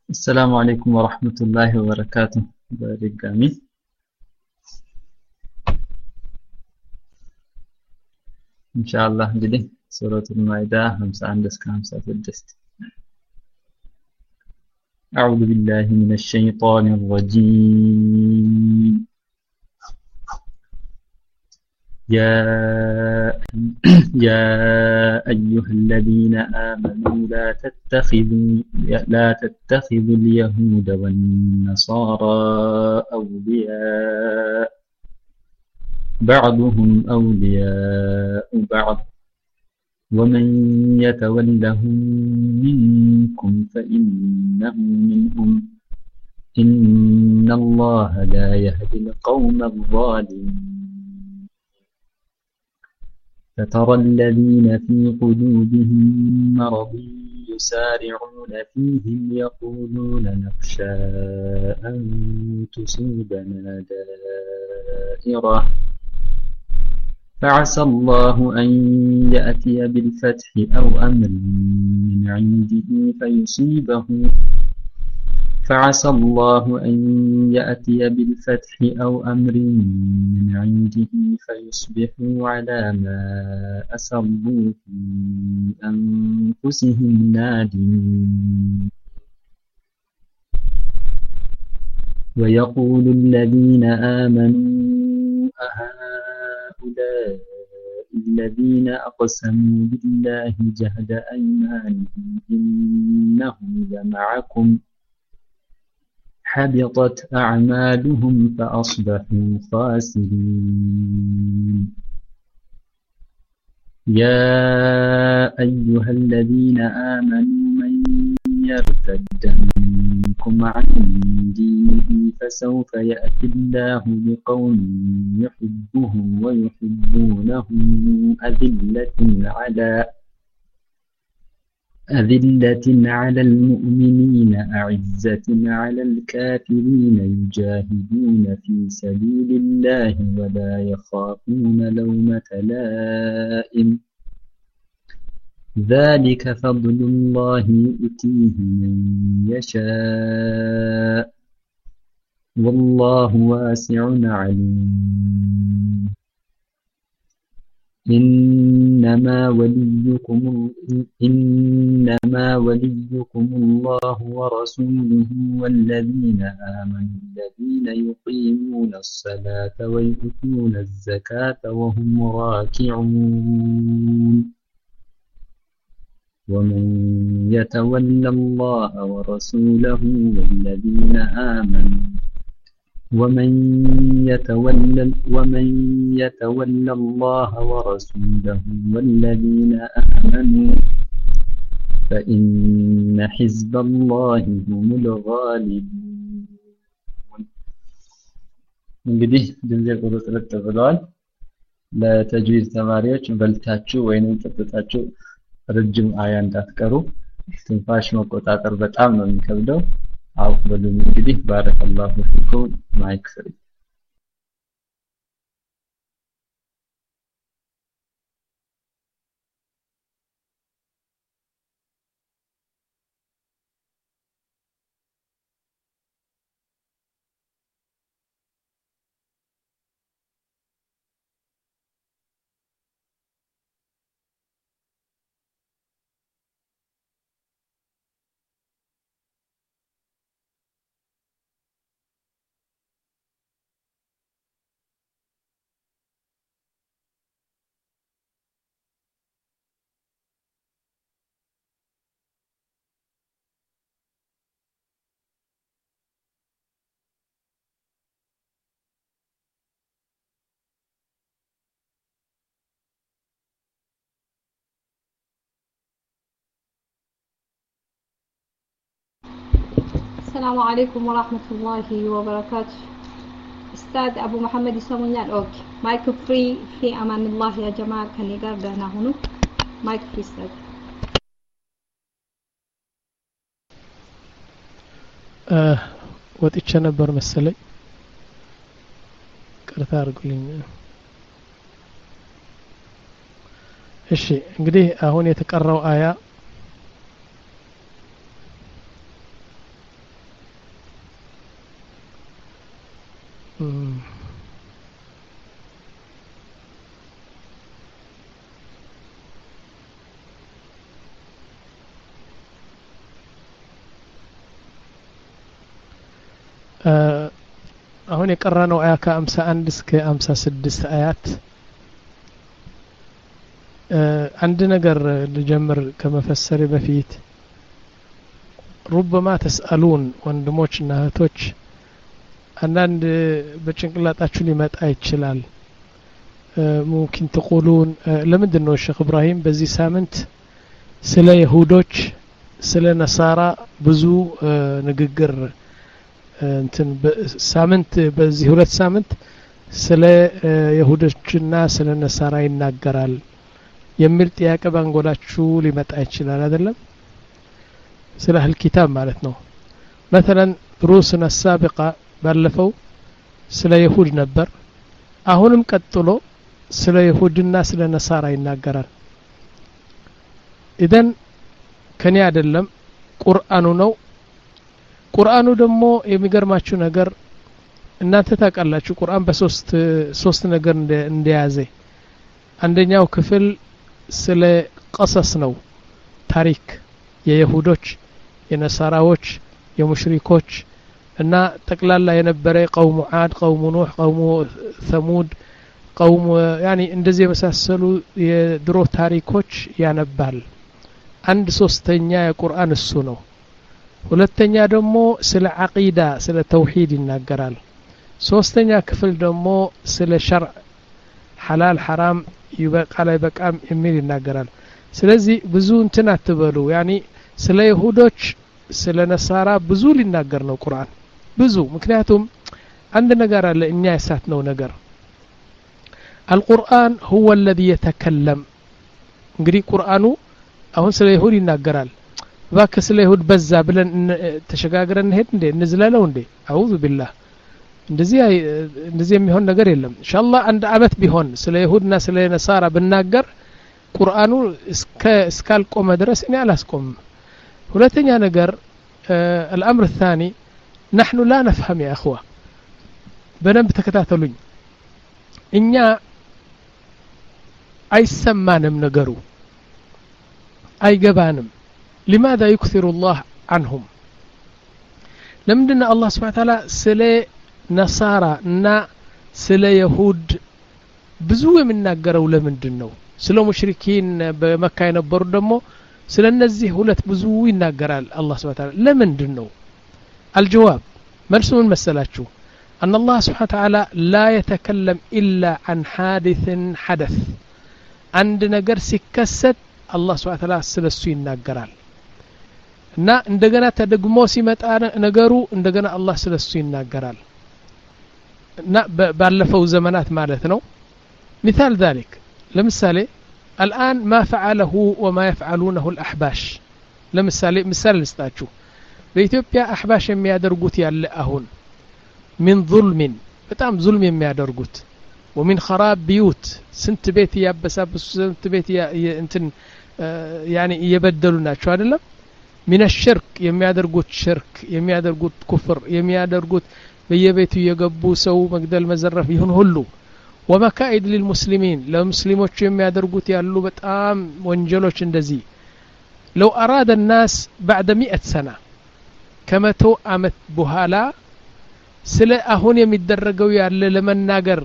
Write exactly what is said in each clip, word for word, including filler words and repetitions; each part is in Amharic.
السلام عليكم ورحمة الله وبركاته. برقامي إن شاء الله جدي سورة المائدة خمسة عندس خمسة الدست. أعوذ بالله من الشيطان الرجيم. يا يا أيها الذين آمنوا لا تتخذوا لا تتخذوا اليهود والنصارى أولياء بعضهم أولياء بعض ومن يتولهم منكم فإنه منهم إن الله لا يهدي القوم الظالمين. فترى الذين في قلوبهم مرض يسارعون فيهم يقولون نخشى أن تصيبنا دائرة فعسى الله أن يأتي بالفتح أو أمر من عنده فيصيبه فعسى الله أن يأتي بالفتح أو أمر من عنده فيصبحوا على ما أسروا في أنفسهم نادمين. ويقول الذين آمنوا أهؤلاء الذين أقسموا بالله جهد أيمانهم إنهم لمعكم حبطت أعمالهم فأصبحوا خاسرين. يا أيها الذين آمنوا من يرتد منكم عن دينه فسوف يأتي الله بقوم يحبهم ويحبونه أذلة على أذلة على المؤمنين أعزة على الكافرين يجاهدون في سبيل الله ولا يخافون لومة لائم ذلك فضل الله يؤتيه من يشاء والله واسع عليم. إنما وليكم إنما وليكم الله ورسوله والذين آمنوا الذين يقيمون الصلاة ويؤتون الزكاة وهم راكعون. ومن يتول الله ورسوله والذين آمنوا ومن يتول ومن يتول الله ورسوله والذين آمنوا فإن حزب الله هم الغالبون. እንግዲህ ድምጼ ቁርጥርጥ ብለዋል። ለተጅዊድ ተማሪዎች በልታችሁ ወይንም ጠጥታችሁ ረጅም አያ እንዳትቀሩ። ትንፋሽ መቆጣጠር በጣም ነው የሚከብደው። አውቅ በሉኝ እንግዲህ ባረከላሁ ፊኩም ማይክ ፍሪ። السلام عليكم ورحمة الله وبركاته. أستاذ أبو محمد يسمونيان أوكي مايك فري في أمان الله يا جماعة كان يقرب أنا هنا مايك فري أستاذ. آه ወጥቼ ነበር መሰለኝ ቅርታ አድርጉልኝ። እሺ እንግዲህ አሁን የተቀረው አያ አሁን የቀራነው አያ ከ51 እስከ ሃምሳ ስድስት አያት አንድ ነገር ልጀምር ከመፈሰሪ በፊት ربما تسألون ወንድሞችና እህቶች አንዳንድ በጭንቅላታችሁ ሊመጣ ይችላል ممكن تقولون ለምንድን ነው ሼክ ኢብራሂም በዚህ ሳምንት ስለ ይሁዶች ስለ ነሳራ ብዙ ንግግር እንትን ሳምንት በዚህ ሁለት ሳምንት ስለ ይሁዶችና ስለ ነሳራ ይናገራል የሚል ጥያቄ ባንጎላችሁ ሊመጣ ይችላል አይደለም ስለ አህል ኪታብ ማለት ነው مثلا دروسنا السابقة ባለፈው ስለ ይሁድ ነበር አሁንም ቀጥሎ ስለ ይሁድና ስለ ነሳራ ይናገራል ኢደን ከኔ አይደለም ቁርአኑ ነው ቁርአኑ ደግሞ የሚገርማችሁ ነገር እናንተ ታውቃላችሁ ቁርአን በሶስት ሶስት ነገር እንደያዘ አንደኛው ክፍል ስለ ቀሰስ ነው ታሪክ የይሁዶች የነሳራዎች የሙሽሪኮች እና ጠቅላላ የነበረ ቀውሙ ዓድ ቀውሙ ኑህ ቀውሙ ሰሙድ ቀውሙ ያኒ እንደዚህ የመሳሰሉ የድሮ ታሪኮች ያነባል አንድ ሶስተኛ የቁርአን እሱ ነው ሁለተኛ ደግሞ ስለ አቂዳ ስለ ተውሂድ ይናገራል ሶስተኛ ክፍል ደግሞ ስለ ሸርዕ ሐላል ሐራም ይበቃል አይበቃም የሚል ይናገራል ስለዚህ ብዙ እንትን አትበሉ ያኒ ስለ ይሁዶች ስለ ነሳራ ብዙ ሊናገር ነው ቁርአን ብዙ ምክንያቱም አንድ ነገር አለ እኛ ያሳትነው ነገር القرآن هو الذي يتكلم እንግዲህ ቁርአኑ አሁን ስለ ይሁድ ይናገራል ባክ ስለ ይሁድ በዛ ብለን ተሸጋግረን ሄድ እንዴ እንዝላለው እንዴ አውዙ ቢላህ እንደዚህ እንደዚህ የሚሆን ነገር የለም ኢንሻአላህ አንድ አመት ቢሆን ስለ ይሁድና ስለ ነሳራ ብናገር ቁርአኑ እስከ እስካልቆመ ድረስ እኔ አላስቆም ሁለተኛ ነገር الامر الثاني نحن لا نفهم يا اخوه በደንብ ተከታተሉኝ እኛ አይሰማንም ነገሩ አይገባንም لماذا يكثر الله عنهم لمدنا الله سبحانه وتعالى ስለ ነሳራ እና ስለ ይሁድ ብዙ የሚናገረው ለምንድን ነው ስለ ሙሽሪኪን በመካ የነበሩ ደግሞ ስለ እነዚህ ሁለት ብዙ ይናገራል አላህ Subhanahu Wa Ta'ala ለምንድን ነው الجواب መልሱ ምን መሰላችሁ ان الله سبحانه وتعالى لا يتكلم الا عن حادث حدث አንድ ነገር ሲከሰት አላህ Subhanahu Wa Ta'ala ስለሱ ይናገራል እና እንደገና ተደግሞ ሲመጣ ነገሩ እንደገና አላህ ስለሱ ይናገራል እና ባለፈው ዘመናት ማለት ነው مثال ذلك ለምሳሌ الآن ما فعله وما يفعلونه الأحباش ለምሳሌ ምሳሌ ልስጣችሁ በኢትዮጵያ አህባሽ የሚያደርጉት ያለ አሁን من ظلم በጣም ዙልም የሚያደርጉት ومن خراب بيوت ስንት ቤት ያበሳብሱ ስንት ቤት እንትን يعني እየበደሉ ናቸው አይደለም من الشرك የሚያደርጉት ሽርክ የሚያደርጉት ኩፍር የሚያደርጉት በየቤቱ የገቡ ሰው መግደል መዘረፍ ይሁን ሁሉ ومكائد للمسلمين ለሙስሊሞች የሚያደርጉት ያሉ በጣም ወንጀሎች እንደዚህ لو أراد الناس بعد مئة سنة ከመቶ አመት በኋላ ስለ አሁን የሚደረገው ያለ ለመናገር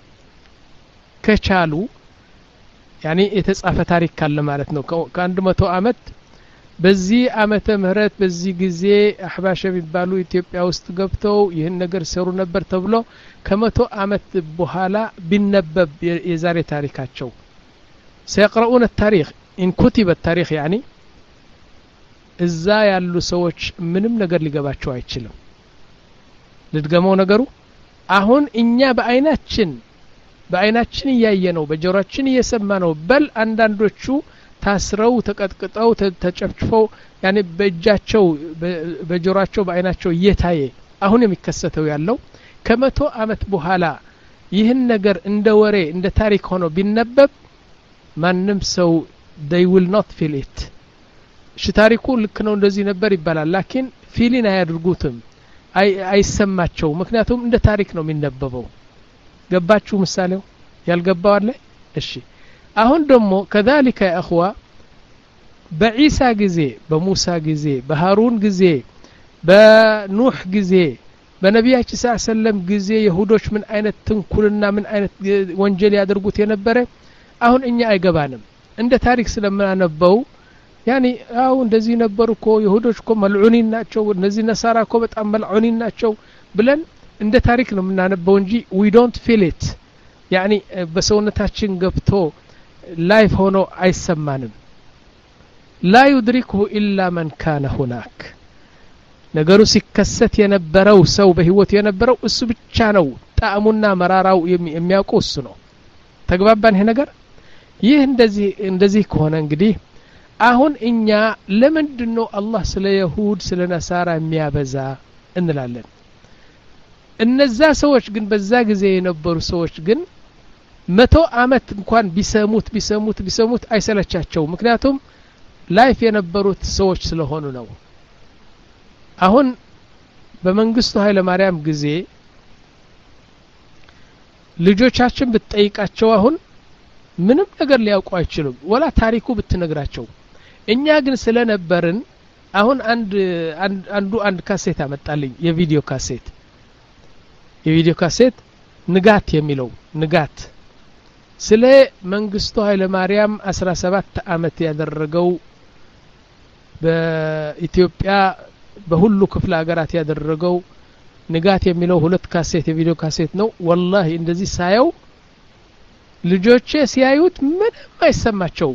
ከቻሉ يعني የተጻፈ ታሪክ ካለ ማለት ነው ከአንድ መቶ አመት በዚህ አመተ ምህረት በዚህ ጊዜ አህባሽ የሚባሉ ኢትዮጵያ ውስጥ ገብተው ይህን ነገር ሰሩ ነበር ተብሎ ከመቶ አመት በኋላ ቢነበብ የዛሬ ታሪካቸው سيقرؤون التاريخ إن كتب التاريخ يعني እዛ ያሉ ሰዎች ምንም ነገር ሊገባቸው አይችልም ልድገመው ነገሩ አሁን እኛ በአይናችን በአይናችን ያየነው በጆሮአችን እየሰማነው በል አንዳንዶቹ ታስረው ተቀጥቅጠው ተጨፍጭፈው ያኔ በእጃቸው በጆሮአቸው በአይናቸው እየታየ አሁን የሚከሰተው ያለው ከመቶ አመት በኋላ ይህን ነገር እንደ ወሬ እንደ ታሪክ ሆኖ ቢነበብ ማንም ሰው they will not feel it እሺ ታሪኩ ልክ ነው እንደዚህ ነበር ይባላል ላኪን ፊሊን አያድርጉትም አይ አይሰማቸው ምክንያቱም እንደ ታሪክ ነው የሚነበበው ገባችሁ ምሳሌው ያልገባው አለ እሺ አሁን ደግሞ كذلك يا اخوه በኢሳ ጊዜ በሙሳ ጊዜ በሃሩን ጊዜ በኑህ ጊዜ በነቢያችን ሰለላሁ ዐለይሂ ወሰለም ጊዜ ይሁዶች ምን አይነት ትንኩልና ምን አይነት ወንጀል ያደርጉት የነበረ አሁን እኛ አይገባንም እንደ ታሪክ ስለምናነበው ያኒ አው እንደዚህ ነበርኮ ይሁዶች እኮ መልዑኒን ናቸው እነዚህ ነሳራ እኮ በጣም መልዑኒን ናቸው ብለን እንደ ታሪክ ነው የምናነበው እንጂ we don't feel it ያኒ በሰውነታችን ገብቶ ላይፍ ሆኖ አይሰማንም لا يدركه إلا من كان هناك ነገሩ ሲከሰት የነበረው ሰው በህይወት የነበረው እሱ ብቻ ነው ጣዕሙና መራራው የሚያውቀው እሱ ነው ተግባባን ይሄ ነገር ይህ እንደዚህ እንደዚህ ከሆነ እንግዲህ አሁን እኛ ለምንድነው አላህ ስለ ይሁድ ስለ ነሳራ የሚያበዛ እንላለን እነዛ ሰዎች ግን በዛ ጊዜ የነበሩ ሰዎች ግን መቶ አመት እንኳን ቢሰሙት ቢሰሙት ቢሰሙት አይሰለቻቸው ምክንያቱም ላይፍ የነበሩት ሰዎች ስለሆኑ ነው አሁን በመንግስቱ ኃይለ ማርያም ጊዜ ልጆቻችን ብትጠይቃቸው አሁን ምንም ነገር ሊያውቁ አይችሉም ወላ ታሪኩ ብትነግራቸው እኛ ግን ስለነበርን አሁን አንድ አንዱ አንድ ካሴት አመጣልኝ የቪዲዮ ካሴት የቪዲዮ ካሴት ንጋት የሚለው ንጋት ስለ መንግስቱ ኃይለ ማርያም አስራ ሰባት አመት ያደረገው በኢትዮጵያ በሁሉ ክፍለ ሀገራት ያደረገው ንጋት የሚለው ሁለት ካሴት የቪዲዮ ካሴት ነው والله እንደዚህ ሳየው ልጆቼ ሲያዩት ምንም አይሰማቸው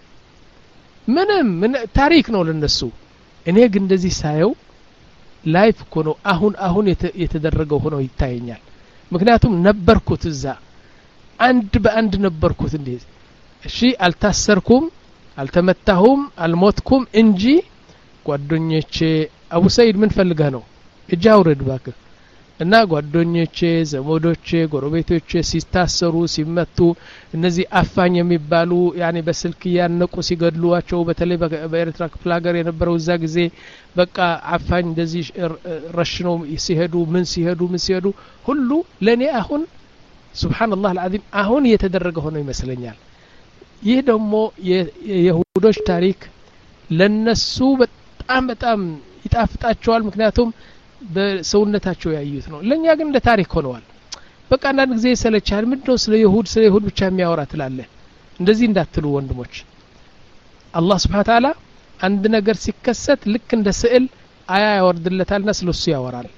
ምንም ምን ታሪክ ነው ለነሱ እኔ ግን እንደዚህ ሳየው ላይፍ እኮ ነው አሁን አሁን የተደረገው ሆኖ ይታየኛል ምክንያቱም ነበርኩት እዛ አንድ በአንድ ነበርኩት እንዴ እሺ አልታሰርኩም አልተመታሁም አልሞትኩም እንጂ ጓደኞቼ አቡ ሰይድ ምን ፈልገህ ነው እጅ አውርድ ባክህ እና ጓደኞቼ ዘመዶቼ ጎረቤቶቼ ሲታሰሩ ሲመቱ እነዚህ አፋኝ የሚባሉ ያኔ በስልክ ያነቁ ሲገድሉዋቸው በተለይ በኤርትራ ክፍለ ሀገር የነበረው እዛ ጊዜ በቃ አፋኝ እንደዚህ ረሽነው ሲሄዱ ምን ሲሄዱ ምን ሲሄዱ ሁሉ ለኔ አሁን ሱብሃንአላህ አልዓዚም አሁን የተደረገ ሆኖ ይመስለኛል ይህ ደግሞ የይሁዶች ታሪክ ለነሱ በጣም በጣም ይጣፍጣቸዋል ምክንያቱም በሰውነታቸው ያዩት ነው ለኛ ግን እንደ ታሪክ ሆነዋል በቃ አንዳንድ ጊዜ ሰለቻል ምንድነው ስለ ይሁድ ስለ ይሁድ ብቻ የሚያወራ ትላለ እንደዚህ እንዳትሉ ወንድሞች አላህ Subhanahu Wa Ta'ala አንድ ነገር ሲከሰት ልክ እንደ ስዕል አያ ያወርድለታልና ስለሱ ያወራል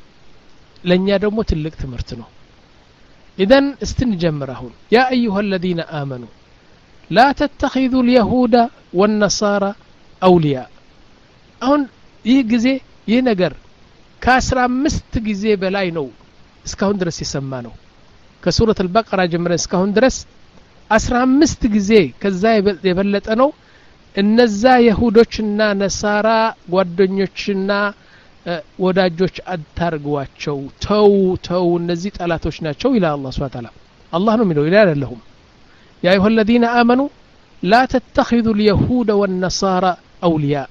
ለኛ ደግሞ ትልቅ ትምህርት ነው إذن استنجمرهم يا أيها الذين آمنوا لا تتخذوا اليهود والنصارى أولياء አሁን ይህ ጊዜ ይህ ነገር ከአስራ አምስት ጊዜ በላይ ነው እስካሁን ድረስ የሰማ ነው ከሱረት አልበቀራ ጀምረን እስካሁን ድረስ አስራ አምስት ጊዜ ከዛ የበለጠ ነው እነዛ ይሁዶችና ነሳራ ጓደኞችና ወዳጆች አታርጓቸው ተው ተው እነዚህ ጠላቶች ናቸው ይላል አላህ Subhanahu Wa Ta'ala አላህ ነው የሚለው ይላል አይደለም ያ አዩሃ الذين آمنوا لا تتخذوا اليهود والنصارى أولياء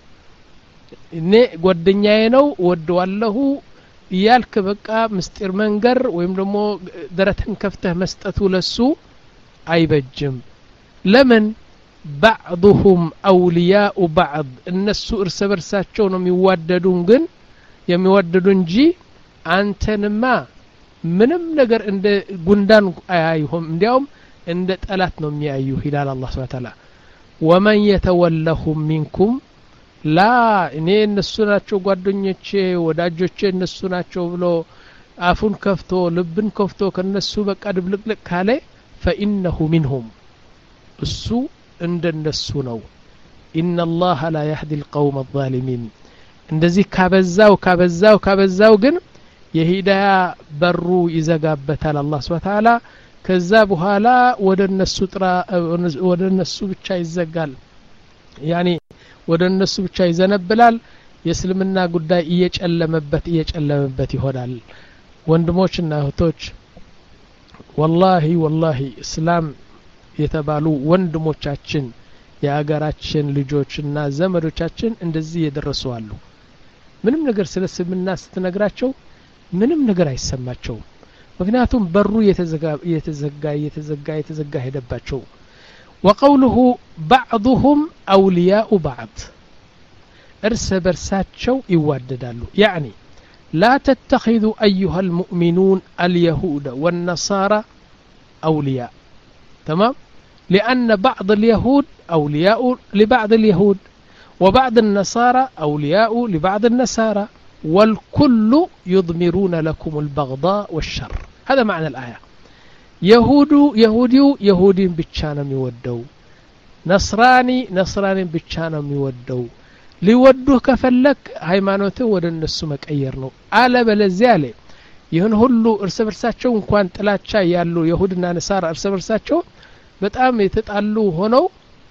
እኔ ጓደኛዬ ነው ወደዋለሁ ያልክ በቃ ምስጢር መንገር ወይም ደግሞ ደረትን ከፍተህ መስጠቱ ለሱ አይበጅም ለምን بعضهم أولياء بعض እነሱ እርስ በርሳቸው ነው የሚዋደዱን ግን የሚዋደዱ እንጂ አንተንማ ምንም ነገር እንደ ጉንዳን አያዩም እንዲያውም እንደ ጠላት ነው የሚያዩ ይላል አላህ Subhanahu Wa Ta'ala ومن يتولهم منكم لا እኔ እነሱ ናቸው ጓደኞቼ ወዳጆቼ እነሱ ናቸው ብሎ አፉን ከፍቶ ልብን ከፍቶ ከነሱ በቃ ድብልቅልቅ ካለ فإنه منهم እሱ እንደነሱ ነው إن الله لا يهدي القوم الظالمين እንደዚህ ካበዛው ካበዛው ካበዛው ግን የሂዳያ በሩ ይዘጋበታል አላህ Subhanahu Wa Ta'ala ከዛ በኋላ ወደነሱ ጥራ ወደነሱ ብቻ ይዘጋል ያኒ ወደነሱ ብቻ ይዘነብላል የእስልምና ጉዳይ እየጨለመበት እየጨለመበት ይሆናል ወንድሞችና እህቶች والله والله እስላም የተባሉ ወንድሞቻችን የአገራችን ልጆችና ዘመዶቻችን እንደዚህ የደረሱ አሉ ምንም ነገር ስለስምና ስትነግራቸው ምንም ነገር አይሰማቸው ምክንያቱም በሩ የተዘጋ የተዘጋ የተዘጋ የተዘጋ ሄደባቸው وقوله بعضهم أولياء بعض እርስ በርሳቸው ይዋደዳሉ يعني لا تتخذوا أيها المؤمنون اليهود والنصارى أولياء تمام لأن بعض اليهود أولياء لبعض اليهود وبعض النصارى أولياء لبعض النصارى والكل يضمرون لكم البغضاء والشر هذا معنى الآية يهود يهودي يهودي بتشانا يودوا نصراني نصراني بتشانا يودوا ሊወዱህ ከፈለክ ሃይማኖትህ ወደ እነሱ መቀየር ነው አለ በለዚያ ላይ ይሁን ሁሉ እርስ በርሳቸው እንኳን ጥላቻ ያሉ ይሁድና ነሳራ እርስ በርሳቸው በጣም የተጣሉ ሆነው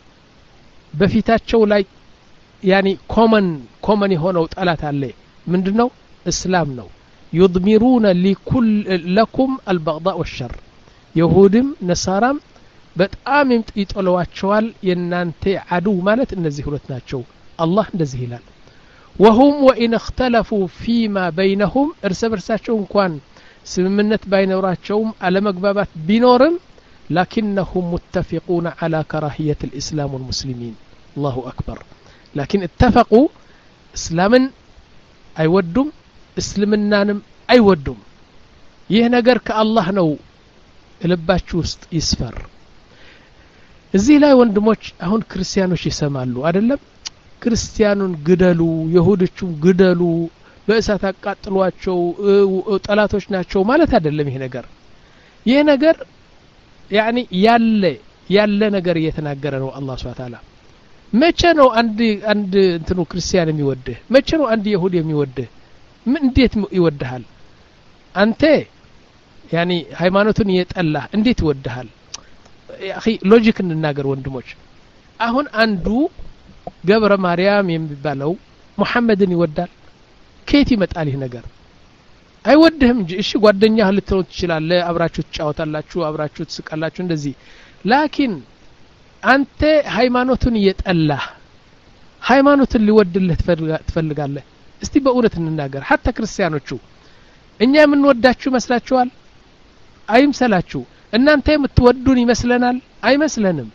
በፊታቸው ላይ ያኒ ኮመን ኮመን የሆነው ጠላት አለ ምንድነው እስላም ነው يضمرون لكل لكم البغضاء والشر ይሁድም ነሳራም በጣም ይጥሏቸዋል የናንተ አዱ ማለት እነዚህ ሁለት ናቸው الله እንደዚህ ይላል وهم وإن اختلفوا فيما بينهم እርስ በርሳቸው እንኳን ስምምነት ባይኖራቸውም አለመግባባት ቢኖርም لكنهم متفقون على كراهية الإسلام والمسلمين الله أكبر لكن اتفقوا اسلاما አይወዱም እስልምናንም አይወዱም ይህ ነገር ከአላህ ነው ልባችሁ ውስጥ ይስፈር እዚህ ላይ ወንድሞች አሁን ክርስቲያኖች ይሰማሉ አይደለም ክርስቲያኑን ግደሉ ይሁዶቹን ግደሉ በእሳት አቃጥሏቸው ጠላቶች ናቸው ማለት አይደለም ይሄ ነገር ይሄ ነገር يعني ያለ ያለ ነገር እየተናገረ ነው አላህ Subhanahu Wa Ta'ala መቼ ነው አንድ አንድ እንትኑ ክርስቲያን የሚወድህ መቼ ነው አንድ ይሁዲ የሚወድህ ምን እንዴት ይወድሃል አንተ يعني ሃይማኖቱን እየጠላህ እንዴት ይወድሃል اخي ሎጂክ እንናገር ወንድሞች አሁን አንዱ ገብረ ማርያም የሚባለው ሙሐመድን ይወዳል ከየት ይመጣል ይሄ ነገር አይወድህም እንጂ እሺ ጓደኛህ ልትሆን ትችላለህ አብራችሁ ትጫወታላችሁ አብራችሁ ትስቃላችሁ እንደዚህ ላኪን አንተ ሃይማኖቱን እየጠላህ ሃይማኖትን ሊወድልህ ትፈልጋለህ እስቲ በእውነት እንናገር hatta ክርስቲያኖቹ እኛ የምንወዳችሁ መስላችኋል አይምሰላችሁ እናንተ የምትወዱን ይመስለናል አይመስለንም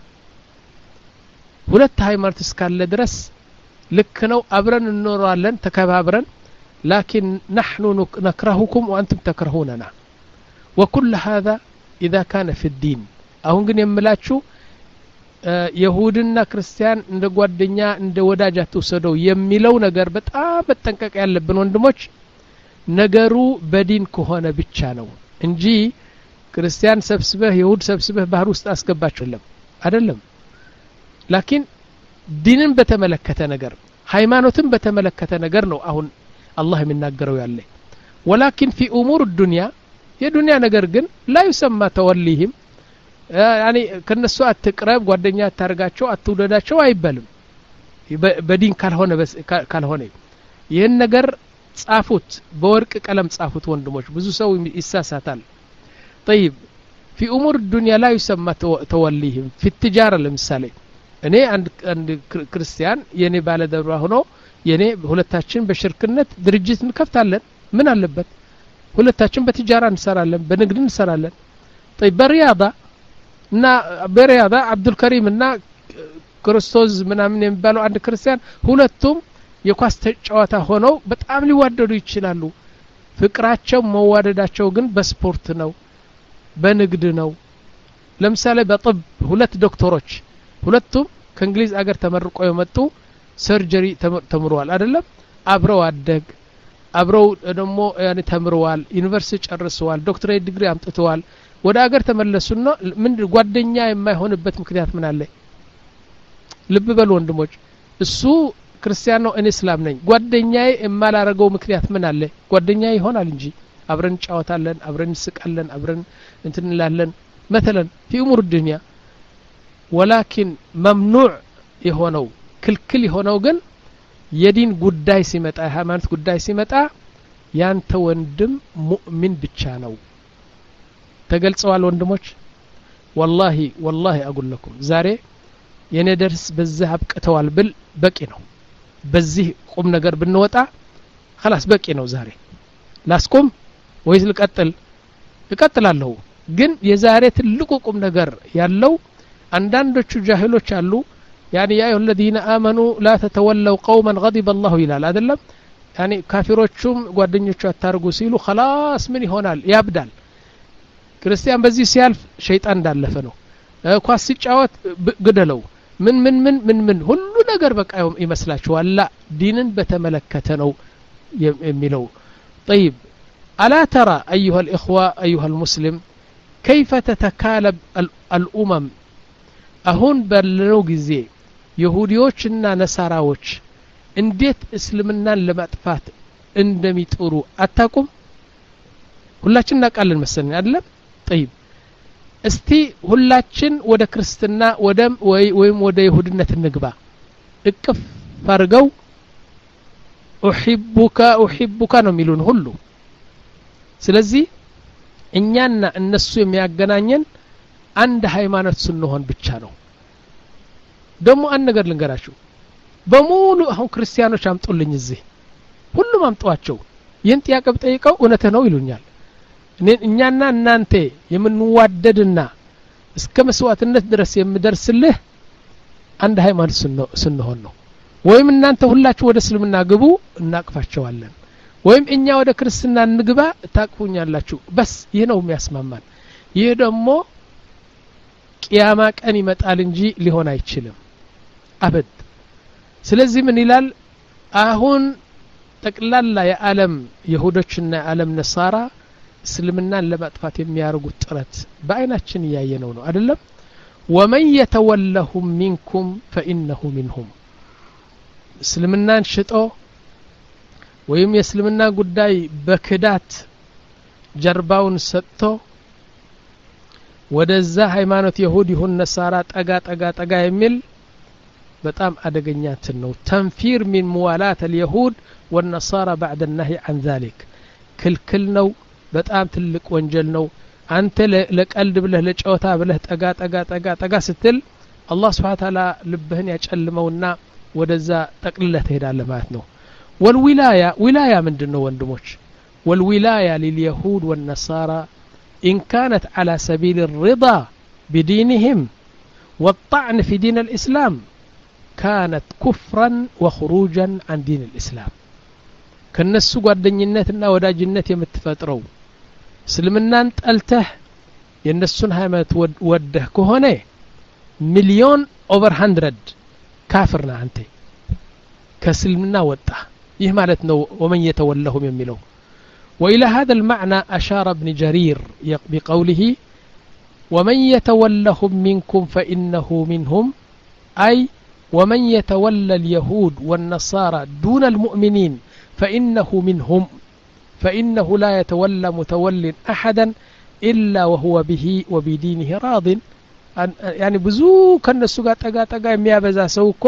ሁለት ሃይማኖት እስካለ ድረስ ልክ ነው አብረን እንኖራለን ተከባብረን لكن نحن نكرهكم وانتم تكرهوننا وكل هذا اذا كان في الدين አሁን ግን የምላችሁ ይሁድና ክርስቲያን እንደ ጓደኛ እንደ ወዳጅ አትወሰደው የሚለው ነገር በጣም በተጠንቀቅ ያለብን ወንድሞች ነገሩ በዲን ከሆነ ብቻ ነው እንጂ ክርስቲያን ሰብስበህ ይሁድ ሰብስበህ ባህር ውስጥ አስገባችሁለም አይደለም لكن ዲንን በተመለከተ ነገር ሃይማኖትን በተመለከተ ነገር ነው አሁን አላህ የሚናገረው ያለ ولكن في امور الدنيا የዱንያ ነገር ግን لا يسمى توليهم يعني ከነሱ አትቅረብ ጓደኛ ታርጋቸው አትውደዳቸው አይባልም በዲን ካልሆነ ካልሆነ ይሄን ነገር ጻፉት በወርቅ ቀለም ጻፉት ወንድሞች ብዙ ሰው ይሳሳታል طيب في امور الدنيا لا يسمى توليهم في التجاره ለምሳሌ እኔ አንድ አንድ ክርስቲያን የኔ ባለደብራ ሆኖ የኔ ሁለታችን በሽርክነት ድርጅት እንከፍታለን ምን አለበት ሁለታችን በትጃራ እንሰራለን በንግድ እንሰራለን طيب በሪያዳ እና በሪያዳ አብዱል ከሪም እና ክርስቶስ ምናምን የሚባለው አንድ ክርስቲያን ሁለቱም የኳስ ተጫዋታ ሆነው በጣም ሊዋደዱ ይችላሉ ፍቅራቸው መዋደዳቸው ግን በስፖርት ነው በንግድ ነው ለምሳሌ በጥብ ሁለት ዶክተሮች ሁለቱም ከእንግሊዝ አገር ተመርቀው የመጡ ሰርጀሪ ተምረዋል አይደለም አብረው አደግ አብረው ደግሞ ያኔ ተምረዋል ዩኒቨርሲቲ ጨርሰዋል ዶክተሬት ዲግሪ አምጥተዋል ወደ አገር ተመለሱና ምን ጓደኛ የማይሆንበት ምክንያት ምን አለ ልብ በሉ ወንድሞች እሱ ክርስቲያን ነው እኔ እስላም ነኝ ጓደኛዬ የማላረገው ምክንያት ምን አለ ጓደኛ ይሆናል እንጂ አብረን ጫወታለን አብረን እንስቃለን አብረን እንትን እንላለን مثلا في امور الدنيا ولكن ممنوع የሆነው ክልክል የሆነው ግን የዲን ጉዳይ ሲመጣ ሃይማኖት ጉዳይ ሲመጣ ያንተ ወንድም ሙእሚን ብቻ ነው ተገልጸዋል ወንድሞች والله والله اقول لكم ዛሬ የኔ ደርስ በዚህ አብቅተዋል ብል በቂ ነው በዚህ ቁም ነገር ብንወጣ خلاص በቂ ነው ዛሬ ላስቆም ወይስ ልቀጥል እቀጥላለሁ ግን የዛሬ ትልቁ ቁም ነገር ያለው አንዳንዶቹ ጃሂሎች አሉ يعني يا أيها الذين آمنوا لا تتولوا قوما غضب الله إلى አይደለም يعني ካፊሮቹም ጓደኞቹ አታርጉ ሲሉ خلاص ምን ይሆናል ያብዳል ክርስቲያን በዚህ ሲያልፍ ሸይጣን እንዳለፈ ነው ኳስ ሲጫወት ግደለው ምን ምን ምን ምን ምን ሁሉ ነገር በቃ ይመስላችኋል ላ ዲንን በተመለከተ ነው የሚለው طيب الا ترى ايها الاخوه ايها المسلم كيف تتكالب الامم አሁን በለው ጊዜ ይሁዲዎችና ነሳራዎች እንዴት እስልምናን ለማጥፋት እንደሚጥሩ አታቁም ሁላችን እናቃለን መሰለኝ አይደለም طيب እስቲ ሁላችን ወደ ክርስትና ወደም ወይ ወይም ወደ ይሁድነት እንግባ እቅፍ ፈርገው احبك احبك ነው የሚሉን ሁሉ ስለዚህ እኛና እነሱ የሚያገናኘን አንድ ሃይማኖት ስንሆን ብቻ ነው ደሞ አንድ ነገር ልንገራችሁ በሙሉ አሁን ክርስቲያኖች አምጡልኝ እዚህ ሁሉም አምጧቸው ይህን ጥያቄ በጠይቀው እውነተ ነው ይሉኛል እኛና እናንተ የምንዋደድና እስከ መስዋዕትነት ድረስ የምደርስልህ አንድ ሃይማኖት ስንሆን ነው ወይም እናንተ ሁላችሁ ወደ እስልምና ግቡ እናቅፋቸዋለን ወይም እኛ ወደ ክርስትና እንግባ ታቅፉኛላችሁ በስ ይሄ ነው የሚያስማማን ይሄ ደግሞ ቂያማ ቀን ይመጣል እንጂ ሊሆን አይችልም አበድ ስለዚህ ምን ይላል አሁን ጠቅላላ የዓለም ይሁዶችና የዓለም ነሳራ እስልምናን ለማጥፋት የሚያርጉት ጥረት በአይናችን ያየነው ነው አይደለም ومن يتولهم منكم فانه منهم እስልምናን ሽጦ ወይም የእስልምና ጉዳይ በክዳት ጀርባውን ሰጥቶ ወደዛ ሃይማኖት ይሁድ ይሁን ነሳራ ጠጋ ጠጋ ጠጋ የሚል በጣም አደገኛ ነው ተንፊር من موالات اليهود والنصارى بعد النهي عن ذلك ክልክል ነው በጣም ትልቅ ወንጀል ነው አንተ ለቀልድ ብለህ ለጨዋታ ብለህ ጠጋ ጠጋ ጠጋ ጠጋ ስትል አላህ Subhanahu Wa Ta'ala ልብህን ያጨልመውና ወደዛ ጠቅልለህ ትሄዳለህ ማለት ነው والولايه ولايه ምንድነው ወንድሞች والولايه لليهود والنصارى إن كانت على سبيل الرضا بدينهم والطعن في دين الإسلام كانت كفرا وخروجا عن دين الإسلام كالنسو ጓደኝነትና ወዳጅነት የምትፈጥረው እስልምናን ጠልተህ የነሱን ሃይማኖት ወደህ ከሆነ ሚሊዮን ኦቨር one hundred ካፍርና አንተ ከእስልምና ወጣ ይህ ማለት ነው ومن يتولهم የሚለው وإلى هذا المعنى أشار ابن جرير بقوله ومن يتولهم منكم فإنه منهم أي ومن يتولى اليهود والنصارى دون المؤمنين فإنه منهم فإنه لا يتولى متول أحدا إلا وهو به وبدينه راض يعني بزو كنسو ጋር ጠጋ ጠጋ የሚያበዛ ሰው እኮ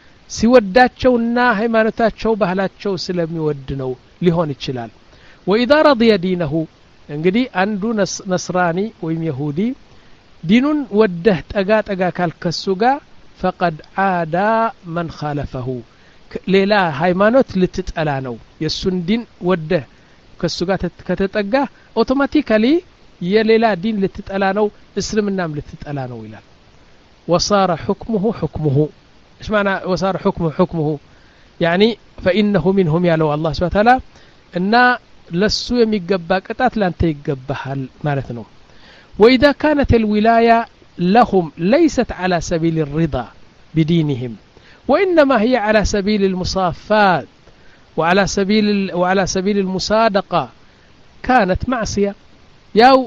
ሲወዳቸውና ሃይማኖታቸው ባህላቸው ስለሚወድ ነው ሊሆን ይችላል وإذا رضي دينه እንግዲህ አንዱ ነስራኒ ወይም ይሁዲ ዲኑን ወደህ ጠጋ ጠጋ ካልከሱ ጋር فقد عاد من خالفه ሌላ ሃይማኖት ልትጠላ ነው የሱን ዲን ወደህ ከሱ ጋር ከተጠጋ አውቶማቲካሊ የሌላ ዲን ልትጠላ ነው እስልምናም ልትጠላ ነው ይላል وصار حكمه حكمه ايش معنى وصار حكمه حكمه يعني فإنه منهم يا لو الله سبحانه وتعالى ان ለሱ የሚገባ ቅጣት ላንተ ይገባሃል ማለት ነው وإذا كانت الولاية لهم ليست على سبيل الرضا بدينهم وإنما هي على سبيل المصافات وعلى سبيل وعلى سبيل المصادقة كانت معصية ያው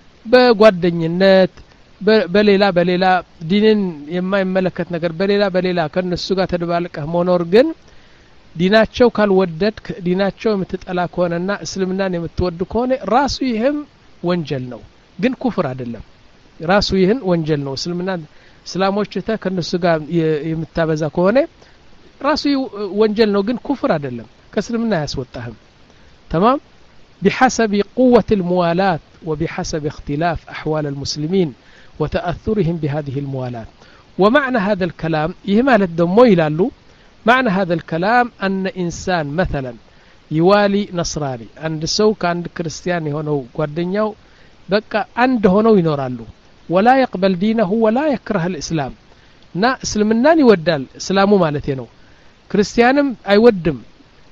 በጓደኝነት በሌላ በሌላ ዲንን የማይመለከት ነገር በሌላ በሌላ ከነሱ ጋር ተደባልቀህ መኖር ግን ዲናቸው ካልወደድክ ዲናቸው የምትጠላ ከሆነና እስልምናን የምትወድ ከሆነ ራሱ ይህም ወንጀል ነው ግን ኩፍር አይደለም ራሱ ይህን ወንጀል ነው እስልምናን እስላሞች ተ ከነሱ ጋር የምታበዛ ከሆነ ራሱ ወንጀል ነው ግን ኩፍር አይደለም ከእስልምና ያስወጣህም تمام بحسب قوة الموالاة وبحسب اختلاف أحوال المسلمين وتأثرهم بهذه الموالاة ومعنى هذا الكلام يهمال الدمو يلالو معنى هذا الكلام أن إنسان مثلا يوالي نصراني عند سوك عند كريستياني هونو قردنيو بقى عند هونو ينورالو ولا يقبل دينه ولا يكره الإسلام نا اسلمنان يودال اسلامو مالتينو كريستيانم أيودم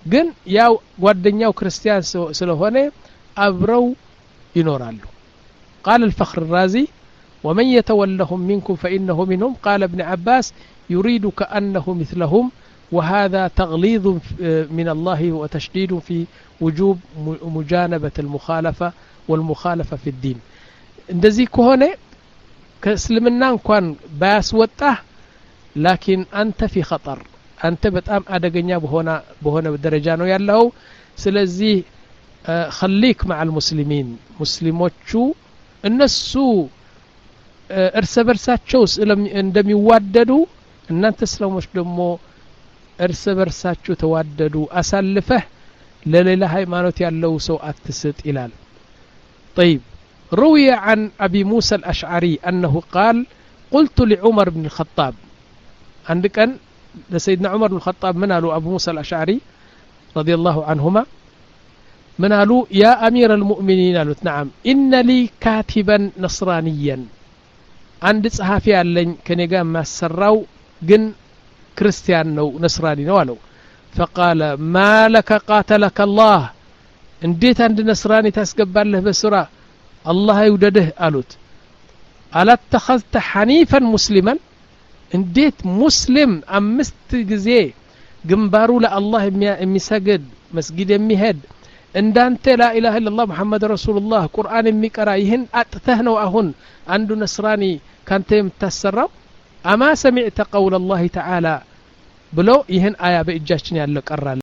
ግን ያው ጓደኛው ክርስቲያን ስለሆነ አብረው ይኖራሉ قال الفخر الرازي ومن يتولهم منكم فإنه منهم قال ابن عباس يريد كأنه مثلهم وهذا تغليظ من الله وتشديد في وجوب مجانبة المخالفة والمخالفة في الدين እንደዚህ ከሆነ ከእስልምና እንኳን ባያስወጣህ لكن أنت في خطر أنت በጣም አደገኛ በሆነ በሆነ ደረጃ ነው ያለው ስለዚህ خليك مع المسلمين ሙስሊሞቹ እነሱ እርስ በርሳቸው እንደሚዋደዱ እናንተ እስላሞች ደግሞ እርስ በርሳችሁ ተዋደዱ አሳልፈህ ለሌላ ሃይማኖት ያለው ሰው አትስጥ ይላል طيب روي عن أبي موسى الأشعري أنه قال قلت لعمر بن الخطاب عندك أن لسيدنا عمر بن الخطاب من قالوا أبو موسى الأشعري رضي الله عنهما من قالوا يا أمير المؤمنين قالوا نعم إن لي كاتبا نصرانيا عند صحافي اللي كان يقام ما السراو جن كريستيان نو نصراني نوالو فقال ما لك قاتلك الله انديت عند نصراني تسقبال له بسرعة الله يودده قالوت ألا اتخذت حنيفا مسلما انديت مسلم أمست جزيه جنبارو لا الله يمسجد مسجد يمهد እንዳንተ لا إله إلا الله محمد رسول الله قرآن የሚቀራ ይህን አጥተህ ነው አሁን አንዱ ነስራኒ ካንተ የምታሰራው أما سمعت قول الله تعالى بلو يهن آية بإجاشن يالله قرر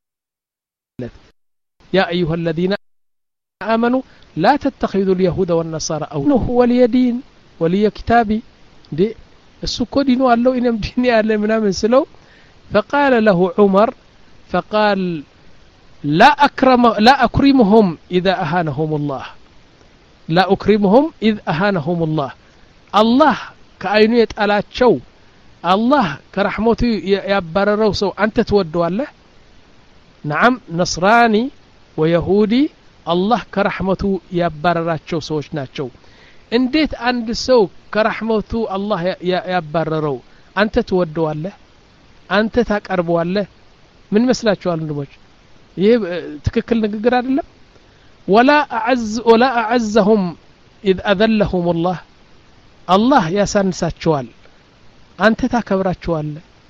يا أيها الذين آمنوا لا تتخذوا اليهود والنصارى أولو ولي دين ولي كتابي دي السكو دينو قالوا إنم ديني قال منا من سلو فقال له عمر فقال لا أكرم لا أكرمهم إذا أهانهم الله لا أكرمهم إذ أهانهم الله الله كأينو يتألاتشو الله كرحمته يبرروا سو أنت تودوا الله نعم نصراني ويهودي الله كرحمته يبرراتشو سوش ناتشو انديت عند سو كرحمته الله يبرروا أنت تودوا الله أنت تقربوا الله من مسلاتشو النموش يه تككل نقر الله ولا أعز ولا أعزهم إذ أذلهم الله الله يسانساتشوال أنت تكبراتشوال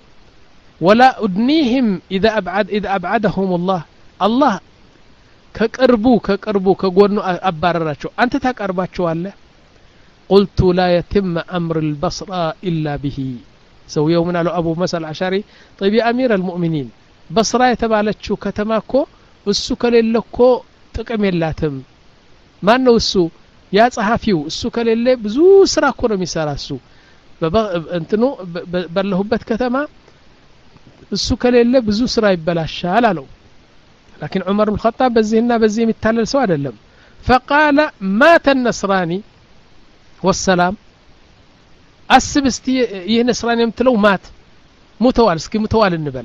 ولا أدنيهم إذا أبعد إذا أبعدهم الله الله كقربو كقربو كقولنا أبارراتشو أنت تكرباتشوال قلت لا يتم أمر البصرة إلا به سو يومنا له أبو مسأل عشاري طيب يا أمير المؤمنين بصرة يتبالتشو كتماكو السو كليلكو تقم يلاتم ما أنه السو يا صحافيو السو كليلة بزو سرا كورو ميسارا السو انتنو بلهبت كتما السو كليلة بزو سرا يبلاشا لا لو لكن عمر بن الخطاب بزيهنا بزيه متالل سوا دلم فقال مات النصراني والسلام السبستي يه نصراني متلو مات متوال اسكي متوال النبل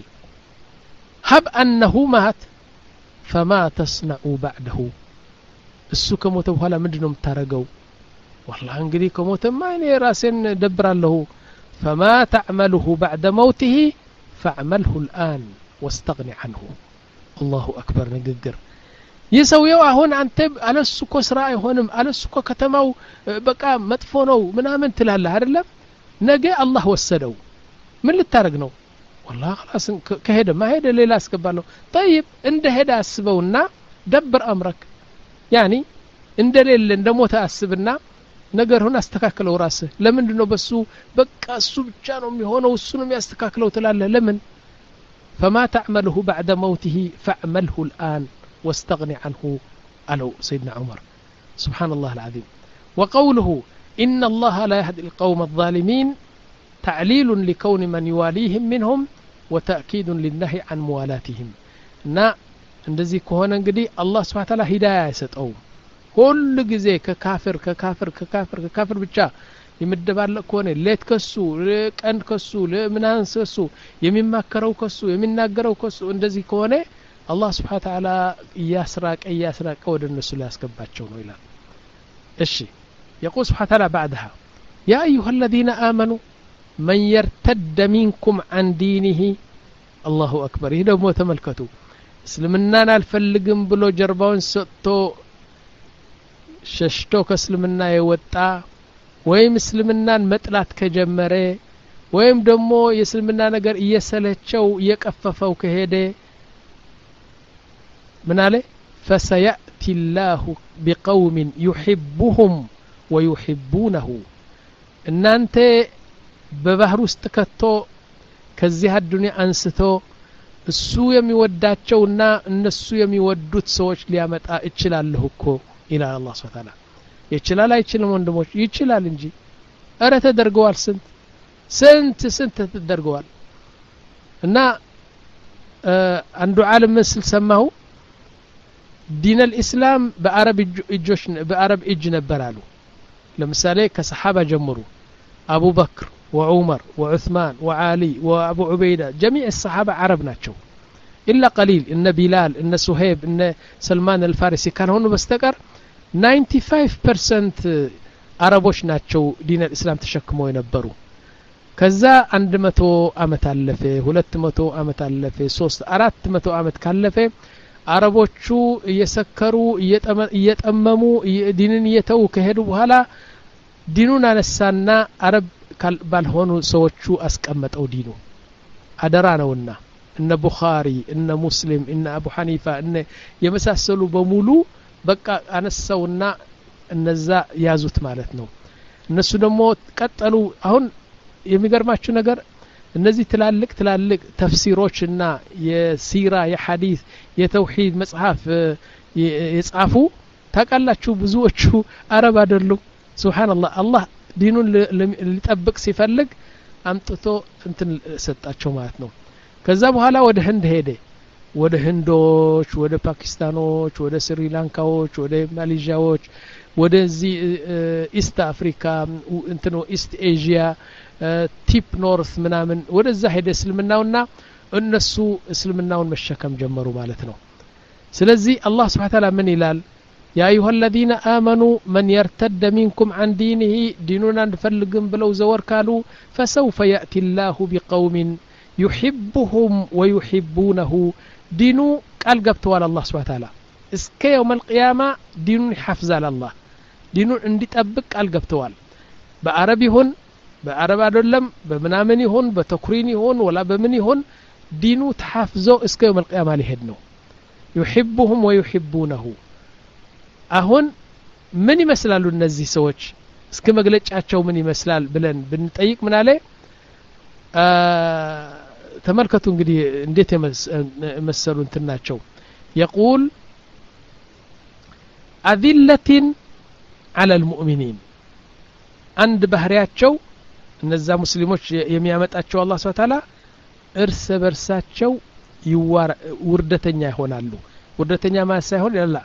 هب أنه مات فما تصنعوا بعده السو كموت بحالا مدنو متارقو والله انقري كموت ما يعني راسين دبر له فما تعمله بعد موته فاعمله الآن واستغني عنه الله أكبر نقدر يسويوا هون أنت على السكو سراء هونم على السكو كتماو بقى مدفونو منامن تلال هرلا نجا الله وسدوا من اللي تارقنو والله خلاص كهدا ما هيدا ليلا اسكبالو طيب انده هدا اسبونا دبر أمرك يعني እንደ ሌለ እንደሞተ አስብና ነገር ሆነ አስተካክለው ራስህ ለምንድነው በሱ በቃ እሱ ብቻ ነው የሚሆነው እሱ ነው የሚያስተካክለው ትላለህ ለምን فما تعمله بعد موته فاعمله الآن واستغني عنه قالوا سيدنا عمر سبحان الله العظيم وقوله إن الله لا يهدي القوم الظالمين تعليل لكون من يواليهم منهم وتأكيد للنهي عن موالاتهم نا እንደዚህ ከሆነ እንግዲህ አላህ Subhanahu Wa Ta'ala ሂዳያ ይሰጠው ሁሉ ጊዜ ከካፍር ከካፍር ከካፍር ከካፍር ብቻ ይመደባል ከሆነ ሌት ከሱ ቀን ከሱ ለምናን ከሱ የሚማከረው ከሱ የሚናገረው ከሱ እንደዚህ ከሆነ አላህ Subhanahu Wa Ta'ala ያስራቀ ያስራቀ ወደ እነሱ ሊያስገባቸው ነው ይላል እሺ يقول سبحانه وتعالى بعدها يا أيها الذين آمنوا من يرتد منكم عن دينه الله أكبر هنا مو تملكتوا እስልምናን አልፈልግም ብሎ ጀርባውን ሰጥቶ ሸሽቶ ከእስልምና የወጣ ወይም እስልምናን መጥላት ከጀመረ ወይም ደግሞ የእስልምና ነገር እየሰለቸው እየቀፈፈው ከሄደ ምን አለ فسيأتي الله بقوم يحبهم ويحبونه እናንተ በባህር ውስጥ ከቶ ከዚህ አዱንያ አንስቶ እሱ የሚወዳቸውና እነሱ የሚወዱት ሰዎች ሊያመጣ ይችላል እኮ ኢላ አላህ Subhanahu Wa Ta'ala ይችላል አይችልም ወንድሞች ይችላል እንጂ አረ ተደርገዋል ስንት ስንት ስንት ተደርገዋል እና አንዱ ዓለም መስል ሰማሁ ዲን الاسلام በአረብ እጆች በአረብ እጅ ነበራሉ ለምሳሌ ከሰሃባ ጀምሩ አቡ በክር وعمر وعثمان وعلي وابو عبيده جميع الصحابه عرب ናቸው الا قليل ان بلال ان صهيب ان سلمان الفارسي كانوا هنا بستقر ninety-five percent አረቦች ናቸው ዲን الاسلام ተሸክመው የነበሩ ከዛ one hundred አመት አለፈ two hundred አመት አለፈ three four hundred አመት ካለፈ አረቦቹ እየሰከሩ እየጠመሙ ዲንን እየተው ከሄዱ በኋላ ዲኑን አነሳና አረብ ባልሆኑ ሰዎቹ አስቀመጠው ዲኑ አደራ ነውና እነ ቡኻሪ እነ ሙስሊም እነ አቡ ሐኒፋ እነ የመሳሰሉ በሙሉ በቃ አነሳውና እነዛ ያዙት ማለት ነው እነሱ ደግሞ ቀጠሉ አሁን የሚገርማችሁ ነገር እነዚህ ትላልቅ ትላልቅ ተፍሲሮችና የሲራ የሐዲስ የተውሂድ መጽሐፍ የጻፉ ታቃላችሁ ብዙዎቹ አረብ አይደሉም ሱብሃንአላህ አላህ ዲኑን ሊጠብቅ ሲፈልግ አምጥቶ እንትን ሰጣቸው ማለት ነው ከዛ በኋላ ወደ ህንድ ሄደ ወደ ህንዶች ወደ ፓኪስታኖች ወደ ስሪላንካዎች ወደ ማሌዥያዎች ወደዚህ ኢስት አፍሪካ እንትኑ ኢስት ኤዥያ ቲፕ ኖርት ምናምን ወደዛ ሄደ እስልምናውና እነሱ እስልምናውን መሸከም ጀመሩ ማለት ነው ስለዚህ አላህ Subhanahu Wa Ta'ala ምን ይላል يا أيها الذين آمنوا من يرتد منكم عن دينه ديننا نفلقم بلو زور كالو فسوف يأتي الله بقوم يحبهم ويحبونه دينو قال قبتوا على الله سبحانه وتعالى اسك يوم القيامة دينو حفظ على الله دينو اندي تأبك قال قبتوا بعربي هون بعرب عدلم بمنامني هون بتكريني هون ولا بمني هون دينو تحفظه اسك يوم القيامة لهدنو يحبهم ويحبونه አሁን ምን ይመስላሉ እነዚህ ሰዎች እስከ መግለጫቸው ምን ይመስላል ብለን ብንጠይቅ ምን አለ ተመልከቱ እንግዲህ እንዴት የመሰሉ እንትናቸው يقول أذلة على المؤمنين عند ባህሪያቸው እነዛ ሙስሊሞች የሚያመጣቸው አላህ Subhanahu Wa Ta'ala እርስ በርሳቸው ውርደተኛ ይሆናሉ ውርደተኛ ማለት ሳይሆን ያላ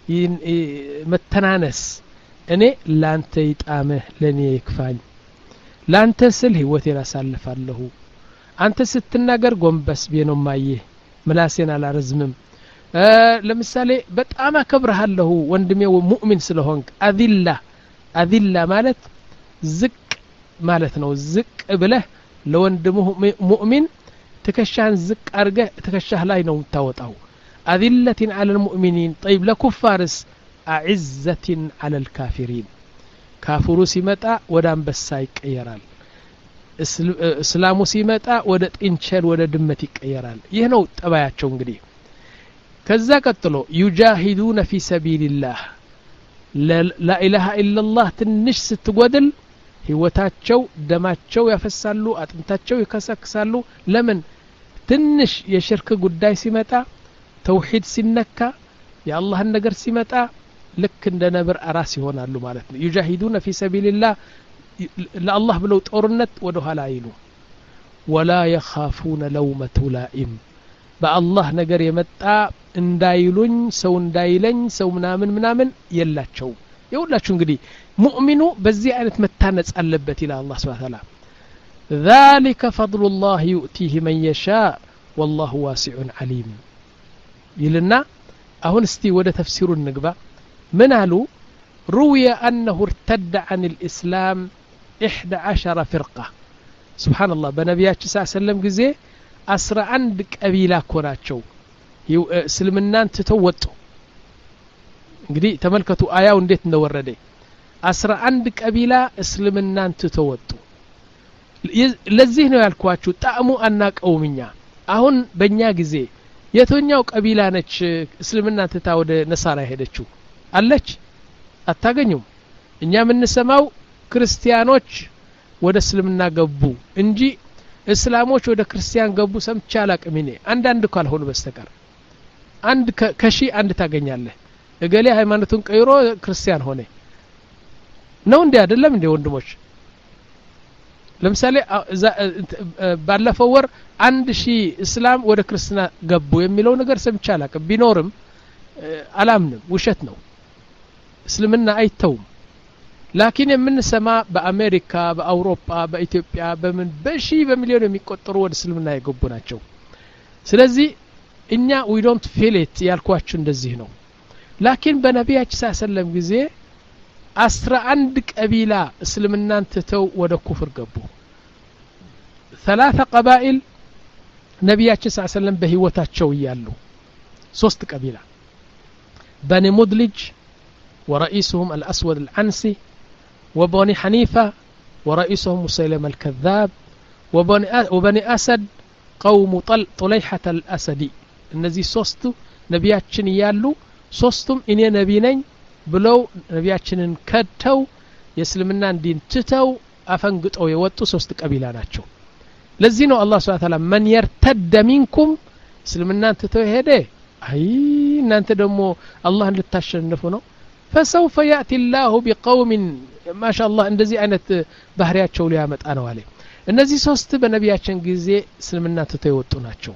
መተናነስ እኔ ላንተ ይጣመህ ለኔ ይክፋኝ ላንተ ስል ህይወቴን አሳልፋለሁ አንተ ስትናገር ጎንበስ ቢነው ማየ ምላሴን አላረዝምም ለምሳሌ በጣም አከብርሃለሁ ወንድሜ ሙእሚን ስለሆንክ አዚላ አዚላ ማለት ዝቅ ማለት ነው ዝቅ ብለህ ለወንድሙ ሙእሚን ተከሻን ዝቅ አርገህ ተከሻህ ላይ ነው ታወጣው أذلة على المؤمنين طيب لكفارس أعزة على الكافرين كافرو سيمتا ودان بسايك يرال اسلامو سيمتا ودت انشل ودت دمتك يرال يهنو تباياتشو انجدي كذا قتلو يجاهدون في سبيل الله لا, لا إله إلا الله تنش ستقودل هوتاتشو دماتشو يفسالو أتمتاتشو يكسكسالو لمن تنش يشرك قداي سيمتا توحيد سنكا يا الله النجر سمتا لك عند نبر أراسي هنا له مالتنا يجاهدون في سبيل الله لا الله بلو تورنت ودها لا يلو ولا يخافون لومة لائم بأ الله نجر يمتا اندايلون سو اندايلن سو منامن منامن يلا تشو يقول لا شنقدي مؤمنو بزي أنت متانت ألبت إلى الله سبحانه وتعالى ذلك فضل الله يؤتيه من يشاء والله واسع عليم يلنا أهون استي وده تفسير النقبة من قالوا روي أنه ارتد عن الإسلام إحدى عشر فرقة سبحان الله بنبيات صلى الله عليه وسلم قزي أسرع عندك أبيلا كوناتشو እስልምናን ተተወጡ እንግዲህ ተመልከቱ አያው እንዴት እንደወረደ አስራ አንድ ቀቢላ እስልምናን ተተወጡ ለዚህ ነው ያልኳችሁ ጣዕሙ አናቀውምኛ አሁን በእኛ ጊዜ የትኛው ቀቢላ ነች እስልምናን ተታ ወደ ነሳራ ሄደችው አለች አታገኙም እኛ ምን ሰማው ክርስቲያኖች ወደ እስልምና ገቡ እንጂ እስላሞች ወደ ክርስቲያን ገቡ ሰምቻ አላቅምኔ አንድ አንድ ካልሆነ በስተቀር አንድ ከሺ አንድ ታገኛለህ እገሌ ሃይማኖቱን ቀይሮ ክርስቲያን ሆነ ነው እንዴ አይደለም እንዴ ወንድሞች ለምሳሌ ባለፈው ወር አንድ ሺህ እስላም ወደ ክርስትና ገቡ የሚለው ነገር ሰምቻ አላቅም ቢኖርም አላምንም ውሸት ነው እስልምና አይተውም ላኪን የምንሰማ በአሜሪካ በአውሮፓ በኢትዮጵያ በምን በሺ በሚሊዮን የሚቆጠሩ ወደ እስልምና የገቡ ናቸው ስለዚህ እኛ we don't feel it ያልኳችሁ እንደዚህ ነው ላኪን በነቢያችን ሰለላሁ ጊዜ አስራ አንድ ቀቢላ እስልምናን ተተው ወደ ኩፍር ገቡ ثلاثه قبائل ነቢያችን ሰለላሁ በህይወታቸው ይያሉ ሶስት ቀቢላ بني مدلج ورئيسهم الأسود العنسي وبني حنيفة ورئيسهم مسيلمة الكذاب وبني, وبني أسد قوم طل طليحة الأسدي النزي سوستو نبياتشن يالو سوستم إني نبينين بلو نبياتشن كدتو يسلمنا دين تتو أفنقط أو يوتو سوست قبيلاناتشو لذينو الله سبحانه وتعالى من يرتد منكم يسلمنا تتو هده أي نانت دمو الله لتشنفونه فسوف يأتي الله بقوم ما شاء الله እንደዚህ አይነት ባህሪያቸው ሊያመጣ ነው አለ እነዚህ ሶስት በነቢያችን ጊዜ እስልምና ተተወጡ ናቸው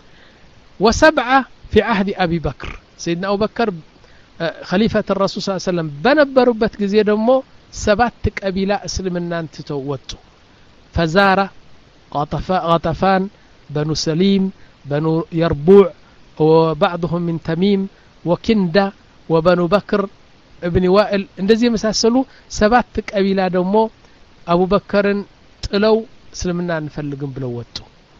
وسبعه في عهد ابي بكر سيدنا ابو بكر خليفه الرسول صلى الله عليه وسلم በነበሩበት ጊዜ ደግሞ ሰባት ቀቢላ እስልምናን ተተወጡ فزارة غطفان بنو سليم بنو يربوع وبعضهم من تميم وكندا وبنو بكر ابن وائل እንደዚህ መሳሰሉ ሰባት ቀቢላ ደግሞ አቡበከርን ጥለው እስልምና እንፈልግም ብለው ወጡ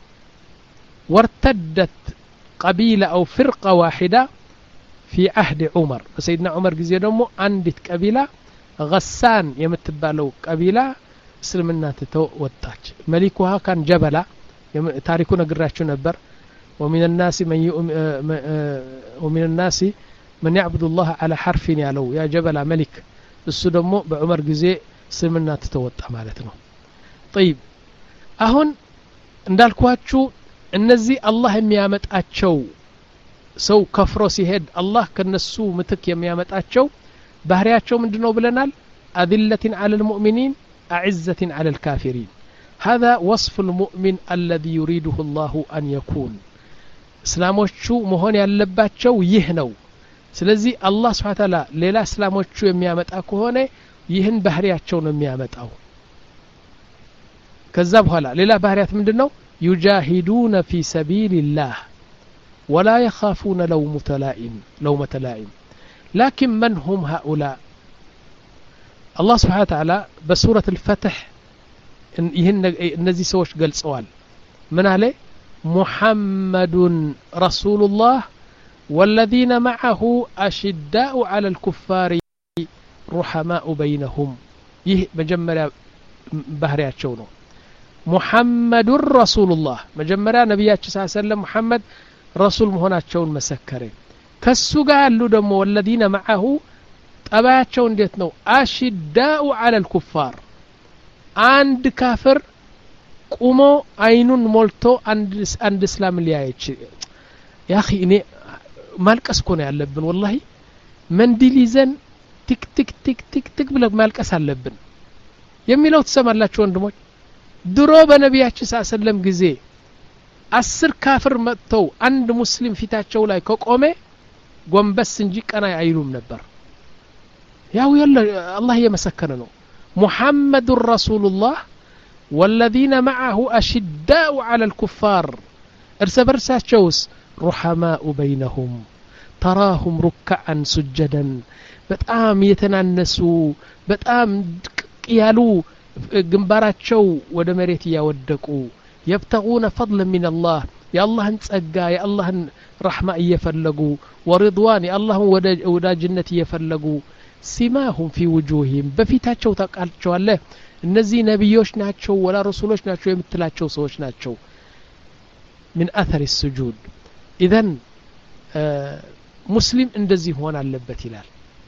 وارتدت قبيله او فرقه واحده في عهد عمر سيدنا عمر ጊዜ ደግሞ አንዲት ቀቢላ غسان የምትባለው ቀቢላ እስልምና ተወጣች መሊኩሃ ካን ጀበላ ታሪኩ ነግራችሁ ነበር ومن الناس من ومن الناس من يعبد الله على حرف يالو يا جبل ملك እሱ ደግሞ በዑመር ጊዜ እስልምና ተወጣ ማለት ነው طيب አሁን እንዳልኳችሁ እነዚህ አላህ የሚያመጣቸው ሰው ከፍሮ ሲሄድ አላህ ከነሱ ምትክ የሚያመጣቸው ባህሪያቸው ምንድነው ብለናል أذلة على المؤمنين أعزة على الكافرين هذا وصف المؤمن الذي يريده الله أن يكون እስላሞቹ መሆን ያለባቸው ይህ ነው ስለዚህ አላህ Subhanahu Ta'ala ሌላ እስላሞቹ የሚያመጣ ከሆነ ይህን ባህሪያቸው ነው የሚያመጣው ከዛ በኋላ ሌላ ባህሪያት ምንድነው يجاهدون في سبيل الله ولا يخافون لومة لائم لومة لائم لكن من هم هؤلاء الله سبحانه وتعالى بسورة الفتح ይህን እነዚህ ሰዎች ገልጸዋል ምን አለ محمد رسول الله والذين معه أشداء على الكفار رحماء بينهم يه مجمرة بهرياتشو ነው محمد رسول الله مجمرة نبياتش صلى الله عليه وسلم محمد رسول መሆናቸውን መሰከረ ከሱ ጋር ያሉ ደግሞ والذين معه ጠባያቸው እንዴት ነው أشداء على الكفار አንድ ካፍር ቁሞ አይኑን ሞልቶ አንድ አንድ እስላም ሊያይች يا اخي እኔ ማልቀስ እኮ ነው ያለብን والله መንዲል ይዘን ቲክ ቲክ ቲክ ቲክ ቲክ ብለን ማልቀስ አለብን የሚለው ተሰማላችሁ ወንድሞች ድሮ በነቢያችን ሰለላሁ ጊዜ አስር ካፍር መጥተው አንድ ሙስሊም ፊታቸው ላይ ከቆመ ጎንበስ እንጂ ቀና አይሉም ነበር ያው ያለ አላህ የመሰከረ ነው محمد رسول الله والذين معه أشداء على الكفار ارسبرساتشوس رحماء بينهم تراهم ركعا سجدا በጣም የተናነሱ በጣም ያሉ ግንባራቸው ወደ መሬት ያወደቁ يبتغون فضلا من الله የአላህን ጸጋ የአላህን ረሕማ እየፈለጉ ወርድዋን የአላህን ወዳጅነት እየፈለጉ ሲማሁም ፊ ውጁሂም በፊታቸው ታቃልቸዋለህ እነዚህ ነብዮች ናቸው ወላ ረሱሎች ናቸው የምትላቸው ሰዎች ናቸው من أثر السجود إذن ሙስሊም እንደዚህ መሆን አለበት ይላል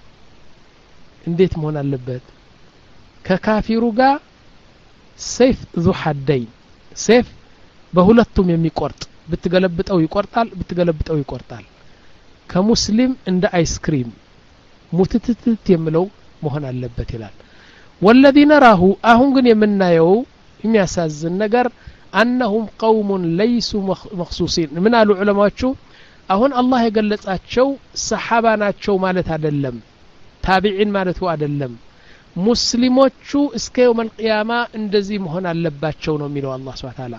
እንዴት መሆን አለበት ከካፊሩ ጋር ሰይፍ ذو حدين ሰይፍ በሁለቱም የሚቆርጥ ብትገለብጠው ይቆርጣል ብትገለብጠው ይቆርጣል ከሙስሊም እንደ አይስክሪም ሙትትትት የሚለው መሆን አለበት ይላል والذي نراه አሁን ግን የምናየው የሚያሳዝን ነገር أنهم قوم ليسوا مخصوصين من قالوا علماء አሁን አላህ የገለጻቸው ሰሃባ ናቸው ማለት አይደለም ታቢዒን ማለት አይደለም ሙስሊሞቹ እስከ يوم القيامة እንደዚህ መሆን አለባቸው ነው የሚለው አላህ Subhanahu Wa Ta'ala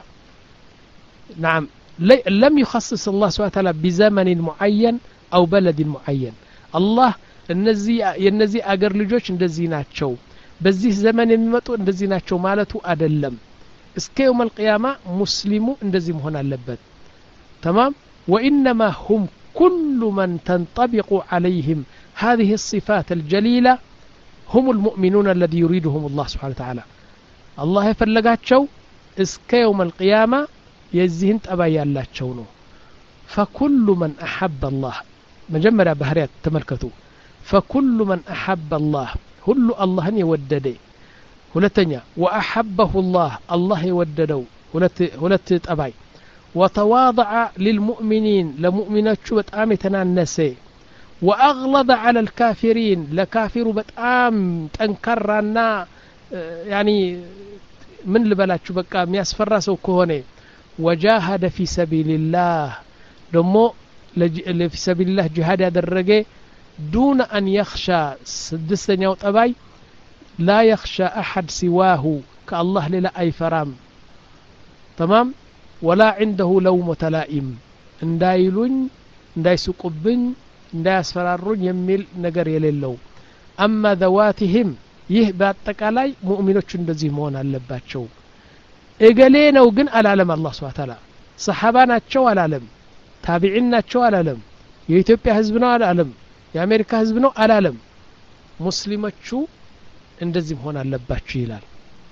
نعم لم يخصص الله سبحانه وتعالى بزمن معين أو بلد معين الله እነዚህ የነዚህ አገር ልጆች እንደዚህ ናቸው በዚህ ዘመን የሚመጡ እንደዚህ ናቸው ማለቱ አይደለም እስከ يوم القيامة ሙስሊሙ እንደዚህ መሆን አለበት تمام وإنما هم كل من تنطبق عليهم هذه الصفات الجليلة هم المؤمنون الذي يريدهم الله سبحانه وتعالى الله يفلقاتشو اسك يوم القيامة يزهن تبايا الله تشونه فكل من أحب الله مجمرة بهريات تملكتو فكل من أحب الله كل الله يودده هلتنيا وأحبه الله الله يودده هلت هلت تباي وتواضع للمؤمنين لمؤمنات شو بتأم تنانسي وأغلظ على الكافرين لكافر بتأم تنكرنا يعني من لبلات شو بقى مياسفر راسه كهوني وجاهد في سبيل الله دمو في سبيل الله جهاد هذا الرجاء دون أن يخشى سدستن يوت أباي لا يخشى أحد سواه كالله لا أي فرام تمام ولا عنده لوم تلائم እንዳይሉኝ እንዳይስቁብኝ እንዳያስፈራሩኝ የሚል ነገር የሌለው اما ذواتهم ይህ በአጠቃላይ ሙእሚኖች እንደዚህ መሆን አለባቸው እገሌ ነው ግን አላለም አላህ Subhanahu Wa Ta'ala ሰሃባ ናቸው አላለም ታቢዒን ናቸው አላለም የኢትዮጵያ ህዝብ ነው አላለም የአሜሪካ ህዝብ ነው አላለም ሙስሊሞቹ እንደዚህ መሆን አለባቸው ይላል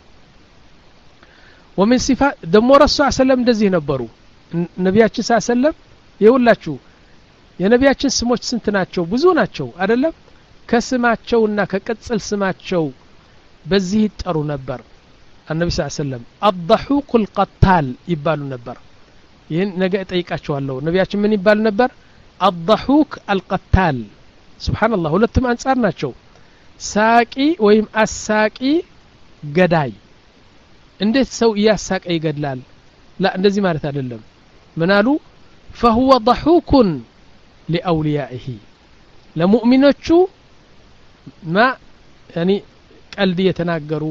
ومن صفات دم رسول صلى الله عليه وسلم እንደዚህ ነበሩ ነብያችን ሰለላሁ ዐለይሂ ወሰለም ይውላችሁ የነብያችን ስሞች ስንት ናቸው ብዙ ናቸው አይደለም ከስማቸውና ከቅጽል ስማቸው በዚህ ይጠሩ ነበር النبي صلى الله عليه وسلم الضحوك القتال ይባሉ ነበር ይሄን ነገ እጠይቃቸዋለሁ ነብያችን ምን ይባሉ ነበር الضحوك القتال سبحان الله ሁለቱም አንጻር ናቸው ሳቂ ወይም አሳቂ ገዳይ እንዴት ሰው ያሳቀ ይገድላል لا እንደዚህ ማለት አይደለም ምናሉ فهو ضحوك لأوليائه ለሙእሚኖቹ ما يعني ቀልድ የተናገሩ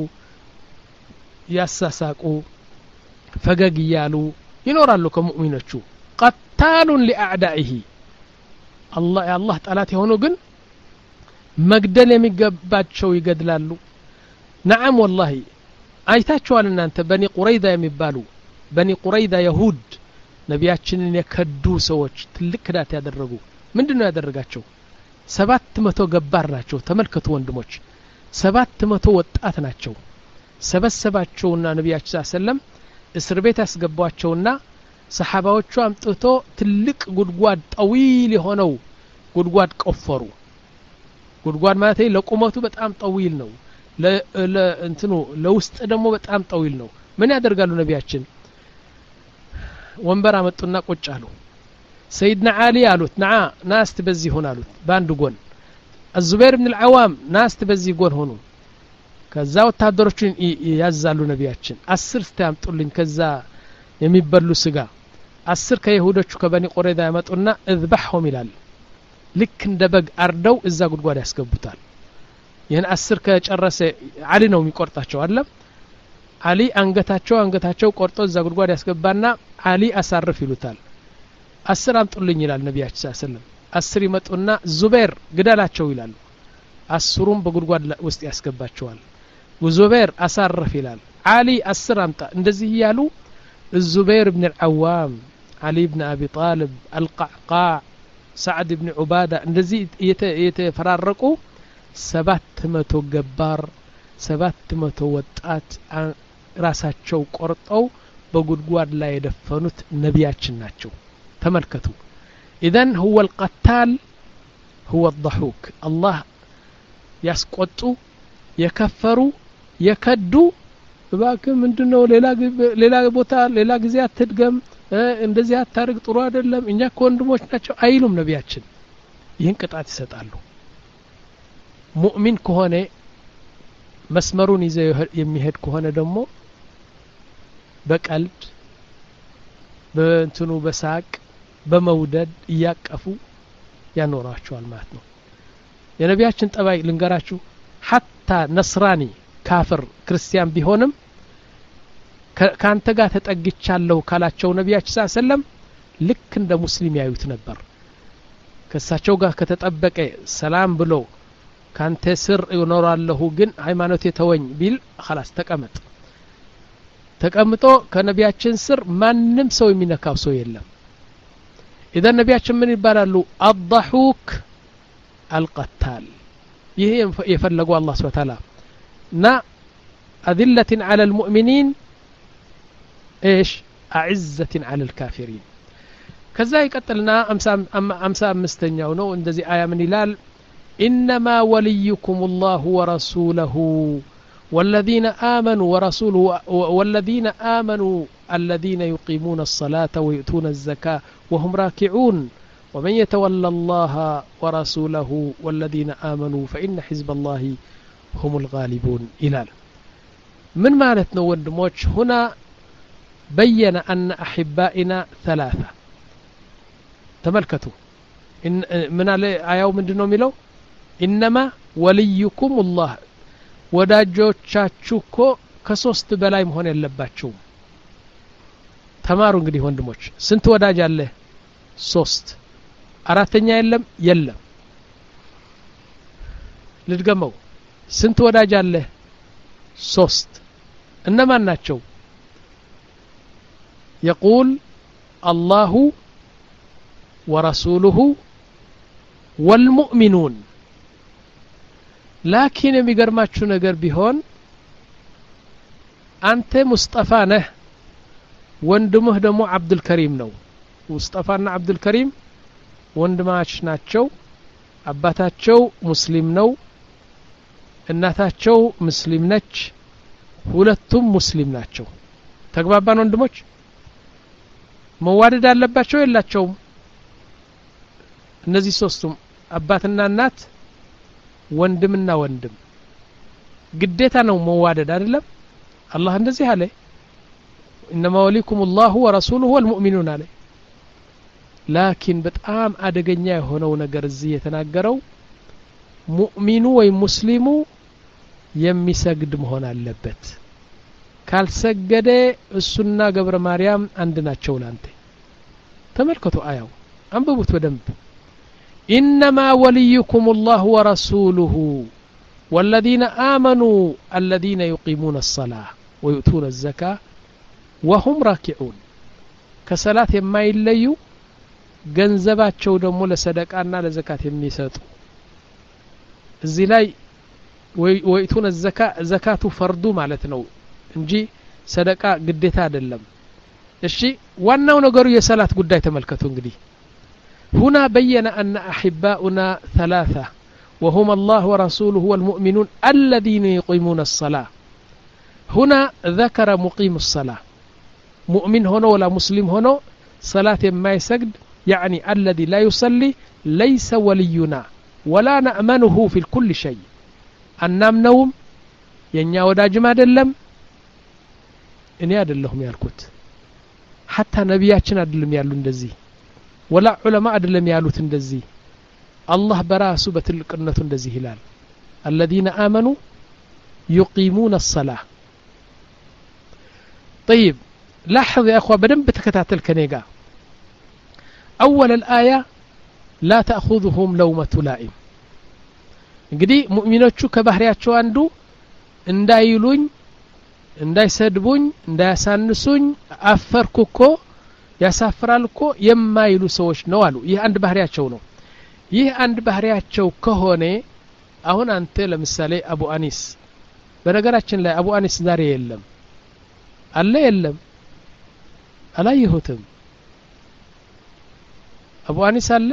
ያሳሳቁ ፈገግ ይያሉ ይኖራሉ ከሙእሚኖቹ قتال لأعدائه الله يا الله ጠላት የሆኑ ግን መግደል የሚገባቸው ይገድላሉ نعم والله አይታችኋል እናንተ በኒ ቁረይዳ የሚባሉ በኒ ቁረይዳ ይሁድ ነብያችንን የከዱ ሰዎች ትልቅ ክዳት ያደረጉ ምንድነው ያደረጋቸው ሰባት መቶ ገባር ናቸው ተመልከቱ ወንድሞች ሰባት መቶ ወጣት ናቸው ሰበሰባቸውና ነብያችን ሰለም እስር ቤት ያስገቧቸውና ሰሃባዎቹ አምጥቶ ትልቅ ጉድጓድ ጠዊል የሆነው ጉድጓድ ቆፈሩ ጉድጓድ ማለት ለቁመቱ በጣም ጠዊል ነው ለእንትኑ ለውስጥ ደግሞ በጣም ጠዊል ነው ምን ያደርጋሉ ነብያችን ወንበር አመጡና ቁጭ አሉ ሰይድና አሊ አሉት ና ናስት በዚህ ሆነ አሉት ባንዱ ጎን الزبير بن العوام ናስት በዚህ ጎን ሆኑ ከዛ ወታደሮችን ያዛሉ ነብያችን አስር ስታምጡልኝ ከዛ የሚበሉ ስጋ አስር ከይሁዶቹ ከበኒ ቁረይዳ ያመጡና اذبحهم ይላል ልክ እንደ በግ አርደው እዛ ጉድጓድ ያስገቡታል ይሄን አስር ከጨረሰ አሊ ነው የሚቆርጣቸው አይደለም አሊ አንገታቸው አንገታቸው ቆርጦ እዛ ጉድጓድ ያስገባና አሊ አሳርፍ ይሉታል አስር አምጡልኝ ይላል ነብያችን ሰለላሁ ዐለይሂ ወሰለም አስር ይመጡና ዙበይር ግደላቸው ይላሉ አስሩም በጉድጓድ ውስጥ ያስገባቸዋል ዙበይር አሳርፍ ይላል አሊ አስር አምጣ እንደዚህ ያሉ الزبير بن العوام علي بن أبي طالب القعقاع سعد بن عبادة እንደዚህ የተፈራረቁ ሰባት መቶ ገባር ሰባት መቶ ወጣት ራሳቸው ቆርጠው በጉድጓድ ላይ የደፈኑት ነቢያችን ናቸው ተመልከቱ اذا هو القتال هو الضحوك الله ያስቆጡ የከፈሩ የከዱ ባክ ምንድነው ሌላ ሌላ ቦታ ሌላ ጊዜ አትድገም እንደዚህ አታርግ ጥሩ አይደለም እኛ ኮንድሞች ናቸው አይሉም ነቢያችን ይህን ቅጣት ይሰጣሉ ሙእሚን ከሆነ መስመሩን ይዘው የሚሄድ ከሆነ ደግሞ በቀልድ በእንትኑ በሳቅ በመውደድ ያቀፉ ያኖራቸዋል ማለት ነው የነቢያችን ጠባይ ልንገራችሁ حتى ነስራኒ ካፍር ክርስቲያን ቢሆንም ካንተ ጋር ተጠግቻለሁ ካላቸው ነቢያችን ሰለላሁ ዐለይሂ ወሰለም ልክ እንደ ሙስሊም ያዩት ነበር ከሳቸው ጋር ከተጠበቀ ሰላም ብሎ ካንተ ስር ይኖራለሁ ግን ሃይማኖት የተወኝ ቢል خلاص ተቀመጥ ተቀምጦ ከነቢያችን ስር ማንንም ሰው የሚነካው ሰው የለም اذا ነቢያችን ምን ይባላሉ الضحوك القتال ይሄ የፈለገው አላህ Subhanahu Wa Ta'ala نا أذلة على المؤمنين إيش أعزة على الكافرين كذا يقتلنا أمسا أمسا مستنيونه اندزي آية من هلال إنما وليكم الله ورسوله والذين آمنوا ورسوله والذين آمنوا الذين يقيمون الصلاة ويؤتون الزكاة وهم راكعون ومن يتولى الله ورسوله والذين آمنوا فإن حزب الله هم الغالبون إلى من معناتنا وندموش هنا بين أن أحبائنا ثلاثة تملكتوا إن من آية من دينهم ميلو إنما وليكم الله ወዳጆቻችሁ ከሶስት በላይ መሆን ያለባችሁ ተማሩ እንግዲህ ወንድሞች ስንት ወዳጅ አለ ሶስት አራተኛ የለም የለም ልድገመው ስንት ወዳጅ አለ ሶስት እነማን ናቸው يقول الله ورسوله والمؤمنون لكن የሚገርማችሁ ነገር ቢሆን አንተ ሙስጠፋ ነህ ወንድምህ ደግሞ አብዱል ከሪም ነው ሙስጠፋና አብዱል ከሪም ወንድማች ናቸው አባታቸው ሙስሊም ነው እናታቸው ሙስሊም ነች ሁለቱም ሙስሊም ናቸው ተግባባን ወንድሞች መዋደድ አለባቸው የላቸውም እነዚህ ሶስቱም አባትና እናት ወንድምና ወንድም ግዴታ ነው መዋደድ አይደለም አላህ እንደዚህ አለ انما وليكم الله ورسوله والمؤمنون አለ لكن በጣም አደገኛ የሆነው ነገር እዚህ የተናገረው ሙእሚኑ ወይ ሙስሊሙ የሚሰግድ መሆን አለበት ካልሰገደ እሱና ገብረ ማርያም አንድ ናቸው ላንተ ተመልከቱ አያው አንብቡት በደንብ إنما وليكم الله ورسوله والذين آمنوا الذين يقيمون الصلاة ويؤتون الزكاة وهم راكعون كصلاة ما يليو ገንዘባቸው ደግሞ ለሰደቃና ለዘካት የሚሰጡ እዚህ ላይ ወይቱን ዘካ ዘካቱ ፈርዱ ማለት ነው እንጂ ሰደቃ ግዴታ አይደለም እሺ ዋናው ነገሩ የሰላት ጉዳይ ተመልከቱ እንግዲህ هنا بين أن أحباؤنا ثلاثة وهم الله ورسوله والمؤمنون الذين يقيمون الصلاة هنا ذكر مقيم الصلاة مؤمن هنا ولا مسلم هنا صلاة ما يسجد يعني الذي لا يصلي ليس ولينا ولا نأمنه في كل شيء النام نوم ينيا وداج ما دلم إني أدلهم يالكوت حتى نبياتنا أدلم يالو اندزي ولا علماء أدلم يالوت اندزي الله براسو بتلقنة اندزي هلال الذين آمنوا يقيمون الصلاة طيب لاحظ يا أخوة بدن بتكتاتل كنيقا أول الآية لا تأخذهم لومة لائم እንግዲህ ሙእሚኖቹ ከባህሪያቸው አንዱ እንዳይሉኝ እንዳይሰድቡኝ እንዳያሳንሱኝ አፈርኩኮ ያሳፍራል እኮ የማይሉ ሰዎች ነው አሉ ይህ አንድ ባህሪያቸው ነው ይህ አንድ ባህሪያቸው ከሆነ አሁን አንተ ለምሳሌ አቡ አኒስ በነገራችን ላይ አቡ አኒስ ዛሬ የለም አለ የለም አላየሁትም አቡ አኒስ አለ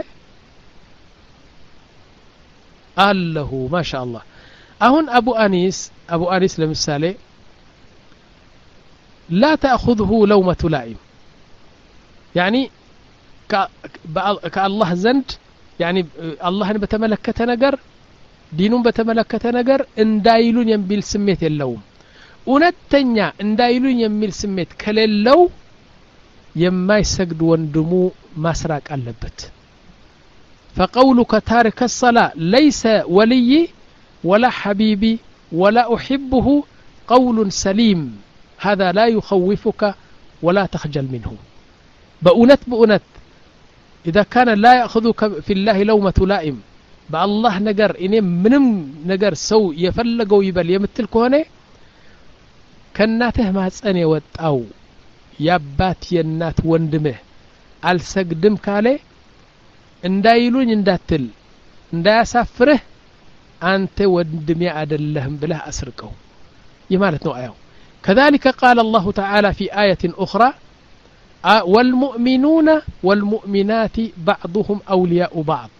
አለሁ ማሻአላህ አሁን አቡ አኒስ አቡ አኒስ ለምሳሌ لا تأخذه لومة لائم يعني كالله زند يعني الله بتملكته ነገር ዲኑን በተመለከተ ነገር እንዳይሉን የሚል ስሜት የለውም እውነተኛ እንዳይሉን የሚል ስሜት ከሌለው የማይሰግድ ወንድሙ ማስራቅ አለበት فقولك تارك الصلاة ليس ولي ولا حبيبي ولا أحبه قول سليم هذا لا يخوفك ولا تخجل منه بأونت بأونت إذا كان لا يأخذك في الله لومة لائم بالله نجر إني منم نجر سو يفلقوا يبل يمثل كونه كناته ما تسأني وتأو يابات ينات وندمه السجدم كاله እንዳይሉኝ እንዳትል እንዳያሳፍርህ አንተ ወንድሜ አይደለህም ብለህ አስርቀው ይማለት ነው አያው كذلك قال الله تعالى في آية أخرى والمؤمنون والمؤمنات بعضهم أولياء بعض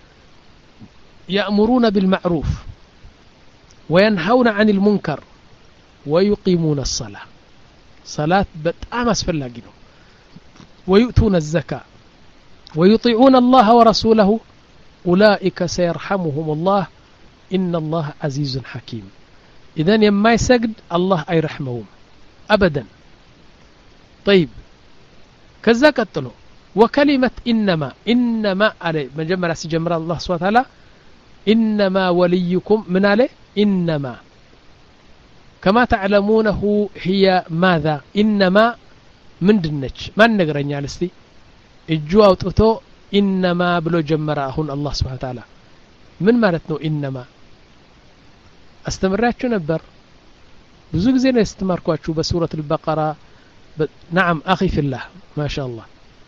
يأمرون بالمعروف وينهون عن المنكر ويقيمون الصلاة صلاة بتأم أسفل ويؤتون الزكاة ويطيعون الله ورسوله أولئك سيرحمهم الله إن الله عزيز حكيم إذن يما يسجد الله أي رحمهم أبدا طيب كذا قتلوا وكلمة إنما إنما عليه من جمع رأس جمر الله سبحانه وتعالى إنما وليكم من عليه إنما كما تعلمونه هي ماذا إنما من دنج ما نقرن يالستي እጁ አውጥቶ ኢነማ ብሎ ጀመረ አሁን አላህ Subhanahu Ta'ala ምን ማለት ነው ኢነማ አስተምራችሁ ነበር ብዙ ጊዜ ነው ያስተማርኳችሁ በሱረት አልበቀራ نعم اخي في الله ما شاء الله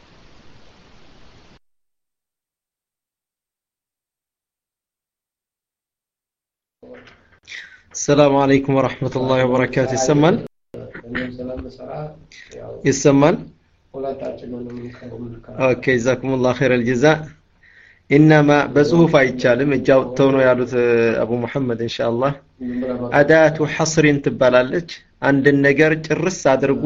السلام عليكم ورحمة الله وبركاته يسمال يسمال اوكي جزاكم الله خير الجزاء انما بصحف አይቻልም እጃውተው ነው ያሉት አቡ መሐመድ ኢንሻአላህ አዳቱ ሐስርን ትባላለች አንድ ነገር ጭርስ አድርጉ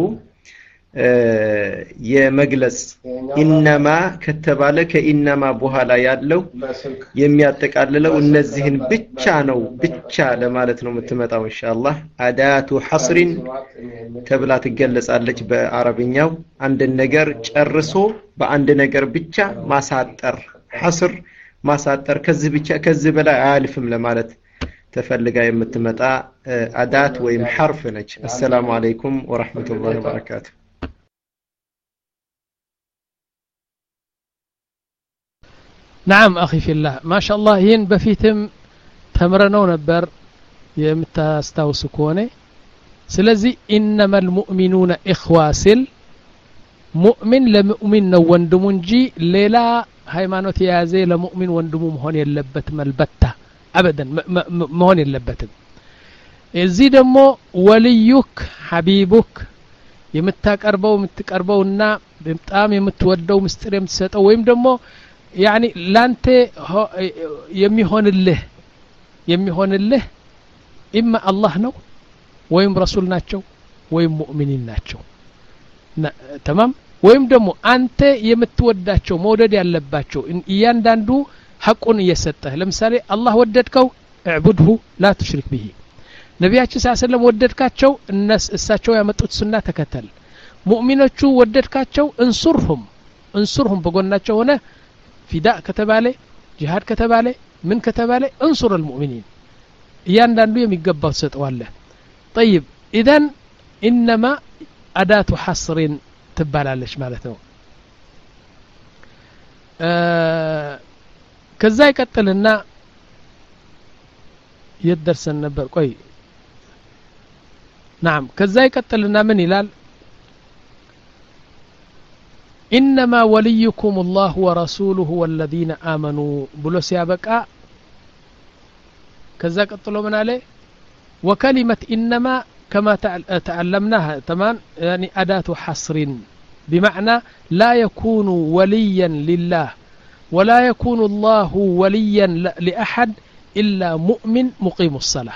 የመግለጽ ኢነማ ከተባለ ከኢነማ በኋላ ያለው የሚያጠቃልለው እነዚህን ብቻ ነው ብቻ ለማለት ነው የምትመጣው ኢንሻአላህ አዳቱ ሐስርን ተብላ ትገለጻለች በአረብኛው አንድ ነገር ጨርሶ በአንድ ነገር ብቻ ማሳጠር ሐስር ማሳጠር ከዚህ ብቻ ከዚህ በላይ አያልፍም ለማለት ተፈልጋ የምትመጣ አዳት ወይም ሐርፍ ነች السلام عليكم ورحمة الله وبركاته نعم أخي في الله ما شاء الله هين بفيتم تمرنو نبر يمتاستوسكوني سلازي إنما المؤمنون إخواسل مؤمن لمؤمن وندمونجي ليلا ሃይማኖት ያዘ ለሙእሚን ወንድሙ መሆን የለበት መልበታ አበደን መሆን የለበትም እዚህ ደግሞ ወልዩክ ሐቢቡክ የምታቀርበው የምትቀርበውና በጣም የምትወደው ምስጢር የምትሰጠው ወይም ደግሞ ያኒ ላንተ የሚሆንልህ የሚሆንልህ ኢማ አላህ ነው ወይም ረሱል ናቸው ወይም ሙእሚኒን ናቸው ተማም ወይም ደግሞ አንተ የምትወዳቸው መውደድ ያለባቸው እያንዳንዱ ሐቁን እየሰጠህ ለምሳሌ አላህ ወደድከው እዕቡድሁ ላ ትሽሪክ ቢሂ ነቢያችን ሰለላሁ ዐለይሂ ወሰለም ወደድካቸው እነስ እሳቸው ያመጡት ሱና ተከተል ሙእሚኖቹ ወደድካቸው እንሱርሁም እንሱርሁም በጎናቸው ሆነ ፊዳ ከተባለ ጂሃድ ከተባለ ምን ከተባለ እንሱር المؤمنين እያንዳንዱ የሚገባው ተሰጠዋለህ طيب اذا انما اداه حصر ትባላለች ማለት ነው ከዛ ይቀጥልና يدرسن ነበር ቆይ نعم ከዛ ይቀጥልና ምን ይላል إنما وليكم الله ورسوله والذين آمنوا بلو سيابقى كذا قطلوا من عليه وكلمة إنما كما تعلمناها تمام يعني أداة حصر بمعنى لا يكون وليا لله ولا يكون الله وليا لأحد إلا مؤمن مقيم الصلاة.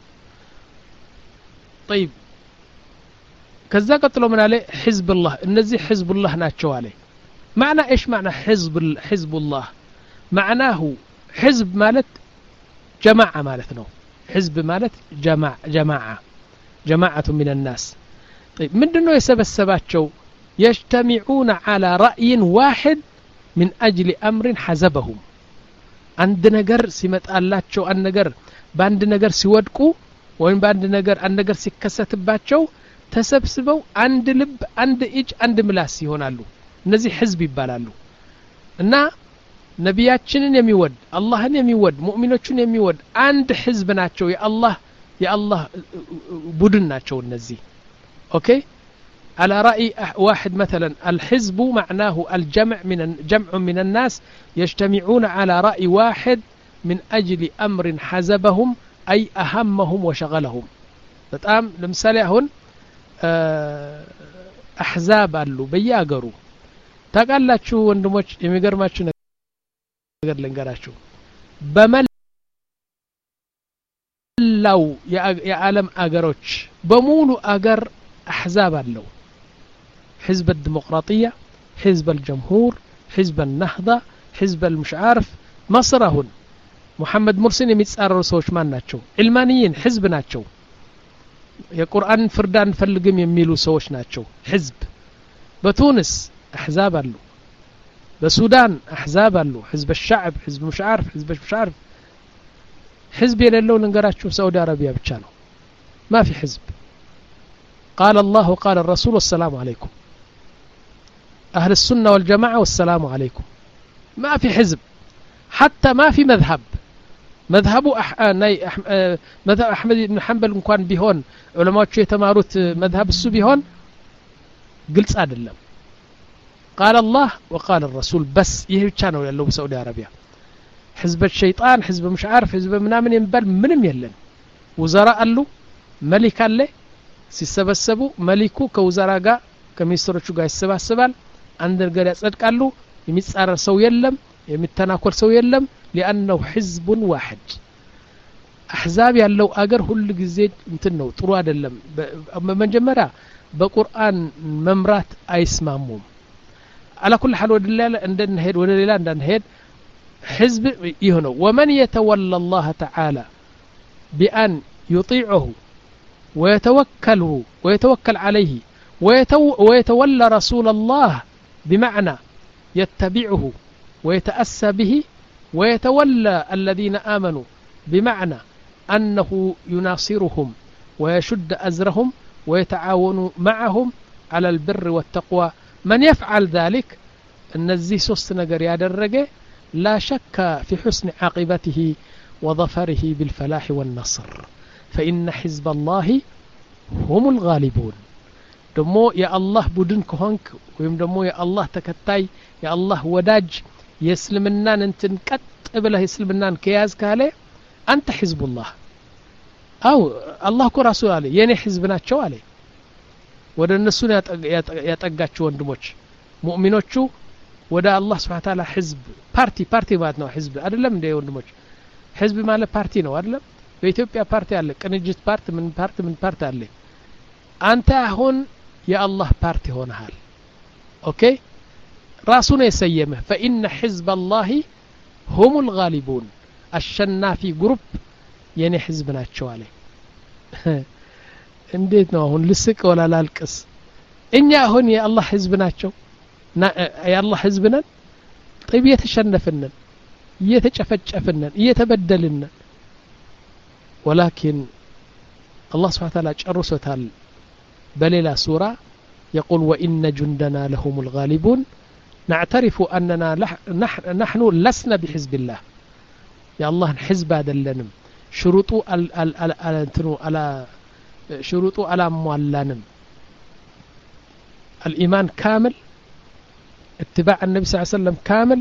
طيب كذا قتلوا من عليه حزب الله النزي حزب الله ناتشو عليه معنى إيش معنى حزب حزب الله معناه حزب مالت جماعة مالتنا حزب مالت جماعة جماعة جماعة من الناس. طيب من دونه يسبب السباتشو يجتمعون على رأي واحد من أجل أمر حزبهم عند نجر سمت اللاتشو أن نجر باند نجر سيودكو وين باند نجر أن نجر سكست باتشو تسبسبوا عند لب عند إج عند ملاس يهونالو نزي حزب يبالالو እና ነቢያችንን የሚወድ አላህን የሚወድ ሙእሚኖችን የሚወድ አንድ ህዝብ ናቸው የአላህ የአላህ ቡድን ናቸው እነዚህ ኦኬ على رأي واحد مثلا الحزب معناه الجمع من جمع من الناس يجتمعون على رأي واحد من أجل أمر حزبهم أي أهمهم وشغلهم بتقام لمثال هون أحزاب قالوا بياقروا تقالاتشو وندموش يميقرماتشو ነገር ልንገራችሁ በመላው የዓለም አገሮች በሙሉ አገር አህዛብ አለው حزب الديمقراطية حزب الجمهور حزب النهضة حزب المشعارف مصر هون محمد مرسي የሚጻረሩ ሰዎች ማን ናቸው علمانيين حزب ናቸው የቁርአን ፍርዳን ፈልግም የሚሉ ሰዎች ናቸው حزب በቱኒስ አህዛብ አለው بسودان أحزاب له حزب الشعب حزب مش عارف حزب مش عارف حزب يللون نقرأتشوف سعودي عربية بتشانو ما في حزب قال الله وقال الرسول والسلام عليكم أهل السنة والجماعة والسلام عليكم ما في حزب حتى ما في مذهب مذهبه أح... أح... مذهب أحمد بن حنبل كان بهون علماء شيء تمارت مذهب السو بهون قلت أدلم قال الله وقال الرسول بس يهبچانو ያለው በሳዑዲ አረቢያ حزب الشيطان حزب مش عارف حزب ምናምን የሚባል ምንም የለም ወዘራ አሉ መሊክ አለ ሲሰበሰቡ መሊኩ ከወዘራ ጋር ከሚኒስትሮቹ ጋር ይሰባሰባል አንድ ነገር ያጸድቃሉ የሚጻረር ሰው የለም የሚተናኮል ሰው የለም لانه حزب واحد احزاب ያለው አገር ሁሉ ጊዜ እንትን ነው ጥሩ አይደለም በመጀመሪያ በቁርአን መምራት አይስማሙም على كل حال ودلال عندنا هيد ودلال عندنا هيد حزب يهنو ومن يتولى الله تعالى بأن يطيعه ويتوكله ويتوكل عليه ويتو ويتولى رسول الله بمعنى يتبعه ويتأسى به ويتولى الذين آمنوا بمعنى أنه يناصرهم ويشد أزرهم ويتعاون معهم على البر والتقوى من يفعل ذلك النزي سوست نجر يادرجه لا شك في حسن عاقبته وظفره بالفلاح والنصر فإن حزب الله هم الغالبون دمو يا الله بدن كهنك ويم دمو يا الله تكتاي يا الله وداج يسلمنا انتن قط بله يسلمنا كياز كاله أنت حزب الله أو الله كو رسول عليه يعني حزبنا تشو عليه ወደ እነሱ ያጠጋቸው ወንድሞች ሙእሚኖቹ ወደ አላህ Subhanahu Wa Ta'ala ህዝብ ፓርቲ ፓርቲ ማለት ነው ህዝብ አይደለም እንደ ወንድሞች ህዝብ ማለት ፓርቲ ነው አይደለም በኢትዮጵያ ፓርቲ አለ ቅንጅት ፓርቲ ምን ፓርቲ ምን ፓርቲ አለ አንተ አሁን የአላህ ፓርቲ ሆነሃል ኦኬ ራሱ ነው የሰየመህ فإن حزب الله هم الغالبون الشنافي جروب የኔ ህዝብ ናቸው አለ እንዴት ነው አሁን ልስቅ ወላ ላልቅስ እኛ አሁን የአላህ ህዝብ ናቸው የአላህ ህዝብ ነን طيب የተሸነፍን እየተጨፈጨፍን እየተበደልን ولكن الله سبحانه وتعالى ጨርሶታል በሌላ ሱራ يقول وإن جندنا لهم الغالبون نعترف أننا نحن لسنا بحزب الله يا الله حزب አይደለንም شروط على شروطه على موالانم الإيمان كامل اتباع النبي صلى الله عليه وسلم كامل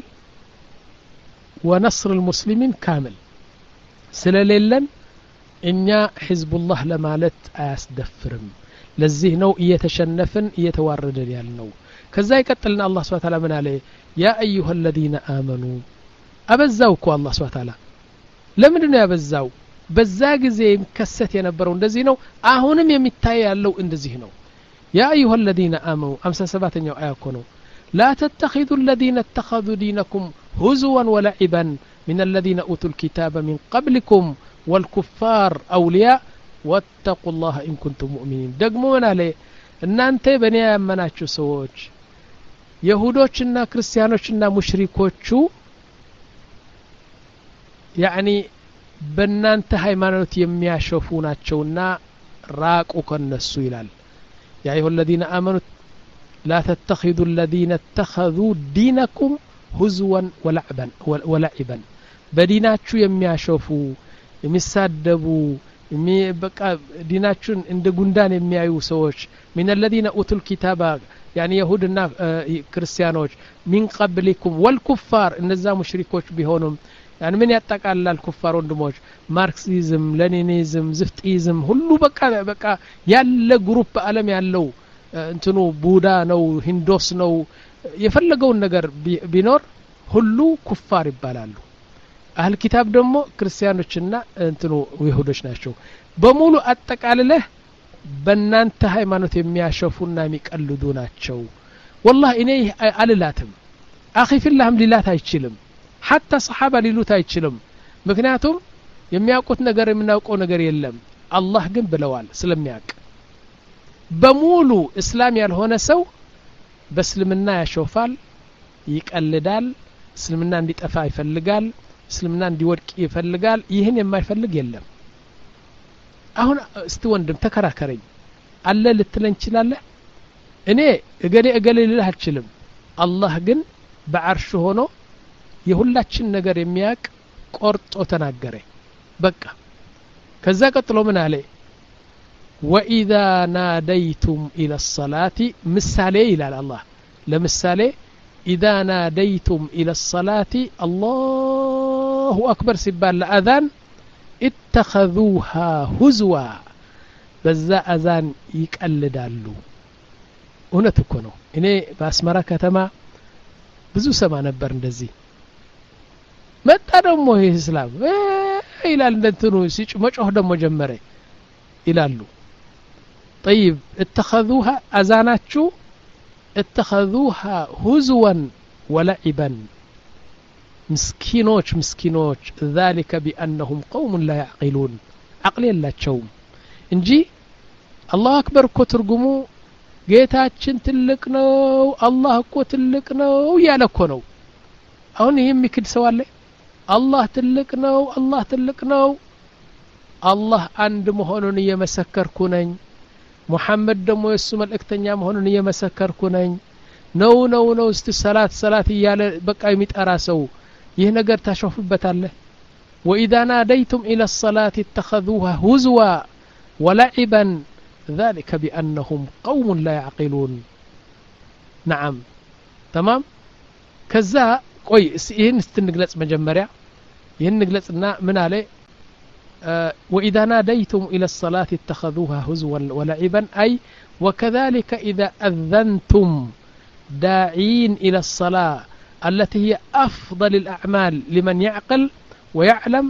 ونصر المسلمين كامل سلاليلن እኛ ሒዝቡላህ ለማለት አያስደፍርም ለዚህ ነው እየተሸነፈን እየተዋረደን ያልነው ከዛ ይቀጥልና አላህ Subhanahu Wa Ta'ala ምን አለ ያ አዩሃ الذين آمنوا አበዛው እኮ አላህ Subhanahu Wa Ta'ala ለምንድን ነው ያበዛው በዛ ጊዜ የሚከሰት የነበረው እንደዚህ ነው አሁንም የሚታይ ያለው እንደዚህ ነው ያ አዩሃ الذين آمنوا ሃምሳ ሰባተኛው አያ እኮ ነው لا تتخذوا الذين اتخذوا دينكم هزوا ولعبا من الذين أوتوا الكتاب من قبلكم والكفار أولياء واتقوا الله إن كنتم مؤمنين دقمون عليه إن أنت بني أمناتشو سووش يهودوشنا كريستيانوشنا مشركوشو يعني بنانت هايمانوت يمياشوفوناتشونا راقو كنسو يلال يا أيها الذين آمنوا لا تتخذوا الذين اتخذوا دينكم هزوا ولعبا ولعبا بديناتشو يمياشوفو የሚሳደቡ በቃ ዲናችን እንደ ጉንዳን የሚያዩ ሰዎች من الذين اوتوا الكتاب يعني يهودنا ክርስቲያኖች من قبلكم والكفار እነዛ ሙሽሪኮች ቢሆኑም يعني ምን ያጠቃልላል ኩፋር ወንድሞች ማርክሲዝም ሌኒኒዝም ዝፍጥይዝም ሁሉ በቃ በቃ ያለ ግሩፕ ዓለም ያለው እንትኑ ቡዳ ነው ሂንዶስ ነው የፈለገውን ነገር ቢኖር ሁሉ ኩፋር ይባላሉ አህል ኪታብ ደግሞ ክርስቲያኖችና እንትኑ ይሁዶች ናቸው በሙሉ አጠቃልለህ በእናንተ ሃይማኖት የሚያሸፉና የሚቀልዱ ናቸው والله እኔ አልላትም አኺ ፊላህም ሊላት አይችልም حتى صحابه ሊሉት አይችልም ምክንያቱም የሚያውቁት ነገር የምናውቀው ነገር የለም አላህ ግን ብለዋል ስለሚያውቅ በሙሉ እስላም ያልሆነ ሰው በእስልምና ያሾፋል ይቀልዳል እስልምና እንዲጠፋ ይፈልጋል እስልምና እንዲወድቅ ይፈልጋል ይህን የማይፈልግ የለም አሁን እስቲ ወንድም ተከራከረኝ አለ ልትለኝ ይችላልህ እኔ እገሌ እገሌ ልልህ አልችልም አላህ ግን በአርሽ ሆኖ የሁላችን ነገር የሚያቅ ቆርጦ ተናገረ በቃ ከዛ ቀጥሎ ምን አለ وإذا ناديتم إلى الصلاة ምሳሌ ይላል አላህ ለምሳሌ إذا ناديتم إلى الصلاة الله أكبر سبال الأذان اتخذوها هزوا بزا أذان يقلدالو هنا تكونوا إني بأسمرا كتما بزو سما نبر እንደዚህ መጣ ደግሞ ይሄ እስላም ይላል እንደንተኑ ሲጭ መጮህ ደግሞ ጀመረ ይላሉ طيب اتخذوها أذاناتشو اتخذوها هزوا ولعبا مسكينوش مسكينوش ذلك بأنهم قوم لا يعقلون عقل لا تشوم እንጂ አላህ አክበር እኮ ትርጉሙ ጌታችን ትልቅ ነው አላህ እኮ ትልቅ ነው ያለ እኮ ነው አሁን ይሄም ይክድ ሰው አለ አላህ ትልቅ ነው አላህ ትልቅ ነው አላህ አንድ መሆኑን እየመሰከርኩ ነኝ ሙሐመድ ደግሞ የሱ መልእክተኛ መሆኑን እየመሰከርኩ ነኝ ነው ነው ነው እስቲ ሰላት ሰላት እያለ በቃ የሚጠራ ሰው ይህ ነገር ታሾፍበታለህ وإذا ناديتم إلى الصلاة اتخذوها هزوا ولعبا ذلك بأنهم قوم لا يعقلون نعم تمام كذا ቆይ ይሄን ስትንግለጽ መጀመሪያ ይሄን ንግለጽና ምን አለ وإذا ناديتم إلى الصلاة اتخذوها هزوا ولعبا أي وكذلك إذا أذنتم داعين إلى الصلاة التي هي أفضل الأعمال لمن يعقل ويعلم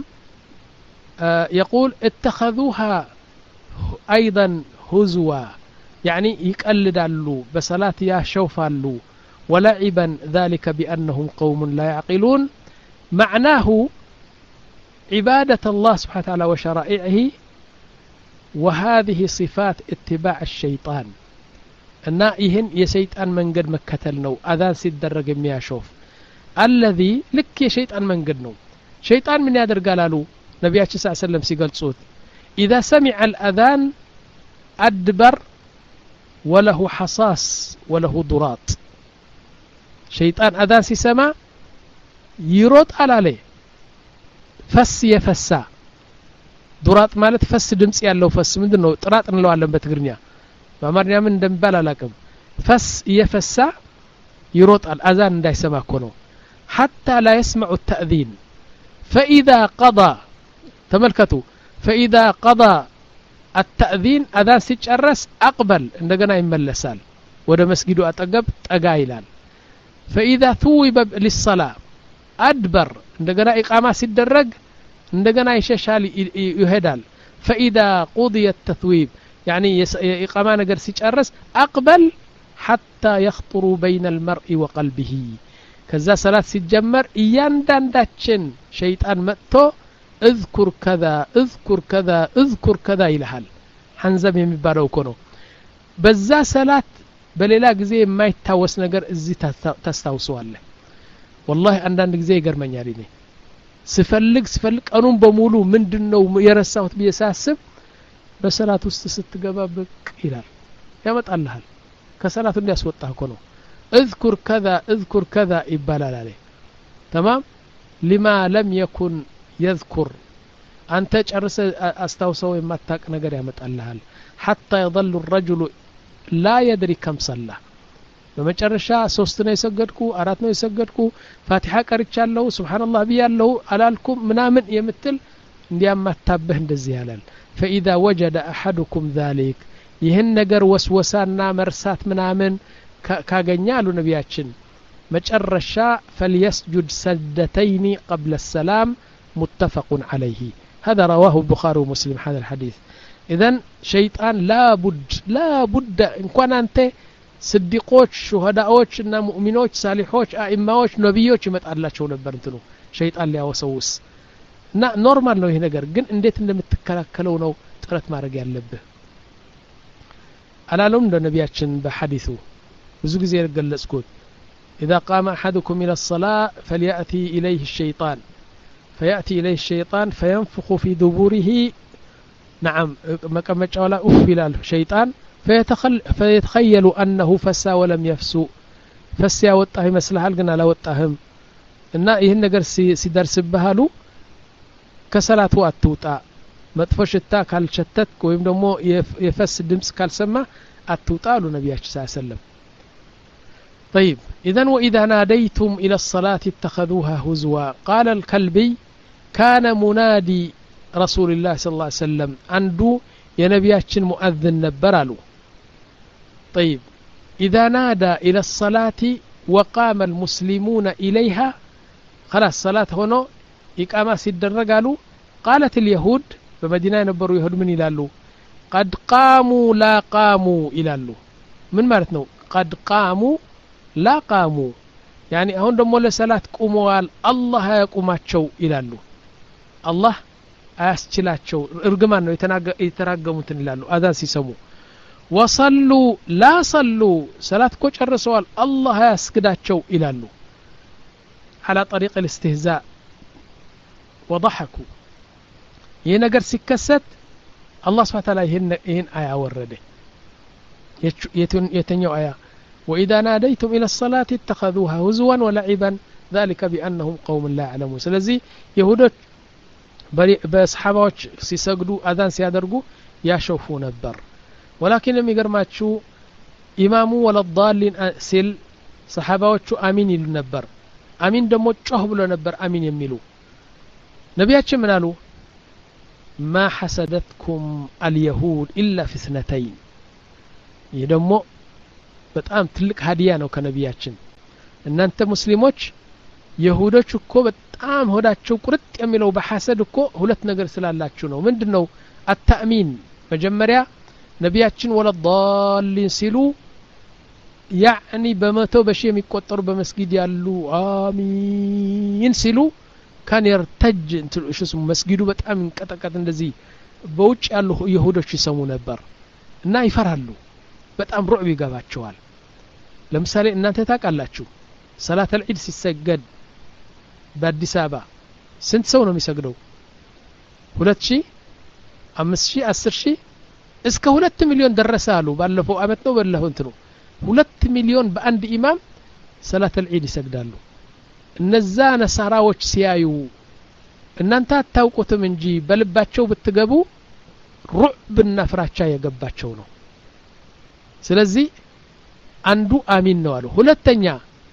يقول اتخذوها أيضا هزوا يعني يقلدالو بصلاة يا شوفالو ولعبا ذلك بأنهم قوم لا يعقلون معناه عبادة الله سبحانه وتعالى وشرائعه وهذه صفات اتباع الشيطان النائهن يسيطان من قد مكتلنو أذان سيدرق مياشوف الذي لك يشيطان من قدنو شيطان من يادر قالالو نبياتش صلى الله عليه وسلم سيقال صوت إذا سمع الأذان أدبر وله حصاص وله ضراط شيطان أذان سيسمع يروط على ليه فس يفسا ضراط مالت فس دمص ያለው فس ምንድነው ጥራጥ እንለዋለን በትግርኛ በአማርኛ ምን እንደምባል አላውቅም فس يفسا يروطال أذان እንዳይሰማ እኮ ነው حتى لا يسمع التأذين فإذا قضى تملكتوا فإذا قضى التأذين أذان ሲጨርስ أقبل እንደገና ይመለሳል ወደ መስጊዱ አጠገብ ጠጋ ይላል فإذا ثوب للصلاة أدبر እንደገና إقامة ሲደረግ እንደገና ይሸሻል ይሄዳል فإذا قضي التثويب يعني إقامة ነገር ሲጨርስ أقبل حتى يخطر بين المرء وقلبه ከዛ ሰላት ሲጀመር እያንዳንዳችን ሸይጣን መጥቶ اذكر كذا اذكر كذا اذكر كذا ይልሃል ሐንዘም የሚባለው እኮ ነው በዛ ሰላት በሌላ ጊዜ የማይታወስ ነገር እዚህ ታስታውሰዋለህ والله አንዳንድ ጊዜ ይገርመኛል እኔ ስፈልግ ስፈልግ ቀኑን በሙሉ ምንድነው የረሳሁት በየሳስብ በሰላት ውስጥ ስትገባ ብቅ ይላል ያመጣልሃል ከሰላቱ እንዲያስወጣህ እኮ ነው اذكر كذا اذكر كذا ይባላል አለ تمام لما لم يكن يذكر أنت ጨርሰ አስታውሰው የማታቅ ነገር ያመጣልሃል حتى يظل الرجل لا يدري كم صلى በመጨረሻ ሶስት ነው የሰገድኩ አራት ነው የሰገድኩ ፋቲሃ ቀርቻለሁ ሱብሃንአላህ ብያለሁ አላልኩም ምናምን የምትል እንዲያማታብህ እንደዚህ ያላል فإذا وجد أحدكم ذلك ይህን ነገር ወስወሳና መርሳት ምናምን ካገኛ አሉ ነቢያችን መጨረሻ فليسجد سجدتين قبل السلام متفق عليه هذا رواه البخاري ومسلم هذا الحديث إذن شيطان لا بد لا بد إن كان أنت صديقوች ሹሃዳዎች እና ሙእሚኖች ሳሊሖች አኢማዎች ነብዮች ይመጣላቸው ነበር እንትኑ ሸይጣን ሊያወሰውስ እና ኖርማል ነው ይሄ ነገር ግን እንዴት እንደምትከላከለው ነው ጥረት ማድረግ ያለብህ አላለም እንደ ነብያችን በሐዲሱ ብዙ ጊዜ ገለጽኩት إذا قام أحدكم إلى الصلاة فليأتي إليه الشيطان فيأتي إليه الشيطان فينفخ في دبوره نعم مكمچ ولا أف إلى الشيطان فيتخيل أنه فسى ولم يفسو فسى وطاه مسلحال ግን አላወጣህም እና ይሄን ነገር ሲደርስብሃሉ ከሰላቱ አትውጣ መጥፎ ሽታ ካልቸተት ወይም ደግሞ የፈስ ድምጽ ካልሰማ አትውጣ አሉ ነብያችን ሰለላሁ ዐለይሂ ወሰለም طيب اذا واذا ناديتم الى الصلاه اتخذوها هزوا قال الكلبي كان منادي رسول الله صلى الله عليه وسلم عنده የነብያችን ሙአዝን ነበር አሉ طيب اذا نادى الى الصلاه وقام المسلمون اليها خلاص صلاه ሆኖ ኢቃማ ሲደረግ አሉ قالت اليهود በመዲና የነበሩ ይሁድ ምን ይላሉ قد قاموا لا قاموا ይላሉ ምን ማለት ነው قد قاموا لا قاموا يعني አሁን ደግሞ ለሰላት ቆመዋል አላህ ያቁማቸው ይላሉ አላህ አያስችላቸው እርግማን ነው የተራገሙትን ይላሉ አዛን ሲሰሙ وصلوا لا صلوا صلاه እኮ ጨርሰዋል አላህ ያስግዳቸው ይላሉ على طريق الاستهزاء وضحكوا ይሄ ነገር ሲከሰት አላህ Subhanahu Wa Ta'ala ይሄን ይሄን አያ ወረደ የተኛው አያ واذا ناديتم الى الصلاه اتخذوها هزوا ولعبا ذلك بانهم قوم لا يعلمون ስለዚህ ይሁዶች በሰሃባዎች ሲሰግዱ አዛን ሲያደርጉ ያሾፉ ነበር ولكن የሚገርማችሁ ኢማሙ ወለዳሊን ሲል ሰሃባዎቹ አሚን ይሉ ነበር አሚን ደግሞ ጮህ ብሎ ነበር አሚን የሚሉ ነብያችን ምን አሉ ما حسدتكم اليهود الا في اثنتين ይደሞ በጣም ትልቅ ሀዲያ ነው ከነብያችን እናንተ ሙስሊሞች ይሁዶች እኮ በጣም ሆዳቸው ቁርጥ የሚለው በሐሰድ እኮ ሁለት ነገር ስላላችሁ ነው ምንድነው አታሚን መጀመሪያ ነብያችን ወለዳሊን ሲሉ يعني በመቶ በሺ የሚቆጠሩ በመስጊድ ያሉ አሚን ሲሉ كان يرتج እሺ ስሙ መስጊዱ በጣም እንቀጠቀጥ እንደዚህ በውጭ ያሉ ይሁዶች ይሰሙ ነበር እና ይፈራሉ በጣም ሩዕብ ይገባቸዋል ለምሳሌ እናንተ ታውቃላችሁ ሰላት العيد ሲሰገድ በአዲስ አበባ ስንት ሰው ነው የሚሰግደው ሁለት ሺህ አምስት ሺህ አስር ሺህ እስከ ሁለት ሚሊዮን ደረሰ አሉ ባለፈው አመት ነው በለፈው እንትኑ ሁለት ሚሊዮን በአንድ ኢማም ሰላት العيد ይሰግዳሉ እነዛ ነሳራዎች ሲያዩ እናንተ አታውቁትም እንጂ በልባቸው ብትገቡ ሩዕብና ፍራቻ የገባቸው ነው ስለዚህ አንዱ አሚን ነው አሉ ሁለተኛ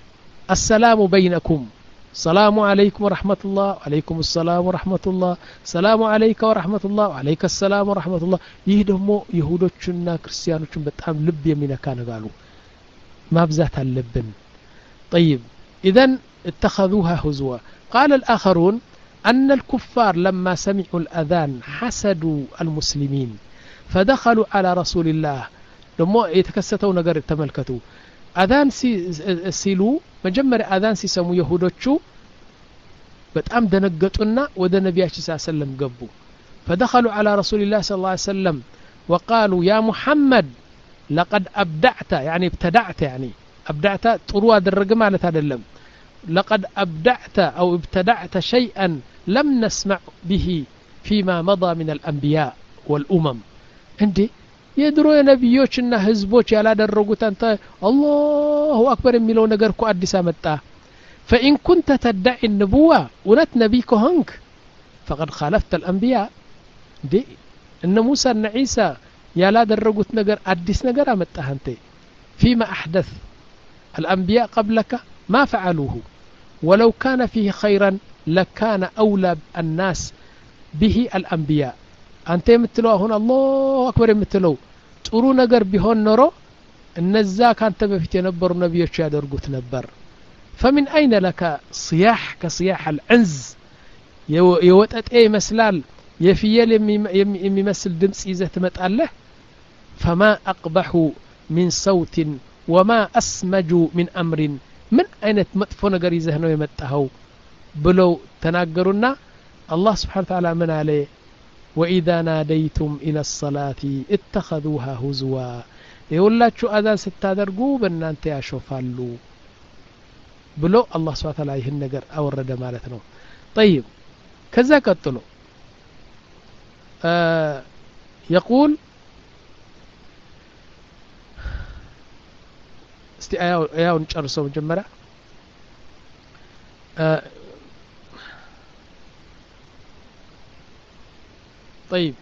السلام بينكم السلام عليكم ورحمة الله وعليكم السلام ورحمة الله السلام عليك ورحمة الله وعليك السلام ورحمة الله ይህ ደግሞ ይሁዶችና ክርስቲያኖችን በጣም ልብ የሚነካ ነገሩ ማብዛት አለብን طيب إذن اتخذوها هزوا قال الآخرون أن الكفار لما سمعوا الأذان حسدوا المسلمين فدخلوا على رسول الله لما يتكستوا نقر التملكتوا أذان سيلو مجمر أذان سيسمو يهودوشو بتأم دنقتنا ودى النبي صلى الله عليه وسلم قبو فدخلوا على رسول الله صلى الله عليه وسلم وقالوا يا محمد لقد أبدعت يعني ابتدعت يعني أبدعت طروا الرقم على تدلم لقد أبدعت أو ابتدعت شيئا لم نسمع به فيما مضى من الأنبياء والأمم عندي يدروا يا نبيوچنا حزبوچ ያላደረጉት አንተ الله اكبر የሚለው ነገር እኮ አዲስ አመጣ فإن كنت تدعي النبوة ونت نبيك هنك فقد خالفت الأنبياء دي إن موسى إن عيسى ያላደረጉት ነገር አዲስ ነገር አመጣህ አንተ فيما أحدث الأنبياء قبلك ما فعلوه ولو كان فيه خيرا لكان أولى الناس به الأنبياء أنت يمثلوا هنا الله أكبر يمثلوا ጥሩ ነገር ቢሆን ኖሮ እነዛ ካንተ በፊት የነበሩ ነብዮች ያደርጉት ነበር فمن أين لك صياح كصياح العنز يوطጤ ይመስላል የፍየል የሚመስል ድምጽ ይዘህ ትመጣለህ فما أقبح من صوت وما أسمج من أمر من أين መጥፎ ነገር ይዘህ ነው የመጣኸው ብለው ተናገሩና الله سبحانه وتعالى من عليه وإذا ناديتم إلى الصلاة اتخذوها هزوا يقولاتشو أذان ستادرقوا بأنانت يشوفالو بلو الله سبحانه وتعالى يهن نقر أورد مالتنا طيب كذا قتلوا آه يقول استي آياو نشارسو مجمرة آه طيب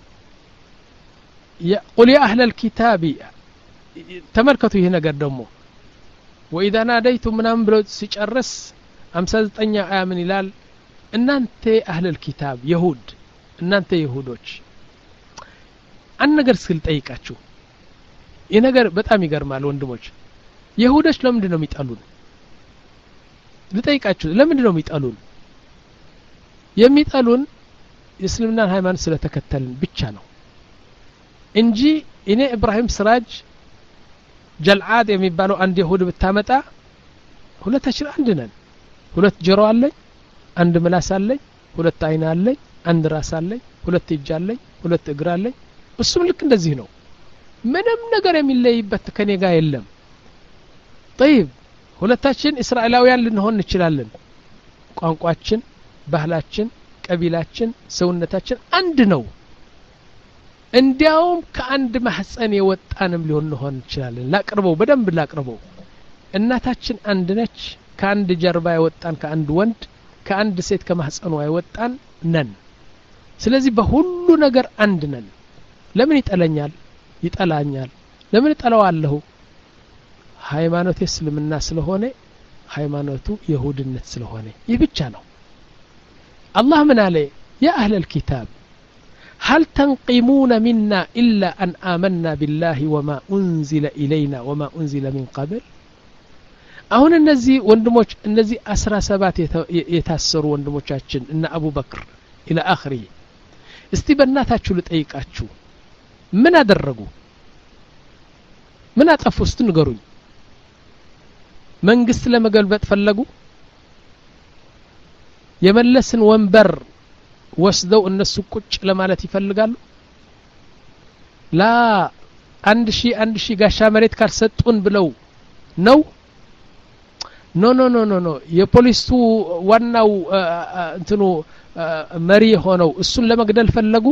قل يا أهل الكتاب تملكتوا هنا قدموا وإذا ناديتم من أمبلو سيجرس أمسازت أنيا آمن إلال إن أنت أهل الكتاب يهود إن أنت يهودوش أنا نقر سكلت أيكاتشو ينقر بتأمي قرمال وندموش يهودوش لم دنهم يتقلون لتأيكاتشو لم دنهم يتقلون يم يتقلون يسلمنا هايمان ስለተከተልን ብቻ ነው እንጂ እኔ ኢብራሂም ስራጅ ጀልዓድ የሚባለው አንድ ይሁድ ብታመጣ ሁለታችን አንድ ነን ሁለት ጆሮ አለኝ አንድ ምላስ አለኝ ሁለት አይን አለኝ አንድ ራስ አለኝ ሁለት እጅ አለኝ ሁለት እግር አለኝ እሱም ልክ እንደዚህ ነው ምንም ነገር የሚለይበት ከኔ ጋር የለም طيب ሁለታችን እስራኤላውያን ልንሆን እንችላለን ቋንቋችን ባህላችን ቀቢላችን ሰውነታችን አንድ ነው እንዲያውም ከአንድ ማህፀን የወጣንም ሊሆን ሆን ይችላል ላቅርበው በደንብ ላቅርበው እናታችን አንድ ነች ከአንድ ጀርባ የወጣን ከአንድ ወንድ ከአንድ ሴት ከማህፀኑ የወጣን ነን ስለዚህ በሁሉ ነገር አንድ ነን ለምን ይጠላኛል ይጠላኛል ለምን ይጠላዋለሁ ሃይማኖት እስልምና ስለሆነ ሃይማኖቱ ይሁድነት ስለሆነ ይህ ብቻ ነው الله من عليه يا أهل الكتاب هل تنقمون منا إلا أن آمنا بالله وما أنزل إلينا وما أنزل من قبل أهون النزي وندموش النزي أسرى سبات يتأثر وندموشاتشن إن أبو بكر إلى آخره استبناتاتشو لتأيكاتشو من أدرقوا من أتقفوا استنقروا من قست لما قلبت فلقوا የመለስን ወንበር ወስደው እነሱ ቁጭ ለማለት ይፈልጋሉ ላ አንድ ሺህ አንድ ሺህ ጋሻ መሬት ካልሰጡን ብለው ነው ኖ ኖ ኖ ኖ ኖ የፖሊሱ ዋናው እንትኑ መሪ ሆነው እሱን ለመግደል ፈለጉ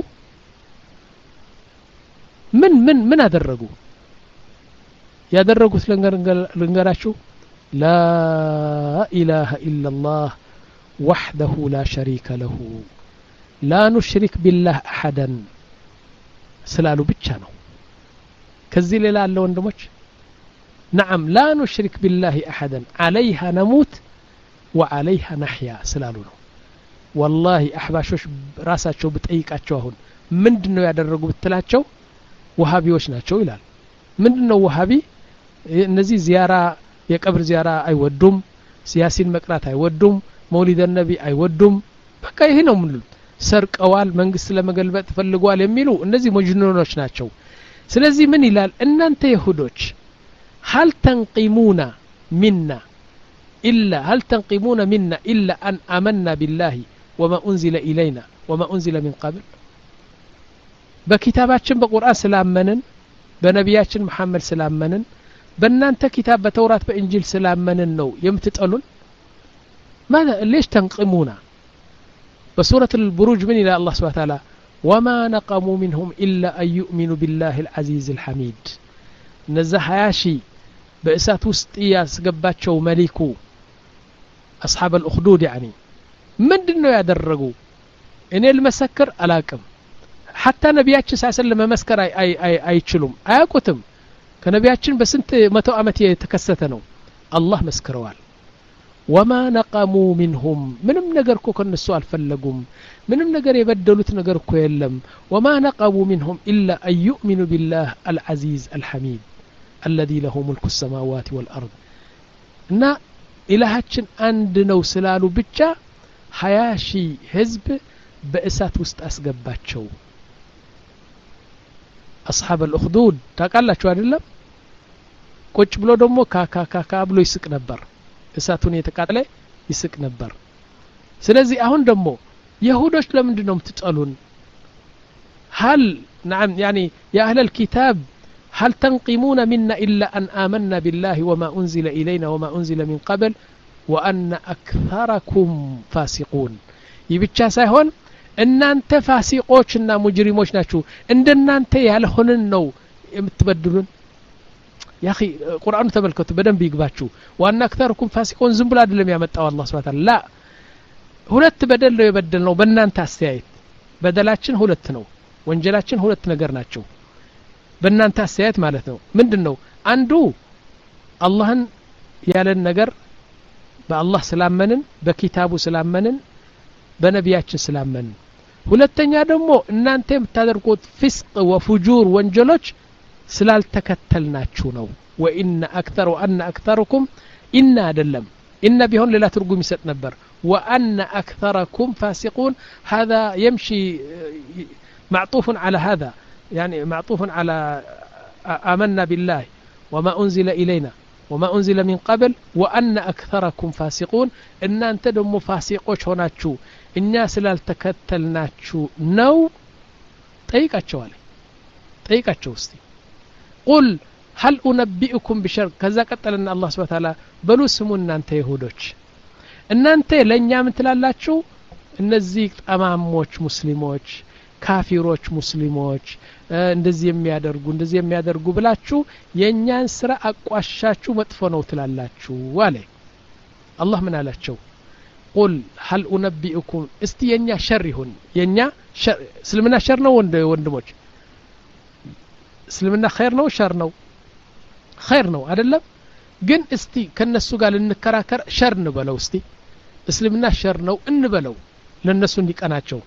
ምን ምን ምን አደረጉ ያደረጉት ልንገራችሁ ላ ኢላሃ ኢላላህ وحده لا شريك له لا نشرك بالله أحدا سلالو ብቻ ነው ከዚህ ሌላ አለ ወንድሞች نعم لا نشرك بالله أحدا عليها نموت وعليها نحيا سلالونه والله أحباشوش راساتشو بتأيقاتشو هون ምንድነው ያደረጉ ብትላቸው ወሃቢዎች ናቸው ይላል ምንድነው ወሃቢ እነዚህ ዚያራ የቀብር ዚያራ አይወዱም ሲያሲን መቅራት አይወዱም መውሊድ ነቢ አይወዱም በቃ ይሄ ነው ምን ሰርቀዋል መንግስት ለመገልበጥ ፈልጓል የሚሉ እነዚህ መጅኑኖች ናቸው ስለዚህ ምን ይላል እናንተ ይሁዶች هل تنقمون منا إلا هل تنقمون منا إلا أن آمنا بالله وما أنزل إلينا وما أنزل من قبل በኪታባችን በቁርአን ስላመንን በነቢያችን መሐመድ ስላመንን በእናንተ ኪታብ በተውራት በእንጂል ስላመንን ነው የምትጠሉን ماذا ليش تنقمون بسورة البروج من إلى الله سبحانه وتعالى وما نقموا منهم إلا أن يؤمنوا بالله العزيز الحميد نزا حياشي بإسات وسطية سقباتشو مليكو أصحاب الأخدود يعني من دنو يدرقوا إن المسكر ألاكم حتى نبياتش سأسلم مسكر أي أي أي أي تشلوم أيكتم كنبياتش بس أنت متى أمتي تكستنو الله مسكروال وما نقموا منهم منم نجركو كن السؤال فلقوم منم نجر يبدلوا نجركو يلم وما نقموا منهم إلا أن يؤمنوا بالله العزيز الحميد الذي له ملك السماوات والأرض نا إلهاتشن عندنا وسلالو بتشا حياشي حزب بأسات وسط أسقباتشو أصحاب الأخدود تقال شو أدلم كوش بلو دمو كا كا كا كا بلو يسك نبر እሳቱን የተቃጠለ ይስቅ ነበር ስለዚህ አሁን ደግሞ ይሁዶች ለምንድነው የምትጠሉን هل نعم يعني يا أهل الكتاب هل تنقمون منا إلا أن آمنا بالله وما أنزل إلينا وما أنزل من قبل وأن أكثركم فاسقون يبتشا سايهون إن أنت فاسقوشنا مجرموش ناشو إن أنت يالهنن نو يمتبدلون يا أخي قرآن تملكته بدن بيقباتشو وأن أكثركم فاسقون زنبلا دلم يامتاو الله سبحانه وتعالى لا ሁለት በደል ነው የበደልነው በእናንተ አስተያየት በደላችን ሁለት ነው ወንጀላችን ሁለት ነገር ናቸው በእናንተ አስተያየት ማለት ነው ምንድነው አንዱ አላህን ያለን ነገር በአላህ ስላመንን በኪታቡ ስላመንን በነቢያችን ስላመንን ሁለተኛ ደግሞ እናንተ የምታደርጉት ፍስቅ ወፉጁር ወንጀሎች ስላልተከተልናችሁ ነው ወኢነ አክተሩ አነ አክተሩኩም ኢነ አይደለም ኢነ ቢሆን ሌላ ትርጉም ይሰጥ ነበር وأن أكثركم فاسقون هذا يمشي معطوف على هذا يعني معطوف على آمنا بالله وما أنزل إلينا وما أنزل من قبل وأن أكثركم فاسقون إن أنت دم فاسقوش هناتشو الناس لا التكتلناتشو نو طيقاتشو علي طيقاتشو استي قل هل أنبئكم بشر كذا قتلنا الله سبحانه وتعالى بلو سمونا أنت يهودوش እናንተ ለኛ ምን ትላላችሁ እነዚህ ጠማሞች ሙስሊሞች ካፊሮች ሙስሊሞች እንደዚህ የሚያደርጉ እንደዚህ የሚያደርጉ ብላችሁ የኛን ስራ አቋሻችሁ መጥፎ ነው ትላላችሁ ዋለ አላህ ምን አላቸው قل هل انبئكم እስቲ የኛ ሸር ይሁን የኛ እስልምና ሸር ነው ወንድሞች እስልምና ኸይር ነው ሸር ነው ኸይር ነው አይደለም ግን እስቲ ከነሱ ጋር ልንከራከር ሸር እንበለው እስቲ እስልምና ሸር ነው እንበለው ለነሱ እንዲቀናቸው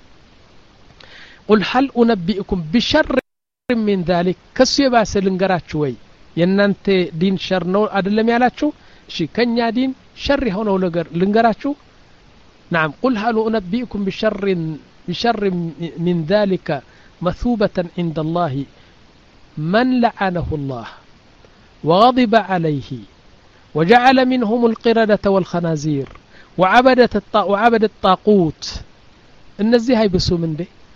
قل هل انبئكم بشر من ذلك ከሱ የባሰ ልንገራችሁ ወይ የናንተ ዲን ሸር ነው አይደለም ያላችሁ እሺ ከኛ ዲን ሸር የሆነው ነገር ልንገራችሁ نعم قل هل انبئكم بشر بشر من ذلك مثوبة عند الله من لعنه الله وغضب عليه وجعل منهم القردة والخنازير وعبدة الطا وعبد الطاغوت እነዚህ አይብሱ እንዴ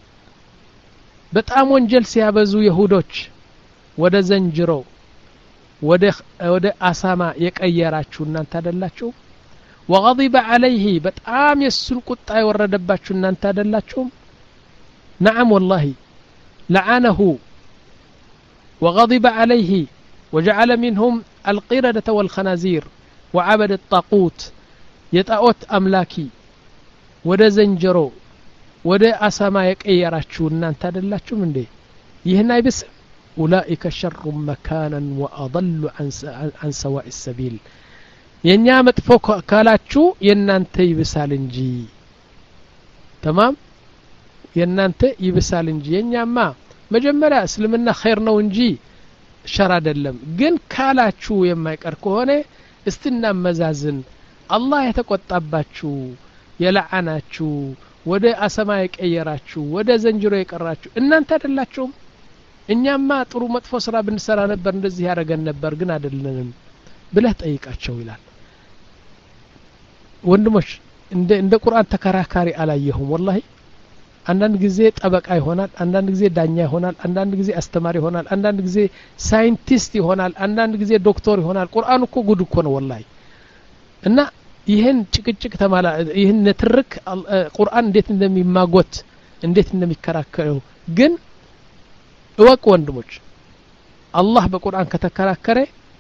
በጣም ወንጀል ሲያበዙ ይሁዶች ወደ ዘንጅሮ ወደ ወደ አሳማ የቀየራችሁ እናንተ አይደላችሁ وغضب عليه በጣም የሱን ቁጣ የወረደባችሁ እናንተ አይደላችሁ نعم والله لعنه وغضب عليه وجعل منهم القردة والخنازير وعبد الطاغوت يطاوت املاكي ወደ ዘንጀሮ ወደ አሳማ የቀየራችሁ እናንተ አይደላችሁም እንዴ ይሄን አይብስ أولئك شر مكانا وأضل عن, عن سواء السبيل ينيا مطفو كالاتشو ينانت يبسال انجي تمام ينانت يبسال انجي ينيا ما مجمرا اسلمنا خير نو انجي شر አይደለም ግን ካላችሁ የማይቀር ከሆነ እስትና መዛዝን አላህ የተቆጣባችሁ የለዓናችሁ ወደ አሰማ የቀየራችሁ ወደ ዘንጅሮ የቀራችሁ እናንተ አይደላችሁም እኛማ ጥሩ መጥፎ ስራ ብንሰራ ነበር እንደዚህ ያደረገን ነበር ግን አይደለንም ብለህ ጠይቃቸው ይላል ወንድሞች እንደ እንደ ቁርአን ተከራካሪ አላየሁም ወላሂ አንዳንድ ጊዜ ጠበቃ ይሆናል አንዳንድ ጊዜ ዳኛ ይሆናል አንዳንድ ጊዜ አስተማሪ ይሆናል አንዳንድ ጊዜ ሳይንቲስት ይሆናል አንዳንድ ጊዜ ዶክተር ይሆናል ቁርአን እኮ ጉድ እኮ ነው ወላሂ እና ይሄን ጭቅጭቅ ተማላ ይሄን ንትርክ ቁርአን እንዴት እንደሚማጎት እንዴት እንደሚከራከረው ግን እወቁ ወንድሞች አላህ በቁርአን ከተከራከረ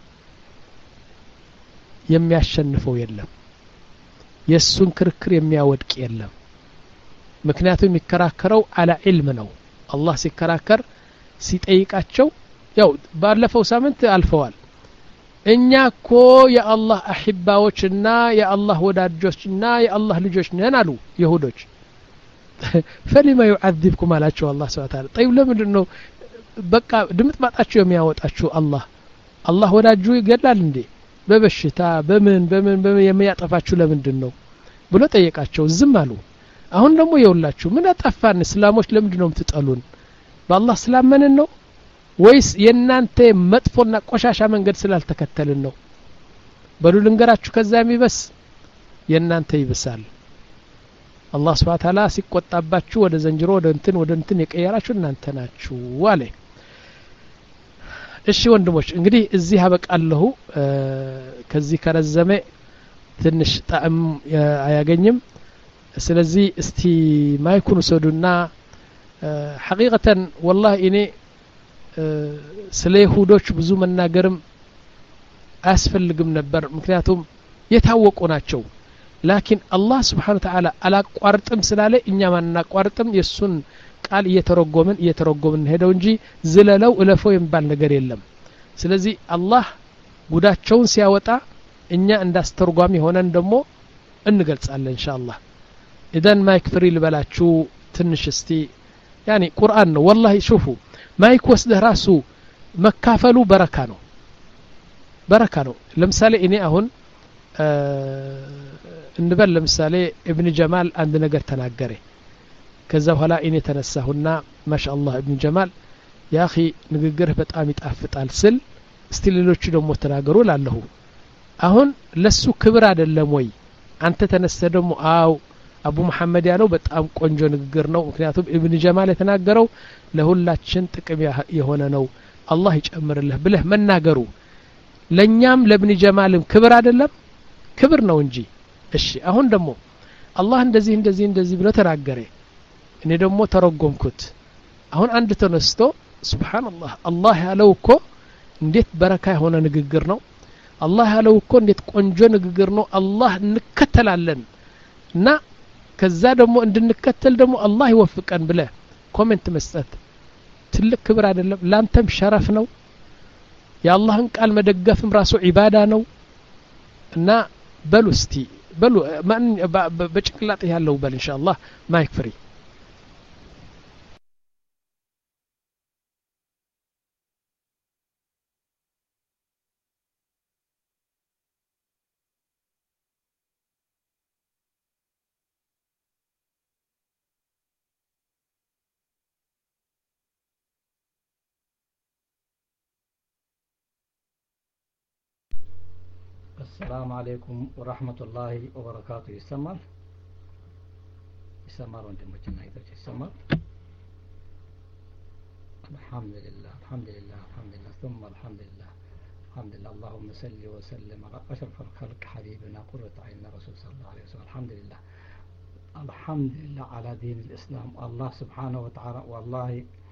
የሚያሸንፈው የለም የሱን ክርክር የሚያወድቅ የለም ምክንያቱም የሚከራከረው አላ ዒልም ነው አላህ ሲከራከር ሲጠይቃቸው ያው ባለፈው ሳምንት አልፈዋል እኛ እኮ የአላህ አህባዎችና የአላህ ወዳጆችና የአላህ ልጆች ነን አሉ ይሁዶች فلما يعذبكم አላቸው አላህ Subhanahu Ta'ala طيب ለምንድን ነው በቃ ድምጥ ማጣቸው የሚያወጣችሁ አላህ አላህ ወዳጁ ይገላል እንዴ በበሽታ በምን በምን በምን የሚያጠፋችሁ ለምንድን ነው ብሎ ጠየቃቸው ዝም አሉ አሁን ደግሞ ይውላችሁ ምን አጠፋን እስላሞች ለምንድን ነው የምትጠሉን በአላህ ስላመንን ነው ወይስ የናንተ መጥፎና ቆሻሻ መንገድ ስላልተከተልን ነው በሉ ልንገራችሁ ከዛ የሚበስ የናንተ ይብሳል አላህ Subhanahu Ta'ala ሲቆጣባችሁ ወደ ዘንጅሮ ወደ እንትን ወደ እንትን የቀየራችሁ እናንተ ናችሁ አለ እሺ ወንድሞች እንግዲህ እዚህ አበቃለሁ ከዚህ ከረዘመ ትንሽ ጣዕም አያገኝም ስለዚህ እስቲ ማይኩን ወሰዱና ሐቂቀተን والله እኔ ስለ ይሁዶች ብዙ መናገርም አያስፈልግም ነበር ምክንያቱም የታወቁ ናቸው ላኪን አላህ Subhanahu Ta'ala አላቋርጥም ስላለ እኛ ማናቋርጥም የሱን ቃል እየተረጎምን እየተረጎምን ሄደው እንጂ ዝለለው እለፈው የሚባል ነገር የለም ስለዚህ አላህ ጉዳቸውን ሲያወጣ እኛ እንዳስተርጓሚ ሆነን ደግሞ እንገልጻለን ኢንሻአላህ ኢዳን ማይክ ፍሪ ልበላችሁ ትንሽ እስቲ ያኒ ቁርአን ነው والله شوفوا ማይክ ወስደህ ራሱ መካፈሉ በረካ ነው በረካ ነው ለምሳሌ እኔ አሁን እንበል ለምሳሌ ኢብኑ ጀማል አንድ ነገር ተናገረ ከዛ በኋላ እኔ ተነሳሁና ማሻአላህ ኢብኑ ጀማል ያ اخي ንግግርህ በጣም ይጣፍጣል ስል እስቲ ሌሎቹ ደግሞ ተናገሩ ላለሁ አሁን ለሱ ክብር አይደለም ወይ አንተ ተነስተህ ደግሞ አው አቡ መሐመድ ያለው በጣም ቆንጆ ንግግር ነው ምክንያቱም ኢብኑ ጀማል የተናገረው ለሁላችን ጥቅም የሆነ ነው አላህ ይጨምርልህ ብለህ መናገሩ ለኛም ለኢብኑ ጀማልም ክብር አይደለም ክብር ነው እንጂ እሺ አሁን ደግሞ አላህ እንደዚህ እንደዚህ እንደዚህ ብሎ ተናገረ እኔ ደግሞ ተረጎምኩት አሁን አንድ ተነስቶ ሱብሃንአላህ አላህ ያለው እኮ እንዴት በረካ የሆነ ንግግር ነው አላህ ያለው እኮ እንዴት ቆንጆ ንግግር ነው አላህ እንከተላለን እና ከዛ ደግሞ እንድንከተል ደግሞ አላህ ይወፍቀን ብለ ኮሜንት መስጠት ትልቅ ክብር አይደለም ላንተም ሸረፍ ነው የአላህን ቃል መደገፍም ራሱ ዒባዳ ነው እና በሉ እስቲ በሉ ማን በጭቅላጥ ያለው በል ኢንሻአላህ ማይክ ፍሪ السلام عليكم ورحمة الله وبركاته يسمر يسمر وندمجنا يدرج يسمر الحمد لله الحمد لله الحمد لله ثم الحمد لله الحمد لله اللهم صل وسلم على أشرف الخلق حبيبنا قرة عيننا رسول صلى الله عليه وسلم الحمد لله الحمد لله على دين الإسلام الله سبحانه وتعالى والله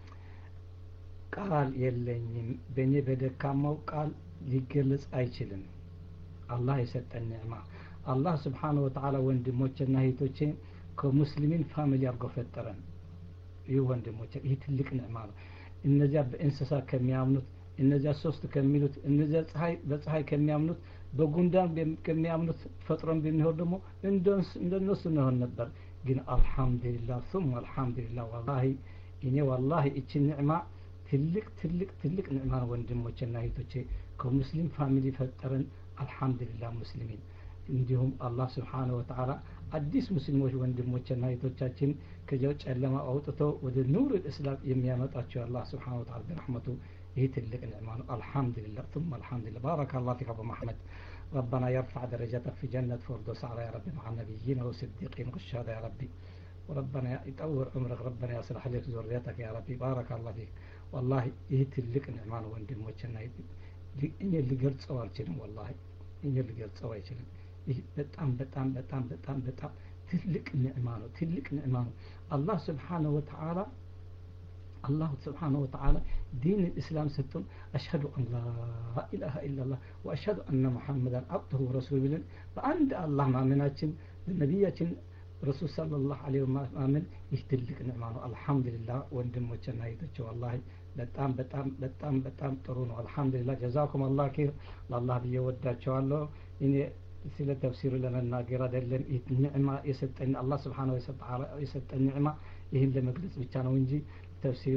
قال يلني بني بدكامو قال يجلس አይችልም አላህ የሰጠን ኒዕማ አላህ Subhanahu Wa Ta'ala ወንድሞችና እህቶቼ ከሙስሊሚን ፋሚሊ አርጎ ፈጠረን ይህ ወንድሞች ይህ ትልቅ ኒዕማ ነው እነዚያ በእንስሳ ከሚያምኑት እነዚያ ሶስት ከሚሉት እነዚያ ፀሐይ በፀሐይ ከሚያምኑት በጉንዳን ከሚያምኑት ፈጥሮን ቢሆን ደግሞ እንደነሱ ነው ነበር ግን አልহামዱሊላህ ثم አልহামዱሊላህ والله እኔ والله እቺ ኒዕማ ትልቅ ትልቅ ትልቅ ኒዕማ ወንድሞችና እህቶቼ ከሙስሊም ፋሚሊ ፈጠረን አልহামዱሊላህ ሙስሊሚን እንዲሁም አላህ Subhanahu Wa Ta'ala አዲስ ሙስሊሞች ወንድሞችና እህቶቻችን ከጀው ጨለማ አውጥተው ወደ ኑር እስላም የሚያመጣቸው አላህ Subhanahu Wa Ta'ala በረህመቱ ይህ ትልቅ ኒዕማ ነው አልহামዱሊላህ ثم አልহামዱሊላህ بارك الله فيك ابو محمد ربنا يرفع درجتك في جنة فردوس على يا رب مع النبيين والصديقين والشهداء يا ربي وربنا يطول عمرك ربنا يصلح لك ذريتك يا ربي بارك الله فيك والله ይህ ትልቅ ኒዕማ ነው ወንድሞችና እኔ ልገልጸው አልችልም والله እኔ ልገልጸው አይችልም ይህ በጣም በጣም በጣም በጣም በጣም ትልቅ ኒዕማ ነው ትልቅ ኒዕማ ነው አላህ Subhanahu Wa Ta'ala الله سبحانه وتعالى دين الإسلام ستون أشهد أن لا إله إلا الله وأشهد أن محمدا عبده ورسوله فعند الله ما مناتين النبياتين رسول صلى الله عليه وسلم يهتلك نعمانه الحمد لله وندم وجهنا يتوجه والله በጣም በጣም በጣም በጣም ጥሩ ነው አልহামዱሊላህ جزاكم الله خير ለአላህ በየወዳቸዋለሁ እኔ ስለ ተፍሲሩ ለመናገር አይደለም ኒዕማ የሰጠኝ አላህ Subhanahu Wa Ta'ala የሰጠኝ ኒዕማ ይሄን ለመግለጽ ብቻ ነው እንጂ تفسير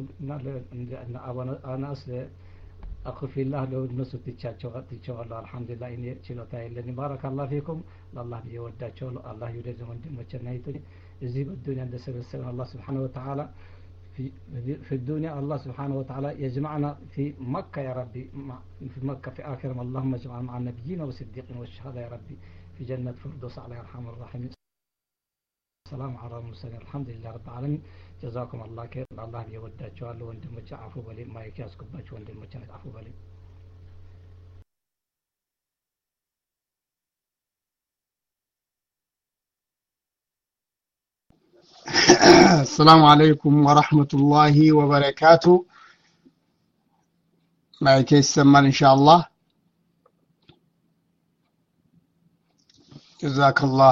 أن أناس أخف الله لو نسوت تشاتشوا تشاتشوا الحمد لله إني شلوتها إلا بارك الله فيكم الله بيوداتشوا الله يرزق من دم وجنايته يزيد الدنيا عند سبب الله سبحانه وتعالى في في الدنيا الله سبحانه وتعالى يجمعنا في مكة يا ربي في مكة في آخر اللهم اجمعنا مع النبيين والصديقين والشهداء يا ربي في جنة فردوس على أرحم الراحمين السلام على المرسلين الحمد لله رب العالمين جزاكم الله خير الله يوداچዋለሁ ወንድሞች አፉ በሊ ማይክ ያስገባችሁ ወንድሞች አፉ በሊ السلام عليكم ورحمة الله وبركاته ማይክ ይሰማል ኢንሻአላህ جزاك الله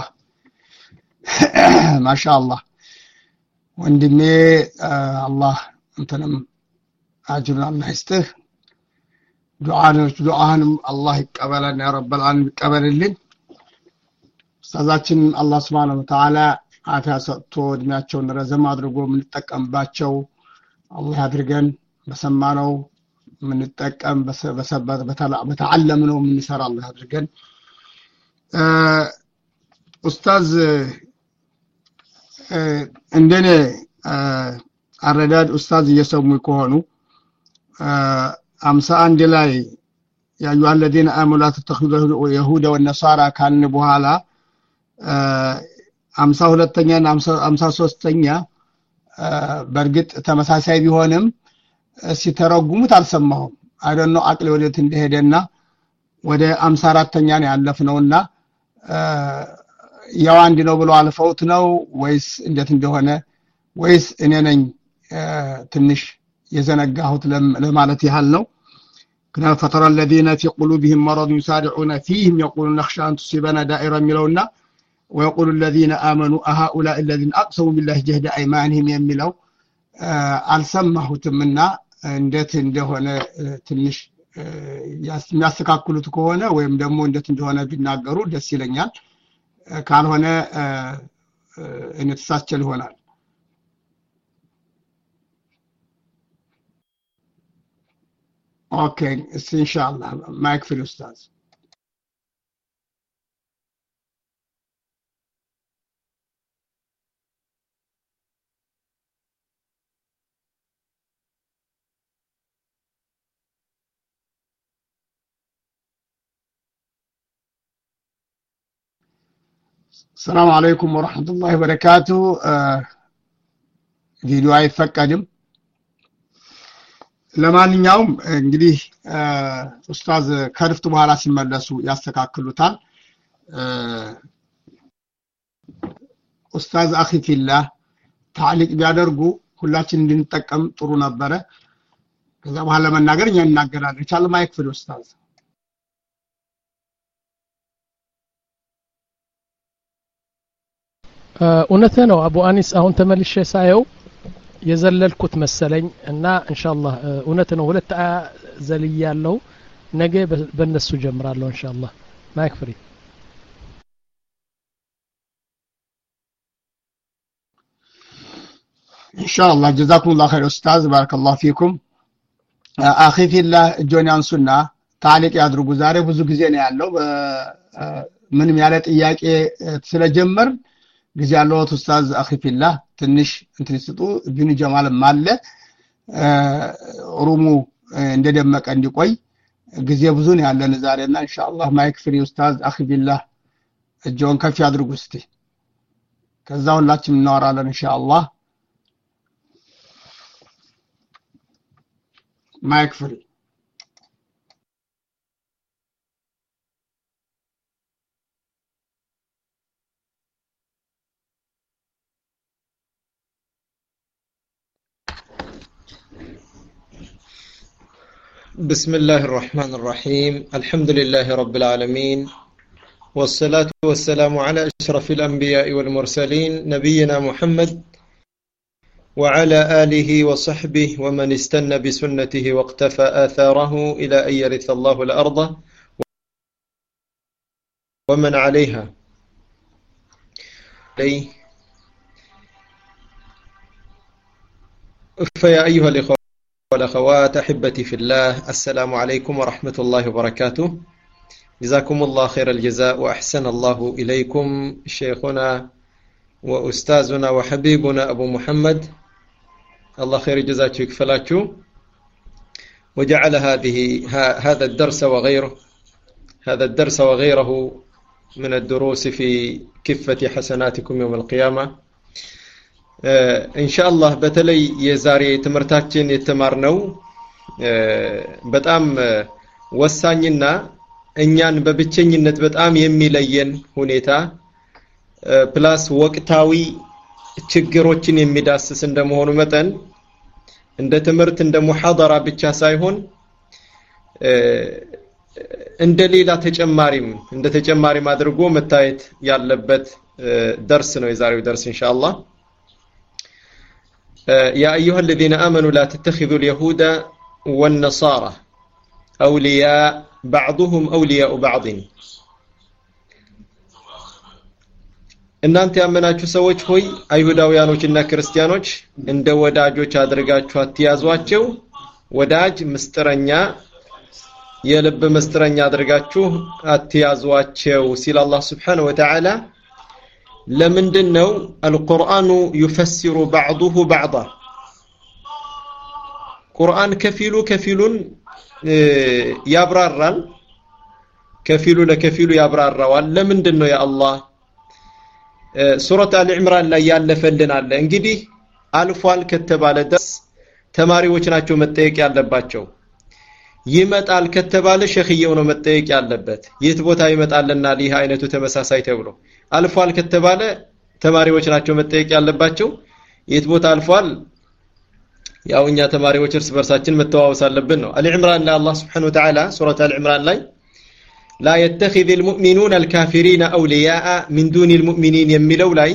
ما شاء الله ወንድሜ አላህ እንተንም አጅሩን አላህ ይስጥህ ዱዓኖች ዱዓንም አላህ ይቀበለን ያ ረብ العالمين ይቀበልልን ኡስታዛችን አላህ Subhanahu Wa Ta'ala አፊያ ሰጥቶ እድሜያቸውን ረዘም አድርጎ ምንጠቀምባቸው አላህ ያድርገን በሰማነው ምንጠቀም በሰበት በተዓለምነው ምንሰራ አላህ ያድርገን ኡስታዝ እንደኔ አረዳድ ኡስታዝ እየሰሙ ከሆኑ ሃምሳ አንድ ላይ ያ አዩሃ الذين آمنوا لا تتخذوا اليهود والنصارى ካልን በኋላ ሃምሳ ሁለተኛ እና ሃምሳ ሶስተኛ በርግጥ ተመሳሳይ ቢሆንም ሲተረጉሙት አልሰማሁም አይደል ነው አቅል ወዴት እንደሄደና ወደ ሃምሳ አራተኛ ነው ያለፍነውና ያው አንድ ነው ብሎ አልፈውት ነው ወይስ እንዴት እንደሆነ ወይስ እኔ ነኝ ትንሽ የዘነጋሁት ለማለት ያህል ነው كنا فترى الذين في قلوبهم مرض يسارعون فيهم يقولون نخشى أن تصيبنا دائرة ملونا ويقول الذين آمنوا أهؤلاء الذين أقسموا بالله جهد أيمانهم يملوا አልሰማሁትም እና እንዴት እንደሆነ ትንሽ ያስተካክሉት ከሆነ ወይም ደግሞ እንዴት እንደሆነ ቢናገሩ ደስ ይለኛል ካልሆነ እኔ ተሳስቸል ይሆናል ኦኬ ኢንሻአላህ ማይክ ፍሪ ኡስታዝ السلام عليكم ورحمة الله وبركاته ቪዲዮ አይፈቀድም ለማንኛውም እንግዲህ ኡስታዝ ከርፍት በኋላ ሲመለሱ ያስተካክሉታል ኡስታዝ አኺ ፊላህ ታሊቅ ቢያደርጉ ሁላችን እንድንጠቀም ጥሩ ነበረ ከዛ በኋላ መናገር እኛ እናገራለን ቻለ ማይክ ፍሪ ኡስታዝ እውነቴ ነው አቡ አኒስ አሁን ተመልሼ ሳየው የዘለልኩት መሰለኝ እና ኢንሻአላህ እውነት ነው ሁለት ዘልያለሁ ነገ በእነሱ ጀምራለሁ ኢንሻአላህ ማይክ ፍሪ ኢንሻአላህ ጀዛኩሙላህ ኸይር ኡስታዝ ባረከላሁ ፊኩም አኺ ፊላህ ጆኒያን ሱና ታሊቅ ያድርጉ ዛሬ ብዙ ጊዜ ነው ያለው ምንም ያለ ጥያቄ ስለጀመር ጊዜ ያለው ኡስታዝ አኺ ፊላህ ትንሽ እንትን ሲጡ ቢኑ ጀማል ማለ ሩሙ እንደደመቀ እንዲቆይ ጊዜ ብዙ ነው ያለን ዛሬና ኢንሻአላህ ማይክ ፍሪ ኡስታዝ አኺ ፊላህ እጆን ከፍ ያድርጉ እስቲ ከዛው ሁላችንም እናወራለን ኢንሻአላህ ማይክ ፍሪ بسم الله الرحمن الرحيم الحمد لله رب العالمين والصلاة والسلام على أشرف الأنبياء والمرسلين نبينا محمد وعلى آله وصحبه ومن استنى بسنته واقتفى آثاره إلى أن يرث الله الأرض ومن عليها فيا أيها الإخوة والأخوات أحبتي في الله السلام عليكم ورحمة الله وبركاته جزاكم الله خير الجزاء وأحسن الله إليكم شيخنا وأستاذنا وحبيبنا أبو محمد الله خير جزاك يكفلاችሁ وجعل هذه هذا الدرس وغيره هذا الدرس وغيره من الدروس في كفة حسناتكم يوم القيامة إن شاء الله بتلي የዛሬ ትምርታችን የተማርነው በጣም ወሳኝና እኛን በብቸኝነት በጣም የሚለየን ሁኔታ ፕላስ ወቅታዊ ችግሮችን የሚዳስስ እንደመሆኑ መጠን እንደ ትምርት እንደ ሙሐደራ ብቻ ሳይሆን እንደ ሌላ ተጨማሪም እንደ ተጨማሪም አድርጎ መታየት ያለበት درس ነው የዛሬው درس ኢንሻአላህ يا أيها الذين آمنوا لا تتخذوا اليهود والنصارى أولياء بعضهم أولياء بعض እናንተ ያመናችሁ ሰዎች ሆይ አይሁዳውያኖችና ክርስቲያኖች እንደ ወዳጆች አድርጋችሁ አትያዟቸው ወዳጅ ምስጥረኛ የልብ ምስጥረኛ አድርጋችሁ አትያዟቸው ሲል አላህ Subhanahu Wa Ta'ala ለምንድነው القرآن يفسر بعضه بعضا ቁርአን ከፊሉ ከፊሉን ያብራራል ከፊሉ ለከፊሉ ያብራራዋል ለምንድነው ያ አላህ ሱረት አል ኢምራን ላይ ያለፈልን አለ እንግዲህ አልፏል ከተባለ ደስ ተማሪዎች ናቸው መጠየቅ ያለባቸው ይመጣል ከተባለ ሸኺየው ነው መጠየቅ ያለበት የት ቦታ ይመጣልና ይህ አይነቱ ተመሳሳይ ተብሎ አልፏል ከተባለ ተማሪዎች ናቸው መጠየቅ ያለባቸው የት ቦታ አልፏል ያውኛ ተማሪዎች እርስ በርሳችን መተዋወስ አለብን ነው አል ኢምራን ላይ አላህ Subhanahu Wa Ta'ala ሱረት አል ኢምራን ላይ لا يتخذ المؤمنون الكافرين أولياء من دون المؤمنين يملوا لاي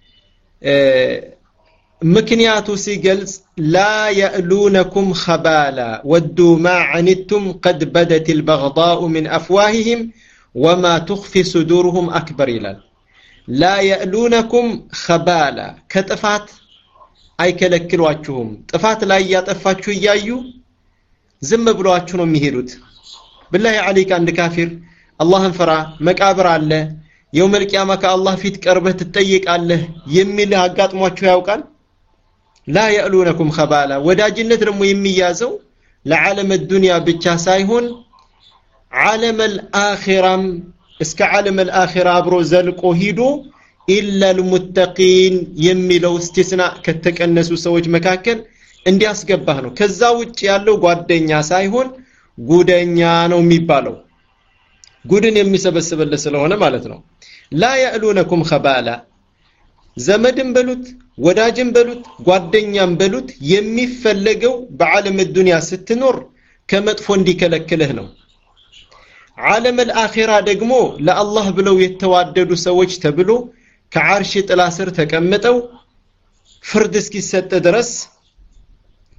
مكنياتو سيجلز لا يألونكم خبالا ودوا ما عنتم قد بدت البغضاء من أفواههم وما تخفي صدورهم أكبر إلال لا يألونكم خبالا كتفات أي كلكلواتشهم تفات لا يتفاتشو يايو زم بلواتشو مهيروت بالله عليك عند كافر الله انفرا مقابر አለ يوم القيامه كالله فيت قربه تطيق አለ የሚል አጋጥሟችሁ ያውቃል لا يألونكم خبالا ወዳጅነት ደግሞ የሚያዘው ለዓለም الدنيا ብቻ ሳይሆን ዓለም الآخرም እስከ ዓለም الآخرة አብሮ ዘልቆ ሂዶ إلا المتقين የሚለው استثناء ከተቀነሱ ሰዎች መካከል እንዲያስገባህ ነው ከዛ ውጭ ያለው ጓደኛ ሳይሆን ጉደኛ ነው የሚባለው ጉድን የሚሰበስብልህ ስለሆነ ማለት ነው لا يألونكم خبالا ዘመድም በሉት ወዳጅም በሉት ጓደኛም በሉት የሚፈለገው በዓለም الدنيا ስትኖር ከመጥፎ እንዲከለክልህ ነው ዓለም الآخرة ደግሞ ለአላህ ብለው የተዋደዱ ሰዎች ተብሎ ከዓርሽ ጥላ ስር ተቀምጠው ፍርድ እስኪሰጥ ድረስ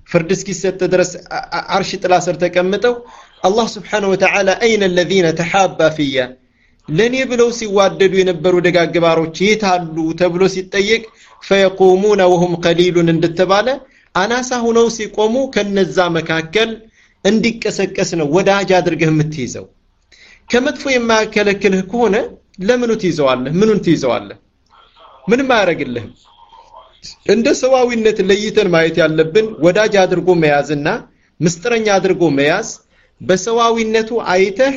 ፍርድ እስኪሰጥ ድረስ አርሽ ጥላ ስር ተቀምጠው አላህ Subhanahu Wa Ta'ala أين الذين تحابا فيا ለኔ ብለው ሲዋደዱ የነበሩ ደጋግ ባሮች የታሉ ተብሎ ሲጠየቅ فيقومون وهم قليل እንደተባለ አናሳ ሆነው ሲቆሙ ከነዛ መካከል እንዲቀሰቀስ ነው ወዳጅ አድርገህ የምትይዘው ከመጥፎ የማከለክልህ ከሆነ ለምኑ ትይዘዋለህ ምኑን ትይዘዋለህ ምንም አያረግልህም እንደ ሰዋዊነት ለይተን ማየት ያለብን ወዳጅ አድርጎ መያዝና ምስጥረኛ አድርጎ መያዝ በሰዋዊነቱ አይተህ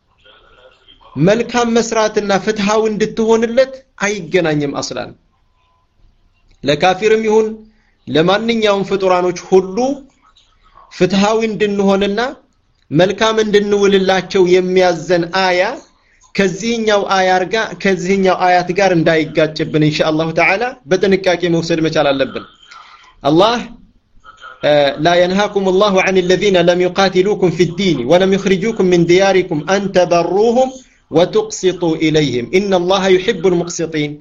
መልካም መስራትና ፍትሃው እንድትሆንለት አይገናኝም አስላን ለካፊርም ይሁን ለማንኛውም ፍጡራኖች ሁሉ ፍትሃው እንድንሆንና መልካም እንድንውልላቸው የሚያዘን አያ ከዚህኛው አያር ጋር ከዚህኛው አያት ጋር እንዳይጋጭብን ኢንሻአላሁ ተዓላ በጥንቃቄ መውሰድ መቻል አለብን አላህ لا ينهاكم الله عن الذين لم يقاتلوكم في الدين ولم يخرجوكم من دياركم أن تبروهم وتقسطوا إليهم إن الله يحب المقسطين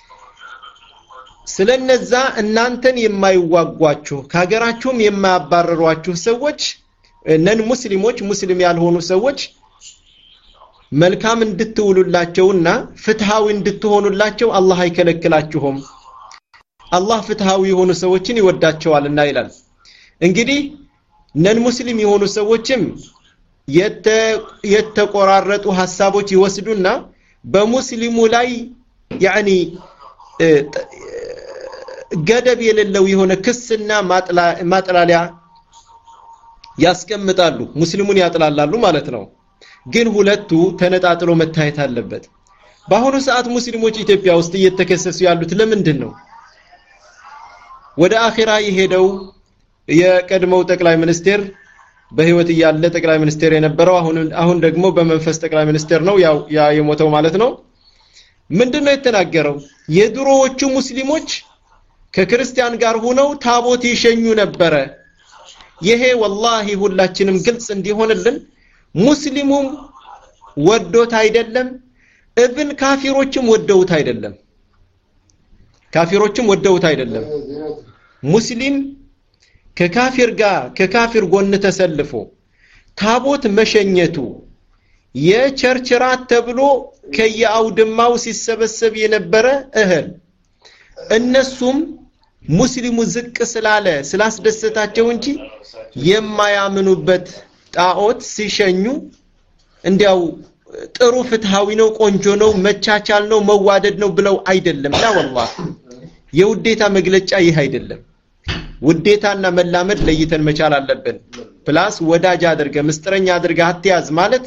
ስለነዛ እናንተን የማይዋጓችሁ ካገራችሁም የማያባረሯችሁ ሰዎች ነን ሙስሊሞች ሙስሊም ያልሆኑ ሰዎች መልካም እንድትውሉላቸውና ፍትሃዊ እንድትሆኑላቸው አላህ አይከለክላችሁም አላህ ፍትሃዊ የሆኑ ሰዎችን ይወዳቸዋልና ይላል እንግዲህ ነን ሙስሊም የሆኑ ሰዎችም የተቆራረጡ ሐሳቦች ይወስዱና በሙስሊሙ ላይ ያኒ ገደብ የሌለው የሆነ ክስና ማጥላሊያ ያስቀምጣሉ ሙስሊሙን ያጥላላሉ ማለት ነው ግን ሁለቱ ተነጣጥሎ መታየት አለበት በአሁኑ ሰዓት ሙስሊሞች ኢትዮጵያ ውስጥ እየተከሰሱ ያሉት ለምንድን ነው ወደ አኺራ ይሄደው የቀድሞው ጠቅላይ ሚኒስትር በህይወት ያለ ጠቅላይ ሚኒስትር የነበረው አሁን አሁን ደግሞ በመንፈስ ጠቅላይ ሚኒስትር ነው ያው ያ የሞተው ማለት ነው ምንድነው የተናገረው የድሮዎቹ ሙስሊሞች ከክርስቲያን ጋር ሆነው ታቦት ይሸኙ ነበር ይሄ ወላሂ ሁላችንም ግልጽ እንዲሆንልን ሙስሊሙም ወዶት አይደለም እብን ካፊሮችም ወደውት አይደለም ካፊሮችም ወደውት አይደለም ሙስሊም ከካፊር ጋር ከካፊር ጎን ተሰልፎ ታቦት መሸኘቱ የቸርችራት ተብሎ ከያውድማው ሲሰበሰብ የነበረ እህል እነሱም ሙስሊሙ ዝቅ ስላለ ስላስደሰታቸው እንጂ የማያምኑበት ጣዖት ሲሸኙ እንዲያው ጥሩ ፍትሃዊ ነው ቆንጆ ነው መቻቻል ነው መዋደድ ነው ብለው አይደለም ላ والله የውዴታ መግለጫ ይህ አይደለም ውዴታና መላመድ ለይተን መቻል አለብን ፕላስ ወዳጅ አድርገ ምስጥረኛ አድርገ አትያዝ ማለት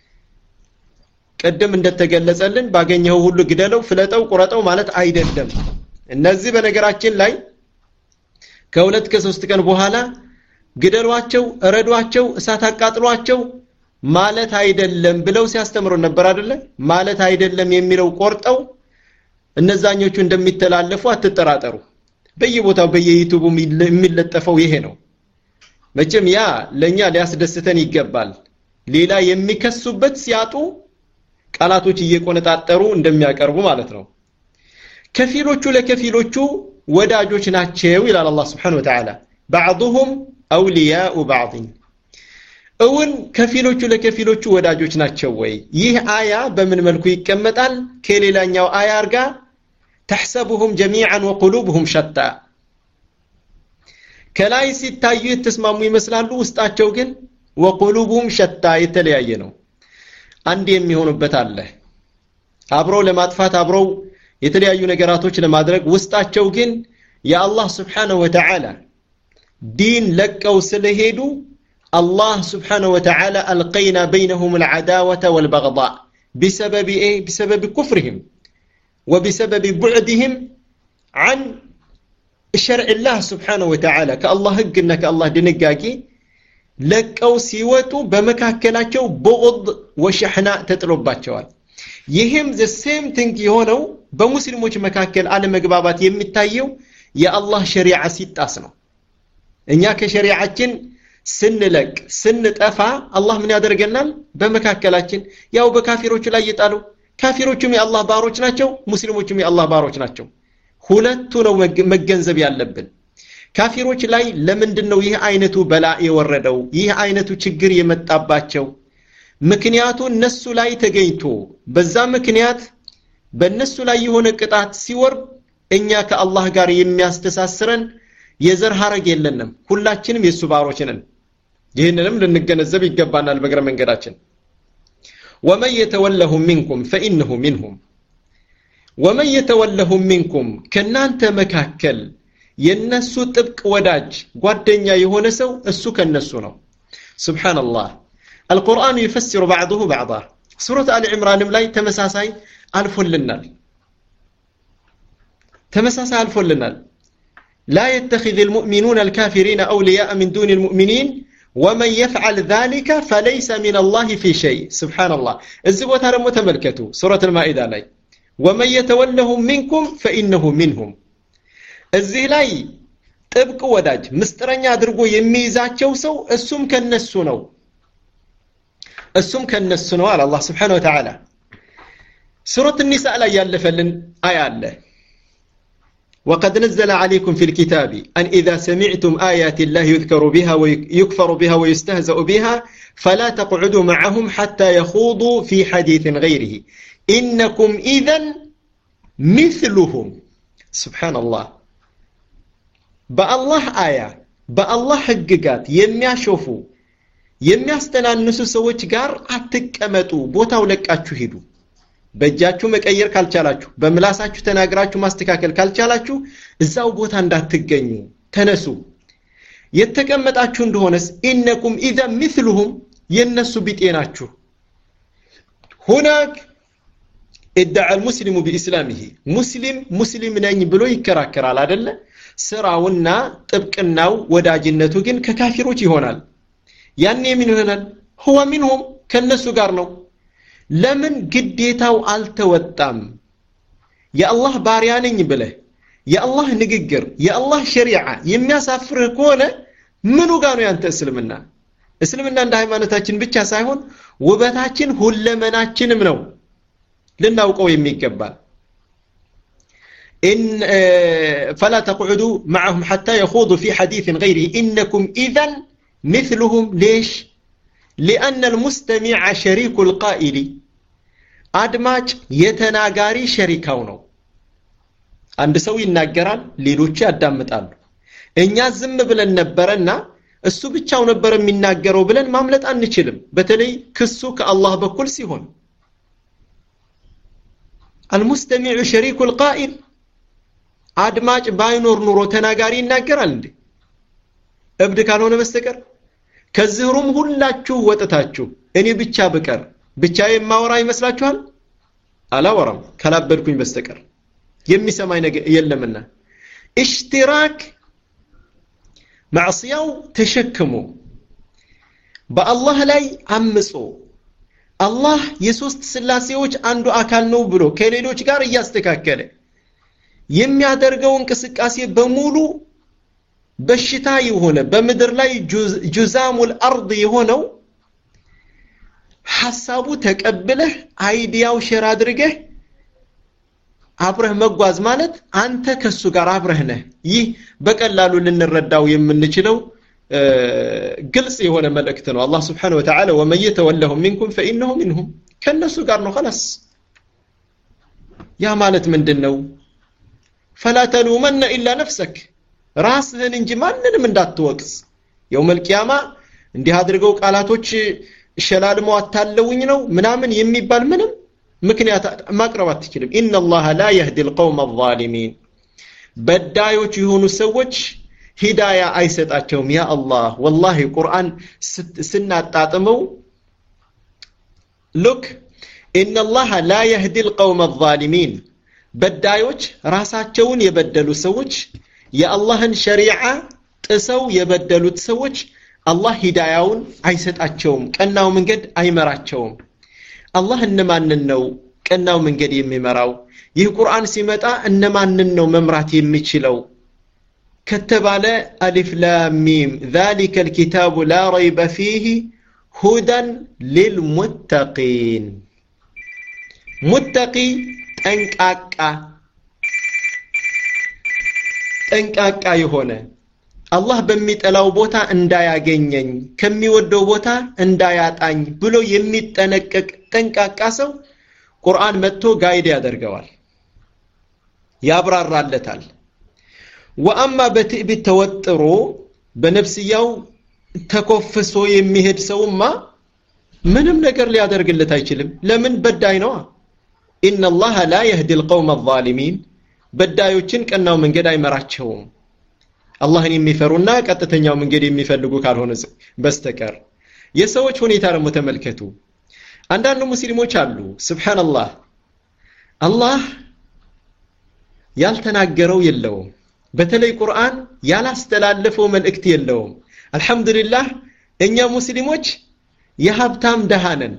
ቀደም እንደተገለጸልን ባገኘው ሁሉ ግደለው ፍለጠው ቁረጠው ማለት አይደለም እነዚህ በነገራችን ላይ ከሁለት ከሶስት ቀን በኋላ ግደሏቸው ረዷቸው እሳት አቃጥሏቸው ማለት አይደለም ብለው ሲያስተምሩ ነበር አይደለ ማለት አይደለም የሚለው ቆርጠው እነዛኞቹ እንደሚተላለፉ አትጠራጠሩ በየቦታው በየዩቲዩብ የሚለጠፈው ይሄ ነው መቼም ያ ለኛ ሊያስደስተን ይገባል ሌላ የሚከሱበት ሲያጡ ቃላቶች እየቆነጣጠሩ እንደሚያቀርቡ ማለት ነው ከፊሎቹ ለከፊሎቹ ወዳጆች ናቸው ይላል አላህ Subhanahu Wa Ta'ala بعضهم اولياء بعض እውን ከፊሎቹ ለከፊሎቹ ወዳጆች ናቸው ወይ ይህ አያ በምን መልኩ ይቀመጣል ከሌላኛው አያ ጋር تحسبهم جميعا وقلوبهم شتى ከላይ ሲታዩ ተስማሙ ይመስላሉ ውስጣቸው ግን وقلوبهم شتى የተለያየ ነው አንድ የሚሆኑበት አለ አብረው ለማጥፋት አብረው የተለያዩ ነገራቶች ለማድረግ ውስጣቸው ግን የአላህ Subhanahu Wa Ta'ala ዲን ለቀው ስለሄዱ الله سبحانه وتعالى ألقينا بينهم العداوة والبغضاء بسبب إيه؟ بسبب كفرهم وبسبب بعدهم عن شرع الله سبحانه وتعالى كالله هقنا كالله دنقاكي لكو سيوتو بمكاكلاتشو بغض وشحناء تطلباتشوال يهم the same thing يهونو بمسلموش مكاكل على مقبابات يمتايو يا الله شريعة ست أسنو إنياك شريعة ስንለቅ ስንጠፋ አላህ ምን ያደርገናል በመካከላችን ያው በካፊሮቹ ላይ ይጣሉ ካፊሮቹም የአላህ ባሮች ናቸው ሙስሊሞቹም የአላህ ባሮች ናቸው ሁለቱ ነው መገንዘብ ያለብን ካፊሮች ላይ ለምንድነው ይህ አይነቱ በላ የወረደው ይህ አይነቱ ችግር የመጣባቸው ምክንያቱ እነሱ ላይ ተገኝቶ በዛ ምክንያት በእነሱ ላይ የሆነ ቅጣት ሲወርድ እኛ ከአላህ ጋር የሚያስተሳስረን የዘር ሐረግ የለንም ሁላችንም የሱ ባሮች ነን ይህንንም ልንገነዘብ ይገባናል በግረ መንገዳችን ومن يتولهم منكم فإنه منهم ومن يتولهم منكم كنانت مكاكل የነሱ ጥብቅ ወዳጅ ጓደኛ የሆነ ሰው እሱ ከነሱ ነው سبحان الله القرآن يفسر بعضه بعضا سورة آل عمران ላይ ተመሳሳይ አልፎልናል ተመሳሳይ አልፎልናል لا يتخذ المؤمنون الكافرين أولياء من دون المؤمنين ومن يفعل ذلك فليس من الله في شيء سبحان الله እዚህ ቦታ ደግሞ ተመልከቱ سورة المائدة ላይ ومن يتولهم منكم فإنه منهم እዚህ ላይ ጥብቅ ወዳጅ ምስጥረኛ አድርጎ የሚይዛቸው ሰው እሱም ከነሱ ነው እሱም ከነሱ ነው አለ አላህ Subhanahu Wa Ta'ala سورة النساء ላይ ያለፈልን አያ አለ وقد نزل عليكم في الكتاب أن إذا سمعتم آيات الله يذكر بها ويكفر بها ويستهزأ بها فلا تقعدوا معهم حتى يخوضوا في حديث غيره إنكم إذن مثلهم سبحان الله በአላህ አያ በአላህ ህግጋት የሚያሾፉ የሚያስተናንሱ ሰዎች ጋር አትቀመጡ ቦታው ለቃችሁ ሂዱ በእጃችሁ መቀየር ካልቻላችሁ በምላሳችሁ ተናግራችሁ ማስተካከል ካልቻላችሁ እዛው ቦታ እንዳትገኙ ተነሱ የተቀመጣችሁ እንደሆነስ ኢነኩም ኢذا مثلهم የነሱ ቢጤናችሁ هناك ادعى المسلم باسلامه مسلم مسلم ነኝ ብሎ ይከራከራል አይደለ ስራውና ጥብቅናው ወዳጅነቱ ግን ከካፊሮች ይሆናል ያኔ ምን ይሆናል هو منهم ከነሱ ጋር ነው ለምን ግዴታው አልተወጣም የአላህ ባሪያ ነኝ ብለህ የአላህ ንግግር የአላህ ሸሪዓ የሚያሳፍርህ ከሆነ ምኑ ጋር ነው ያንተ እስልምና እስልምና እንደ ሃይማኖታችን ብቻ ሳይሆን ውበታችን ሁለመናችንም ነው ልናውቀው የሚገባል إن فلا تقعدوا معهم حتى يخوضوا في حديث غيره إنكم إذن مثلهم ليش لأن المستمع شريك القائل أدماج يتناغاري شريكاونو عند سوي الناغران ليلوچ ያዳምጣሉ እኛ ዝም ብለን ነበርና እሱ ብቻው ነበር የሚናገረው ብለን ማምለጥ አንችልም በተለይ ክሱ ከአላህ በኩል ሲሆን المستمع شريك القائل አድማጭ ባይኖር ኑሮ ተናጋሪ ይናገራል እንዴ እብድ ካልሆነ በስተቀር ከዝህሩም ሁላችሁ ወጥታችሁ እኔ ብቻ በቀር ብቻ የማወራ ይመስላችኋል አላወራም ካላበድኩኝ በስተቀር የሚሰማኝ ነገር የለምና اشتراك ማዕሲያው ተሸክሙ በአላህ ላይ አምጾ አላህ የሶስት ስላሴዎች አንዱ አካል ነው ብሎ ከሌሎች ጋር እያስተካከለ የሚያደርገው እንቅስቃሴ በሙሉ በሽታ የሆነ በመድር ላይ ጁዛሙል አርድ የሆነው ሐሳቡ ተቀበለህ አይዲያው ሸራ አድርገህ አብረህ መጓዝ ማለት አንተ ከሱ ጋር አብረህ ነህ ይህ በቀላሉ ልንረዳው የምንችለው ግልጽ የሆነ መልእክት ነው አላህ Subhanahu Wa Ta'ala ومن يتولهم منكم فإنه منهم ከነሱ ጋር ነው خلاص ያ ማለት ምንድነው فلا تلومن إلا نفسك ራስህን እንጂ ማንንም እንዳትወቅስ يوم القيامة እንዲህ አድርገው ቃላቶች ሸላልመው አታለውኝ ነው ምናምን የሚባል ምንም ምክንያት ማቅረብ አትችልም ان الله لا يهدي القوم الظالمين በዳዮች የሆኑ ሰዎች ሂዳያ አይሰጣቸውም ያ አላህ والله ቁርአን ስናጣጥመው look ان الله لا يهدي القوم الظالمين በዳዮች ራሳቸውን የበደሉ ሰዎች የአላህን ሸሪዓ ጥሰው የበደሉት ሰዎች አላህ ሂዳያውን አይሰጣቸውም ቀናው መንገድ አይመራቸውም አላህ እነማንን ነው ቀናው መንገድ የሚመራው ይህ ቁርአን ሲመጣ እነማንን ነው መምራት የሚችለው ከተባለ አሊፍ ላም ሚም ذلك الكتاب لا ريب فيه هدى للمتقين متقي ጠንቃቃ ጠንቃቃ የሆነ አላህ በሚጠላው ቦታ እንዳያገኘኝ ከሚወደው ቦታ እንዳያጣኝ ብሎ የሚጠነቀቅ ጠንቃቃ ሰው ቁርአን መጥቶ ጋይድ ያደርገዋል ያብራራለታል ወአማ በትዕቢት ተወጥሮ በነፍስያው ተኮፍሶ የሚሄድ ሰውማ ምንም ነገር ሊያደርግለት አይችልም ለምን በዳይ ነው ان الله لا يهدي القوم الظالمين በዳዮችን ቀናው መንገድ አይመራቸውም አላህን የሚፈሩና ቀጥተኛው መንገድ የሚፈልጉ ካልሆነ በስተቀር የሰዎች ሁኔታ ደግሞ ተመልከቱ አንዳንድ ሙስሊሞች አሉ ሱብሃንአላህ አላህ ያልተናገረው የለውም በተለይ ቁርአን ያላስተላለፈው መልእክት የለውም አልহামዱሊላህ እኛ ሙስሊሞች የሀብታም ደሃነን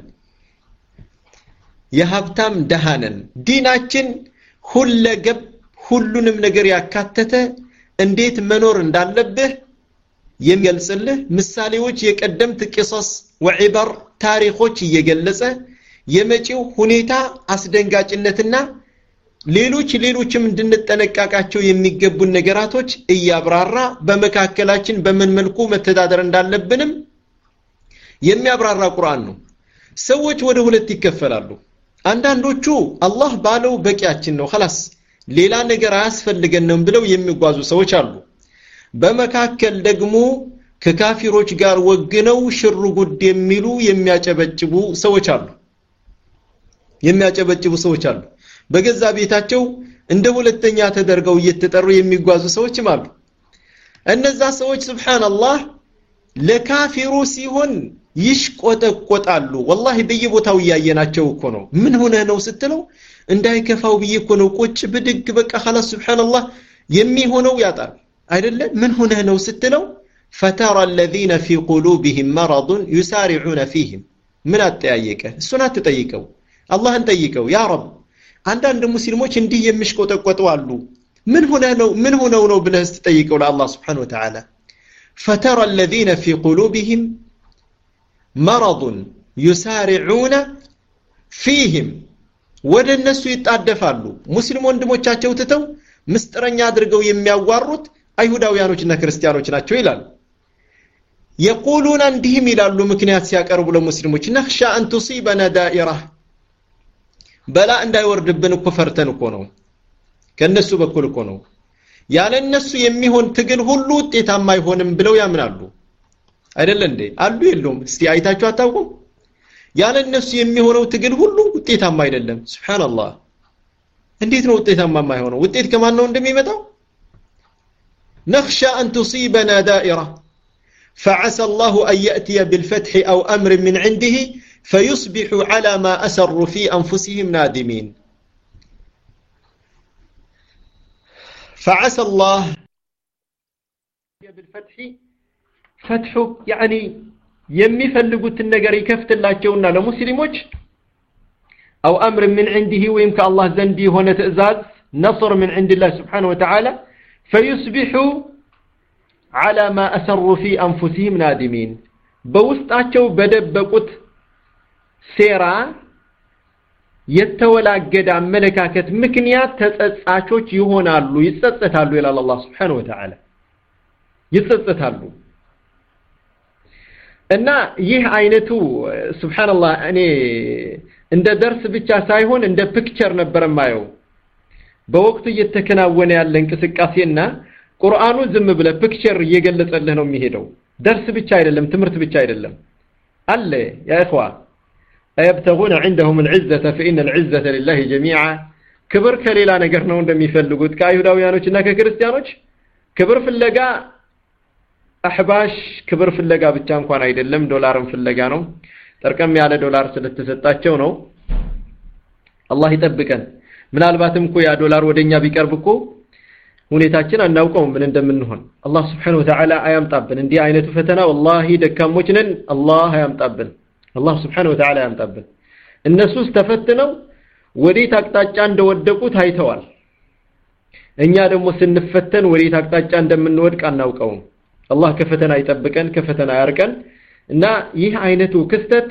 የሀብታም ደሃነን ዲናችን ሁለገብ ሁሉንም ነገር ያካተተ እንዴት መኖር እንዳለብህ የሚገልጽልህ ምሳሌዎች የቀደምት ቂሶስ ወዒበር ታሪኮች እየገለጸ የመጪው ሁኔታ አስደንጋጭነትና ሌሎች ሌሎችም እንድንጠነቀቃቸው የሚገቡን ነገራቶች እያብራራ በመካከላችን በምን መልኩ መተዳደር እንዳለብንም የሚያብራራ ቁርአን ነው ሰዎች ወደ ሁለት ይከፈላሉ አንዳንዶቹ አላህ ባለው በቂያችን ነው خلاص ሌላ ነገር አያስፈልገንም ብለው የሚጓዙ ሰዎች አሉ በመካከል ደግሞ ከካፊሮች ጋር ወግነው ሽሩ ጉድ የሚሉ የሚያጨበጭቡ ሰዎች አሉ የሚያጨበጭቡ ሰዎች አሉ በገዛ ቤታቸው እንደ ሁለተኛ ተደርገው እየተጠሩ የሚጓዙ ሰዎችም አሉ እነዛ ሰዎች ሱብሃንአላህ ለካፊሩ ሲሆን ይሽቆጠቆጣሉ والله በየቦታው ያየናቸው እኮ ነው ምን ሆነ ነው ስትለው እንዳይከፋው ብዬ እኮ ነው ቁጭ ብድግ በቃ خلاص ሱብሃንአላህ የሚሆነው ያጣል አይደለ ምን ሆነ ነው ስትለው فترى الذين في قلوبهم مرض يسارعون فيهم ምን አጠያየቀ እሱን አትጠይቀው አላህን ጠይቀው ያ ረብ አንዳንድ ሙስሊሞች እንዲህ የሚሽቆጠቆጡ አሉ ምን ሆነ ነው ምን ሆነው ነው ብለህ ስትጠይቀው ለአላህ Subhanahu Wa Ta'ala فترى الذين في قلوبهم مرض يسارعون فيهم ወደ እነሱ ይጣደፋሉ ሙስሊም ወንድሞቻቸው ተተው ምስጥረኛ አድርገው የሚያዋሩት አይሁዳውያኖችና ክርስቲያኖች ናቸው ይላል يقولون عندهم ይላሉ ምክንያት ሲያቀርቡ ለሙስሊሞች نخشى ان تصيبنا دائره በላ እንዳይወርድብን እኮ ፈርተን እኮ ነው ከነሱ በኩል እኮ ነው ያለ እነሱ የሚሆን ትግል ሁሉ ውጤታማ አይሆንም ብለው ያምናሉ አይደል እንዴ አሉ የሉም እስቲ አይታችሁ አታውቁም ያለ እነሱ የሚሆነው ትግል ሁሉ ውጤታማ አይደለም ሱብሃንአላህ እንዴት ነው ውጤታማ የማይሆነው ውጤት ከማን ነው እንደሚመጣው نخشى أن تصيبنا دائرة فعسى الله أن يأتي بالفتح أو أمر من عنده فيصبحوا على ما أسروا في أنفسهم نادمين فعسى الله بالفتح فتح يعني የሚፈልጉት ነገር ይከፍትላቸውና ለሙስሊሞች أو أمر من عنده ويمكن الله زندي هنا تأزاز نصر من عند الله سبحانه وتعالى فيصبحوا على ما أسروا في أنفسهم نادمين بوسطاቸው በደበቁት ሴራ የተወላገደ አመለካከት ምክንያት ተጸጻቾች ይሆናሉ ይጸጸታሉ ይላል አላህ Subhanahu Wa Ta'ala ይጸጸታሉ እና ይህ አይነቱ ሱብሃንአላህ እኔ እንደ ደርስ ብቻ ሳይሆን እንደ ፒክቸር ነበር ማየው በወቅቱ እየተከናወነ ያለ እንቅስቃሴና ቁርአኑ ዝም ብለ ፒክቸር እየገለጸልህ ነው የሚሄደው ደርስ ብቻ አይደለም ትምህርት ብቻ አይደለም አለ ያ እخوا ايبتغون عندهم العزه فان العزه لله جميعا ክብር ከሌላ ነገር ነው እንደሚፈልጉት ከአይሁዳውያኖችና ከክርስቲያኖች ክብር ፍለጋ አህባሽ ክብር ፍለጋ ብቻ እንኳን አይደለም ዶላርን ፍለጋ ነው ጠርቀም ያለ ዶላር ስለተሰጣቸው ነው አላህ ይጠብቀን ምናልባትም እኮ ያ ዶላር ወደኛ ቢቀርብ እኮ ሁኔታችን አናውቀው ምን እንደምንሆን አላህ Subhanahu Wa Ta'ala አያምጣብን እንዲህ አይነቱ ፈተና والله ደካሞች ነን አላህ አያምጣብን አላህ Subhanahu Wa Ta'ala አያምጣብን እነሱስ ተፈትነው ወዴት አቅጣጫ እንደወደቁ ታይተዋል እኛ ደግሞ ስንፈተን ወዴት አቅጣጫ እንደምንወድቅ አናውቀው አላህ ከፈተና ይጠብቀን ከፈተና ያርቀን እና ይህ አይነቱ ክስተት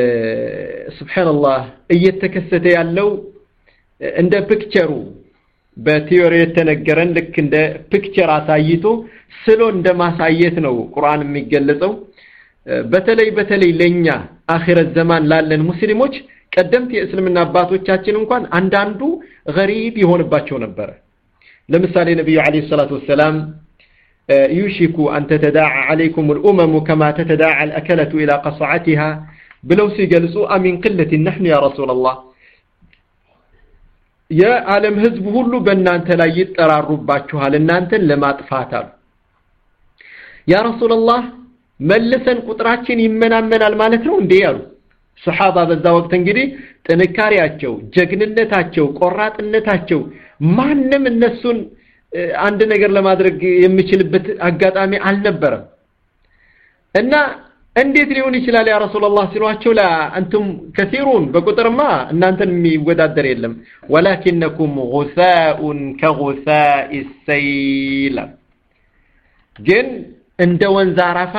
ሱብሃንአላህ እየተከሰተ ያለው እንደ ፒክቸሩ በቲዮሪ የተነገረን ልክ እንደ ፒክቸር አሳይቶ ስሎ እንደማሳየት ነው ቁርአን የሚገለጸው በተለይ በተለይ ለኛ አኺረት ዘማን ላለን ሙስሊሞች ቀደምት የእስልምና አባቶቻችን እንኳን አንዳንዱ ገሪብ ይሆንባቸው ነበር ለምሳሌ ነብዩ አለይሂ ሰላቱ ወሰለም يوشك أن تتداعى عليكم الأمم كما تتداعى الأكلة إلى قصعتها بلو سيجلسوا أمن قلة نحن يا رسول الله يا عالم هزب هلو بنا أنت لا يترى الرباتشها لنا أنت لما تفاتل يا رسول الله ملسا قطراتين يمنا من المالتون ديالو صحابة بذا وقت انجري تنكارياتشو جغننتاتشو قراتنتاتشو ما نم النسون አንድ ነገር ለማድረግ የሚችልበት አጋጣሚ አልነበረም እና እንዴት ሊሆን ይችላል ያ ረሱላህ ሲሏቸው ላ አንቱም كثيرون በቁጥርማ እናንተን የሚወዳደር የለም ولكنكم غثاء كغثاء السيل ግን እንደ ወንዝ አረፋ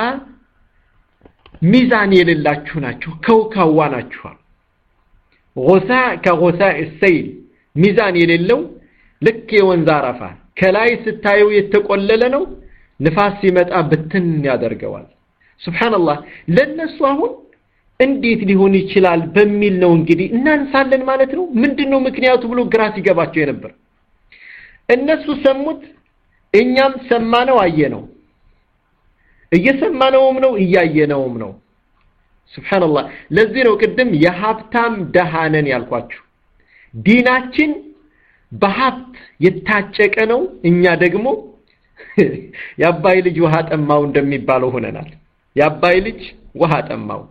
ሚዛን የሌላችሁ ናችሁ ከውካዋ ናችሁ غثاء كغثاء السيل ሚዛን የሌለው ልክ የወንዝ አረፋ ከላይ ስታዩ የተቆለለ ነው ንፋስ ሲመጣ በትን ያደርገዋል ሱብሃንአላህ ለነሱ አሁን እንዴት ሊሆን ይችላል በሚል ነው እንግዲህ እናንሳለን ማለት ነው ምንድነው ምክንያቱ ብሎ ግራ ሲገባቸው የነበር እነሱ ሰሙት እኛም ሰማነው አየነው እየሰማነውም ነው እያየነውም ነው ሱብሃንአላህ ለዚህ ነው ቅድም የሀብታም ደሃነን ያልኳችሁ ዲናችን በሀብት የታጨቀ ነው እኛ ደግሞ ያባይ ልጅ ውሃ ጠማው እንደሚባለው ሆነናል ያባይ ልጅ ውሃ ጠማው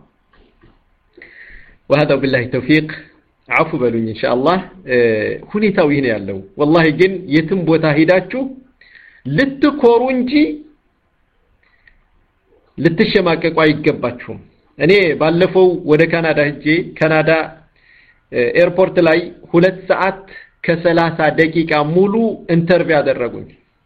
وهذا بالله التوفيق عفو በሉኝ ኢንሻአላህ ሁኔታው ይሄ ነው ያለው والله ግን የትም ቦታ ሄዳችሁ ልትኮሩ እንጂ ልትሸማቀቁ አይገባችሁም እኔ ባለፈው ወደ ካናዳ ሄጄ ካናዳ ኤርፖርት ላይ ሁለት ሰዓት ከሰላሳ ደቂቃ ሙሉ ኢንተርቪው አደረጉኝ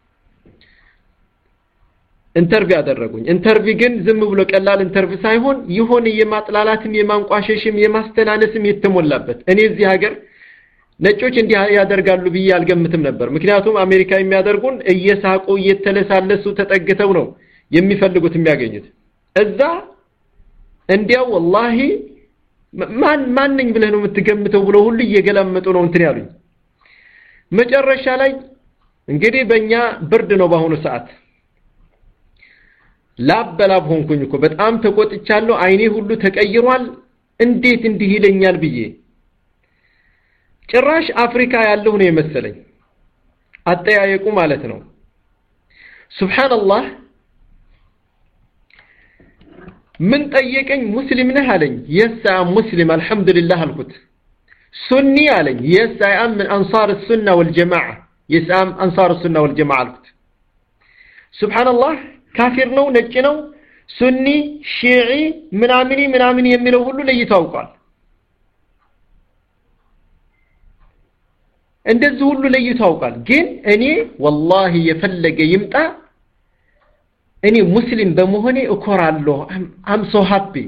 ኢንተርቪው አደረጉኝ ኢንተርቪው ግን ዝም ብሎ ቀላል ኢንተርቪው ሳይሆን ይሆን የማጥላላትም የማንቋሸሽም የማስተናነስም የተሞላበት እኔ እዚህ ሀገር ነጮች እንዲህ ያደርጋሉ ብዬ አልገምትም ነበር ምክንያቱም አሜሪካ የሚያደርጉን እየሳቁ እየተለሳለሱ ተጠግተው ነው የሚፈልጉት የሚያገኙት እዛ እንዲያው والله ማን ማንኝ ብለህ ነው የምትገምተው ብሎ ሁሉ እየገላመጡ ነው እንትን ያሉኝ መጨረሻ ላይ እንግዲህ በእኛ ብርድ ነው በአሁኑ ሰዓት ላበላብ ሆንኩኝ እኮ በጣም ተቆጥቻለሁ አይኔ ሁሉ ተቀይሯል እንዴት እንዲህ ይለኛል ብዬ ጭራሽ አፍሪካ ያለው ነው የመሰለኝ አጠያየቁ ማለት ነው ሱብሃንአላህ ምን ጠየቀኝ ሙስሊም ነህ አለኝ የሳ ሙስሊም አልহামዱሊላህ አልኩት ሱኒ አለኝ የሳ አም من انصار السنه والجماعه يسام انصار السنه والجماعه አልኩት ሱብሃንአላህ ካፊር ነው ነጭ ነው ሱኒ ሺዒ ምናምኒ ምናምን የሚለው ሁሉ ለይታውቃል እንደዚህ ሁሉ ለይታውቃል ግን እኔ والله የፈለገ ይምጣ እኔ ሙስሊም በመሆኔ እኮራለሁ I'm so happy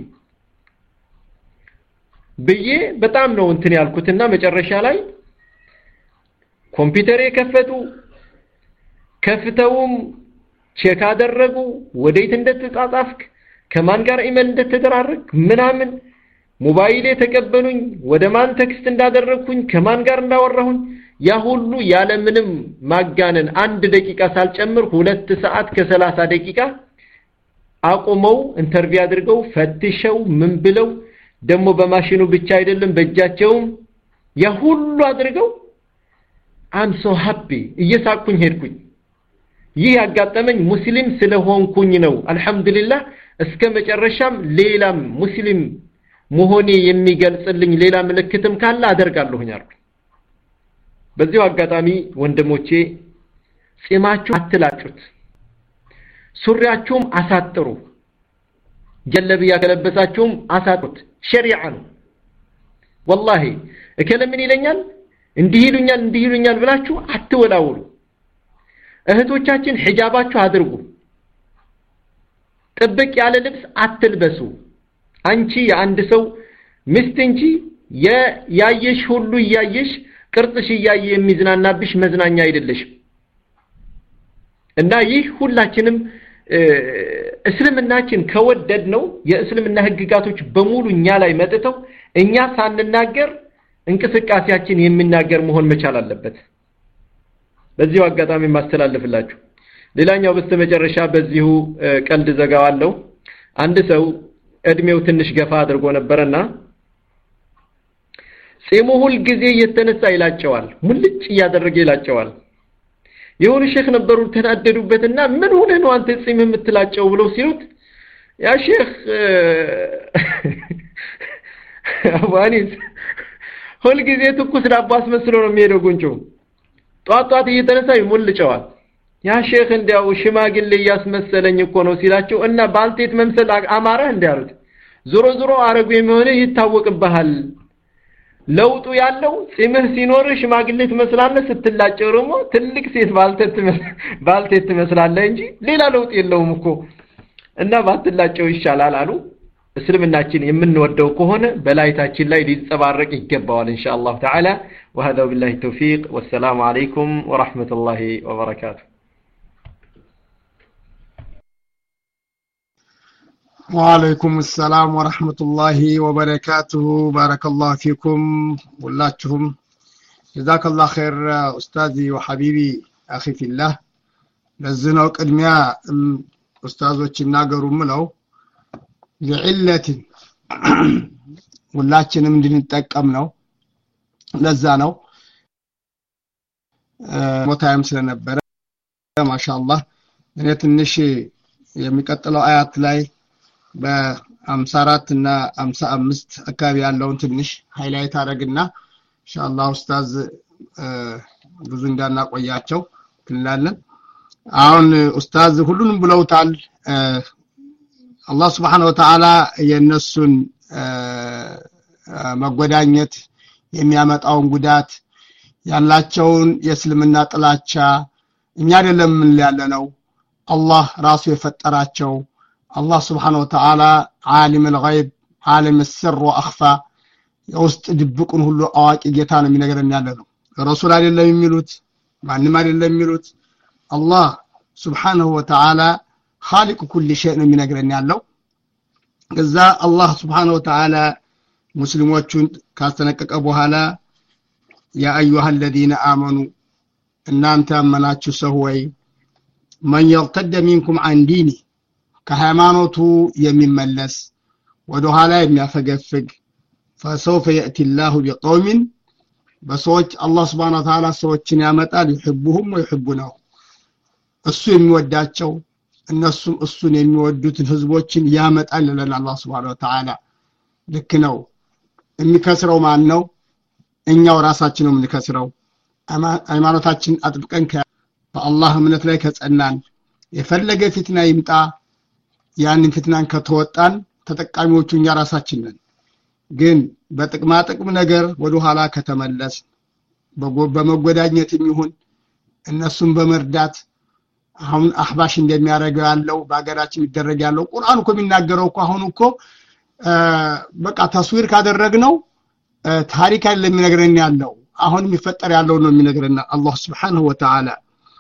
በየ በጣም ነው እንትን ያልኩትና መጨረሻ ላይ ኮምፒውተር የከፈቱ ከፍተውም ቼክ አደረጉ ወዴት እንደተጻጻፍክ ከማን ጋር ኢሜል እንደተደራረክ ምናምን ሞባይሌ ተቀበሉኝ ወደ ማን ቴክስት እንዳደረኩኝ ከማን ጋር እንዳወራሁኝ ያ ሁሉ ያለ ምንም ማጋነን አንድ ደቂቃ ሳልጨምር ሁለት ሰዓት ከሰላሳ ደቂቃ አቆመው ኢንተርቪው አድርገው ፈትሸው ምን ብለው ደሞ በማሽኑ ብቻ አይደለም በእጃቸውም ያ ሁሉ አድርገው I'm so happy እየሳቅኩኝ ሄድኩኝ ይህ ያጋጠመኝ ሙስሊም ስለሆንኩኝ ነው አልহামዱሊላህ እስከ መጨረሻም ሌላም ሙስሊም መሆኔ የሚገልጽልኝ ሌላ ምልክትም ካለ አደርጋለሁኝ አልኩ በዚሁ አጋጣሚ ወንድሞቼ ጺማችሁ አትላጩት ሱሪያችሁም አሳጥሩ ጀለብያ ከለበሳችሁም አሳጥሩት ሸሪዓ ነው والله እከለምን ይለኛል እንዲህ ይሉኛል እንዲህ ይሉኛል ብላችሁ አትወላውሉ እህቶቻችን ሒጃባችሁ አድርጉ ጥብቅ ያለ ልብስ አትልበሱ አንቺ የአንድ ሰው ሚስት እንጂ ያየሽ ሁሉ ያየሽ ቅርጽሽ ያየ የሚዝናናብሽ መዝናኛ አይደለሽም እና ይህ ሁላችንም እስልምናችን ከወደድ ነው የእስልምና ህግጋቶች በሙሉ እኛ ላይ መጥተው እኛ ሳንናገር እንቅስቃሴያችን የሚናገር መሆን መቻል አለበት በዚሁ አጋጣሚ ማስተላለፍላችሁ ሌላኛው በስተመጨረሻ በዚሁ ቀልድ ዘጋዋለሁ አንድ ሰው እድሜው ትንሽ ገፋ አድርጎ ነበርና ጺሙ ሁሉ ጊዜ የተነሳ ይላጨዋል ሙልጭ ያደረገ ይላጨዋል የሆነ ሼክ ነበሩ ተናደዱበትና ምን ሆነ ነው አንተ ጺም የምትላጨው ብለው ሲሉት ያ ሼክ አባኒስ ሁሉ ጊዜ ትኩስ ዳቦ አስመስሎ ነው የሚሄደው ጉንጮ ጧት ጧት እየተነሳ ይሞልጨዋል ያ ሼክ እንዲያው ሽማግሌ ያስመሰለኝ እኮ ነው ሲላቸው እና ባልቴት መምሰል አማራ እንዲያሩት ዞሮ ዞሮ አረጉ የሚሆነ ይታወቅብሃል ለውጡ ያለው ጺምህ ሲኖር ሽማግሌ ትመስላለህ ስትላጨው ደግሞ ትልቅ ሴት ባልቴት ባልቴት ትመስላለህ እንጂ ሌላ ለውጥ የለውም እኮ እና ባትላጨው ይሻላል አሉ እስልምናችን የምንወደው ከሆነ በላይታችን ላይ ሊጸባረቅ ይገባዋል ኢንሻአላህ ተዓላ وهذا بالله التوفيق والسلام عليكم ورحمة الله وبركاته وعليكم السلام ورحمة الله وبركاته بارك الله فيكم واللاتهم جزاك الله خير أستاذي وحبيبي أخي في الله لزنوك أدمياء أستاذوك الناقر ملو لعلة واللاتهم من نتأكمنو لزانو متايم ስለነበረ ማሻአላህ እኔ ትንሽ የሚቀጥለው አያት ላይ በ54 እና ሃምሳ አምስት አካባቢ ያለውን ትንሽ ሃይላይት አረግና ኢንሻአላህ ኡስታዝ ብዙ እንዳናቆያቸው እንላለን አሁን ኡስታዝ ሁሉንም ብለውታል አላህ Subhanahu Wa Ta'ala የነሱን መጎዳኘት የሚያመጣውን ጉዳት ያላቸውን የእስልምና ጥላቻ እኛ አይደለም ምን ያለነው አላህ ራሱ የፈጠራቸው الله سبحانه وتعالى عالم الغيب عالم السر واخفى የውስጥ ድብቁን ሁሉ አዋቂ ጌታ ነው የሚነገረን ያለው ረሱል አይደለም የሚሉት ማንንም አይደለም የሚሉት አላህ سبحانه وتعالى خالق كل شيء ነው የሚነገረን ያለው ከዛ አላህ سبحانه وتعالى ሙስሊሞቹን ካስተነቀቀ በኋላ ያ አዩሃ الذين آمنوا እናንተ አመናችሁ ሰው ወይ من يرتد منكم عن دينه ከሃይማኖቱ የሚመለስ ወደ ኋላ የሚያፈገፍግ فسوف يأتي الله بقوم በሰዎች አላህ Subhanahu Wa Ta'ala ሰዎችን ያመጣል ይحبهم ويحبونه እሱ የሚወዳቸው እነሱም እሱን የሚወዱትን ህዝቦችን ያመጣል ለና አላህ Subhanahu Wa Ta'ala ልክ ነው የሚከስረው ማን ነው እኛው ራሳችን ነው የምንከስረው ሃይማኖታችን አጥብቀን በአላህ እምነት ላይ ከጸናን የፈለገ ፊትና ይምጣ ያንን ፍትናን ከተወጣን ተጠቃሚዎቹ እኛ ራሳችን ነን ግን በጥቅማ ጥቅም ነገር ወደ ኋላ ከተመለስ በመጎዳኘት የሚሆን እነሱን በመርዳት አሁን አህባሽ እንደሚያደርገው ያለው በአገራችን ይደረግ ያለው ቁርአን እኮ የሚናገረው እኮ አሁን እኮ በቃ ተስዊር ካደረግነው ታሪክ አይደለም የሚነግረን ያለው አሁን የሚፈጠር ያለው ነው የሚነግረን አላህ Subhanahu Wa Ta'ala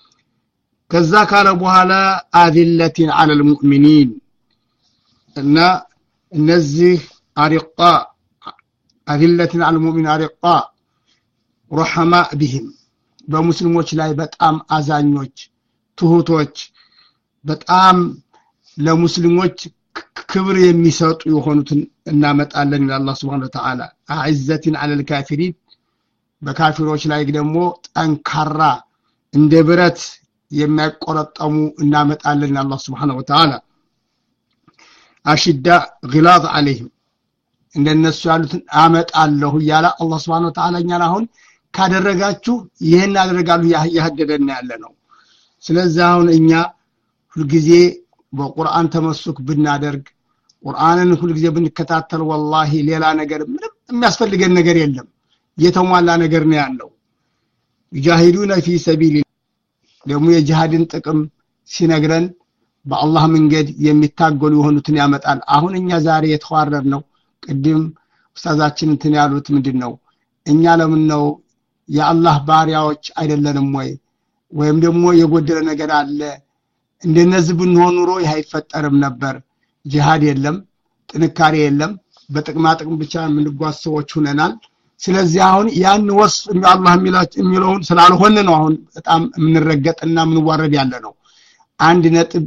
ከዛ ካለ በኋላ አዲለቲን አለል ሙእሚኒን እና እነዚህ አሪቃ አዲለቲን አለል ሙእሚን አሪቃ ረህማ بهم በሙስሊሞች ላይ በጣም አዛኞች ትሁቶች በጣም ለሙስሊሞች ክብር የሚሰጡ የሆኑትን እናመጣለን ለአላህ Subhanahu Wa Ta'ala አዕዘቲን አለል ካፊሪን በካፊሮች ላይ ደግሞ ጠንካራ እንደ ብረት የሚያቆረጠሙ እናመጣለን ለአላህ Subhanahu Wa Ta'ala አሽዳ ግላዝ عليهم እንደነሱ ያሉትን አመጣለሁ ያለ አላህ Subhanahu Wa Ta'ala እኛን አሁን ካደረጋችሁ ይሄን አደረጋሉ ያህደደና ያለ ነው ስለዚህ አሁን እኛ ሁሉ ጊዜ በቁርአን ተመስክ ብናደርግ ቁርአንን ሁሉ ጊዜ ብንከታተል والله ሌላ ነገር ምንም የሚያስፈልገን ነገር የለም የተሟላ ነገር ነው ያለው ይጃሂዱና في سبيل ደግሞ የጂሃድን ጥቅም ሲነግረን በአላህ መንገድ የሚታገሉ የሆኑትን ያመጣል አሁን እኛ ዛሬ የተዋረር ነው ቅድም ኡስታዛችን እንትን ያሉት ምንድነው እኛ ለምን ነው የአላህ ባሪያዎች አይደለንም ወይ ወይም ደግሞ የጎደለ ነገር አለ እንደነዚህ ብንሆን ኑሮ ይህ አይፈጠርም ነበር ጂሃድ የለም ጥንካሬ የለም በጥቅማ ጥቅም ብቻ የምንጓዝ ሰዎች ሆነናል ስለዚህ አሁን ያን ወስፍ አላህ የሚለውን ስላልሆነ ነው አሁን በጣም የምንረገጥና የምንዋረድ ያለ ነው አንድ ነጥብ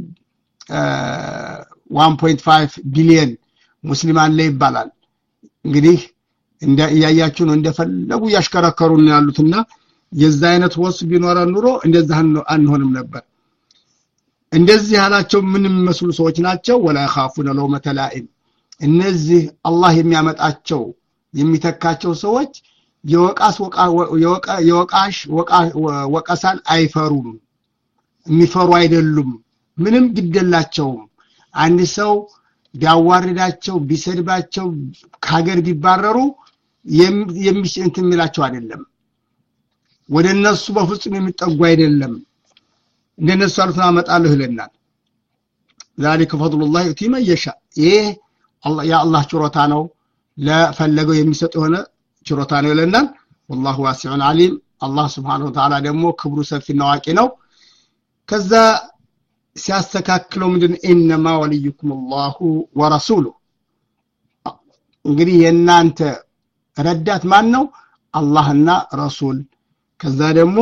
one point five ቢሊዮን ሙስሊማን ላይ ይባላል እንግዲህ እንደ ያያችሁ ነው እንደፈለጉ ያሽከረከሩን ያሉትና የዛ አይነት ወስፍ ቢኖር ኑሮ እንደዛ አንሆንም ነበር እንደዚህ ያላቸው ምንም መስሉ ሰዎች ናቸው ወላ يخافون لومة لائم እነዚህ አላህ የሚያመጣቸው የሚተካቸው ሰዎች የወቃስ ወቃ የወቃሽ ወቃሳን አይፈሩም የሚፈሩ አይደሉም ምንም ግደላቸውም አንድ ሰው ቢያዋርዳቸው ቢሰድባቸው ከሀገር ቢባረሩ የሚሽንት የሚላቸው አይደለም ወደነሱ በፍጹም የሚጠጉ አይደለም እንደነሱ አልፈና መጣለሁ ይለናል ذلك فضل الله يؤتي من يشاء ይህ አላህ ያ አላህ ችሮታ ነው ለፈለገው የሚሰጥ ሆነ ችሮታ ነው ይለናል والله واسع عليم الله سبحانه وتعالى ደግሞ ክብሩ ሰፊና ዋቂ ነው ከዛ ሲያስተካክለው ምንድን انما وليكم الله ورسوله እንግዲህ የናንተ ረዳት ማን ነው አላህና ረሱል ከዛ ደግሞ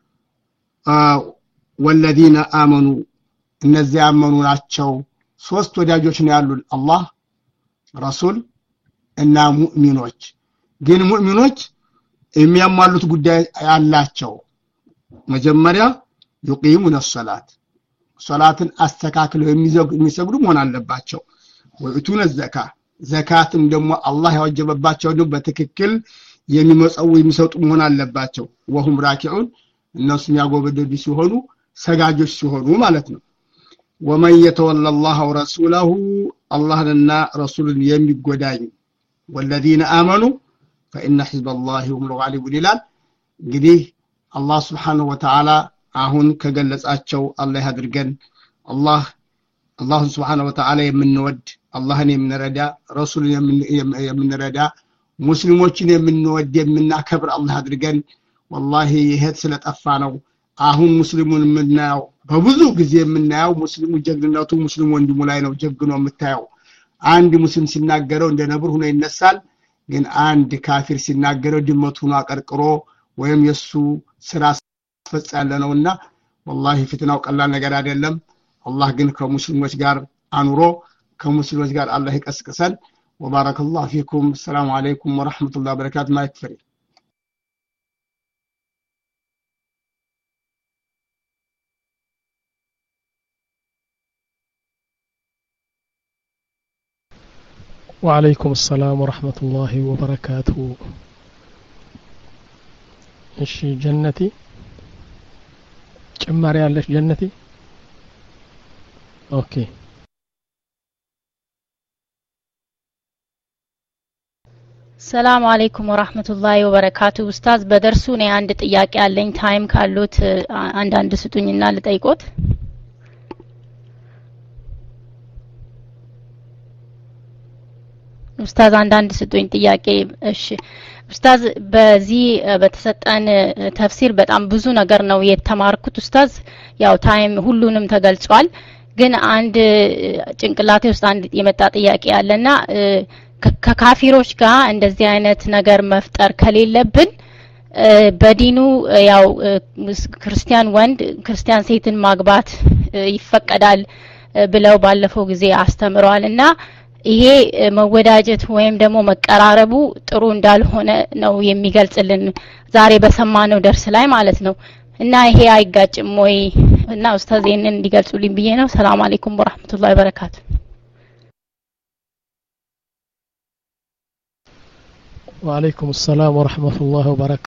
والذين امنوا እነዚህ ያመኑ ናቸው ሶስት ወዳጆች ነው ያሉን አላህ ረሱል እና ሙእሚኖች ግን ሙእሚኖች የሚያሟሉት ጉዳይ ያላቸው መጀመሪያ يقيمون الصلاه ሶላትን አስተካክለው የሚሰግዱ መሆን አለባቸው ወይቱን ዘካ ዘካትም ደግሞ አላህ ያወጀበባቸው ነው በትክክል የሚመጸው የሚሰጡ መሆን አለባቸው ወሁም ራኪዑን እነሱ ያጎበደዱ ሲሆኑ ሰጋጆች ሲሆኑ ማለት ነው ومن يتولى الله ورسوله اللهنا رسول የሚጎዳኝ والذين امنوا فان حزب الله هم الغالبون ይላል እንግዲህ አላህ Subhanahu Wa Ta'ala አሁን ከገለጻቸው አላህ ያድርገን አላህ አላህ Subhanahu Wa Ta'ala የምንወድ አላህን የምንረዳ ረሱልን የምንረዳ ሙስሊሞችን የምንወድ የምናከብር አላህ ያድርገን والله ይሄ ስለጠፋ ነው አሁን ሙስሊሙን ምናው በብዙ ጊዜ የምናየው ሙስሊሙ ጀግንነቱ ሙስሊሙ ወንድሙ ላይ ነው ጀግኖ የምታየው አንድ ሙስሊም ሲናገረው እንደ ነብር ሆኖ ይነሳል ግን አንድ ካፊር ሲናገረው ድመቱ ሆኖ አቀርቅሮ ወይም የሱ ስራ ፈጻለ ነውና والله ፍትናው ቀላል ነገር አይደለም አላህ ግን ከሙስሊሞች ጋር አኑሮ ከሙስሊሞች ጋር አላህ ይቀስቅሰን وبارك الله فيكم السلام عليكم ورحمة الله وبركاته ما يكفي وعليكم السلام ورحمة الله وبركاته እሺ ጀነቲ ጭማሪ ያለሽ ጀነቲ ኦኬ ሰላም አለይኩም ወራህመቱላሂ ወበረካቱ ኡስታዝ በደርሱ ነው አንድ ጥያቄ አለኝ ታይም ካሉት አንድ አንድ ስጡኝና ልጠይቆት ኡስታዝ አንድ አንድ ስጡኝ ጥያቄ እሺ ኡስታዝ በዚህ በተሰጠን ተፍሲር በጣም ብዙ ነገር ነው የተማርኩት ኡስታዝ ያው ታይም ሁሉንም ተገልጿል ግን አንድ ጭንቅላቴ ውስጥ አንድ የመጣ ጥያቄ አለና ከካፊሮች ጋር እንደዚህ አይነት ነገር መፍጠር ከሌለብን በዲኑ ያው ክርስቲያን ወንድ ክርስቲያን ሴትን ማግባት ይፈቀዳል ብለው ባለፈው ጊዜ አስተምረዋልና ይሄ መወዳጀት ወይም ደግሞ መቀራረቡ ጥሩ እንዳልሆነ ነው የሚገልጽልን ዛሬ በሰማነው ደርስ ላይ ማለት ነው እና ይሄ አይጋጭም ወይ እና ኡስታዝ ይሄንን እንዲገልጹልኝ ብዬ ነው ሰላም አለይኩም ወራህመቱላሂ ወበረካቱ وعليكم السلام ورحمة الله وبركاته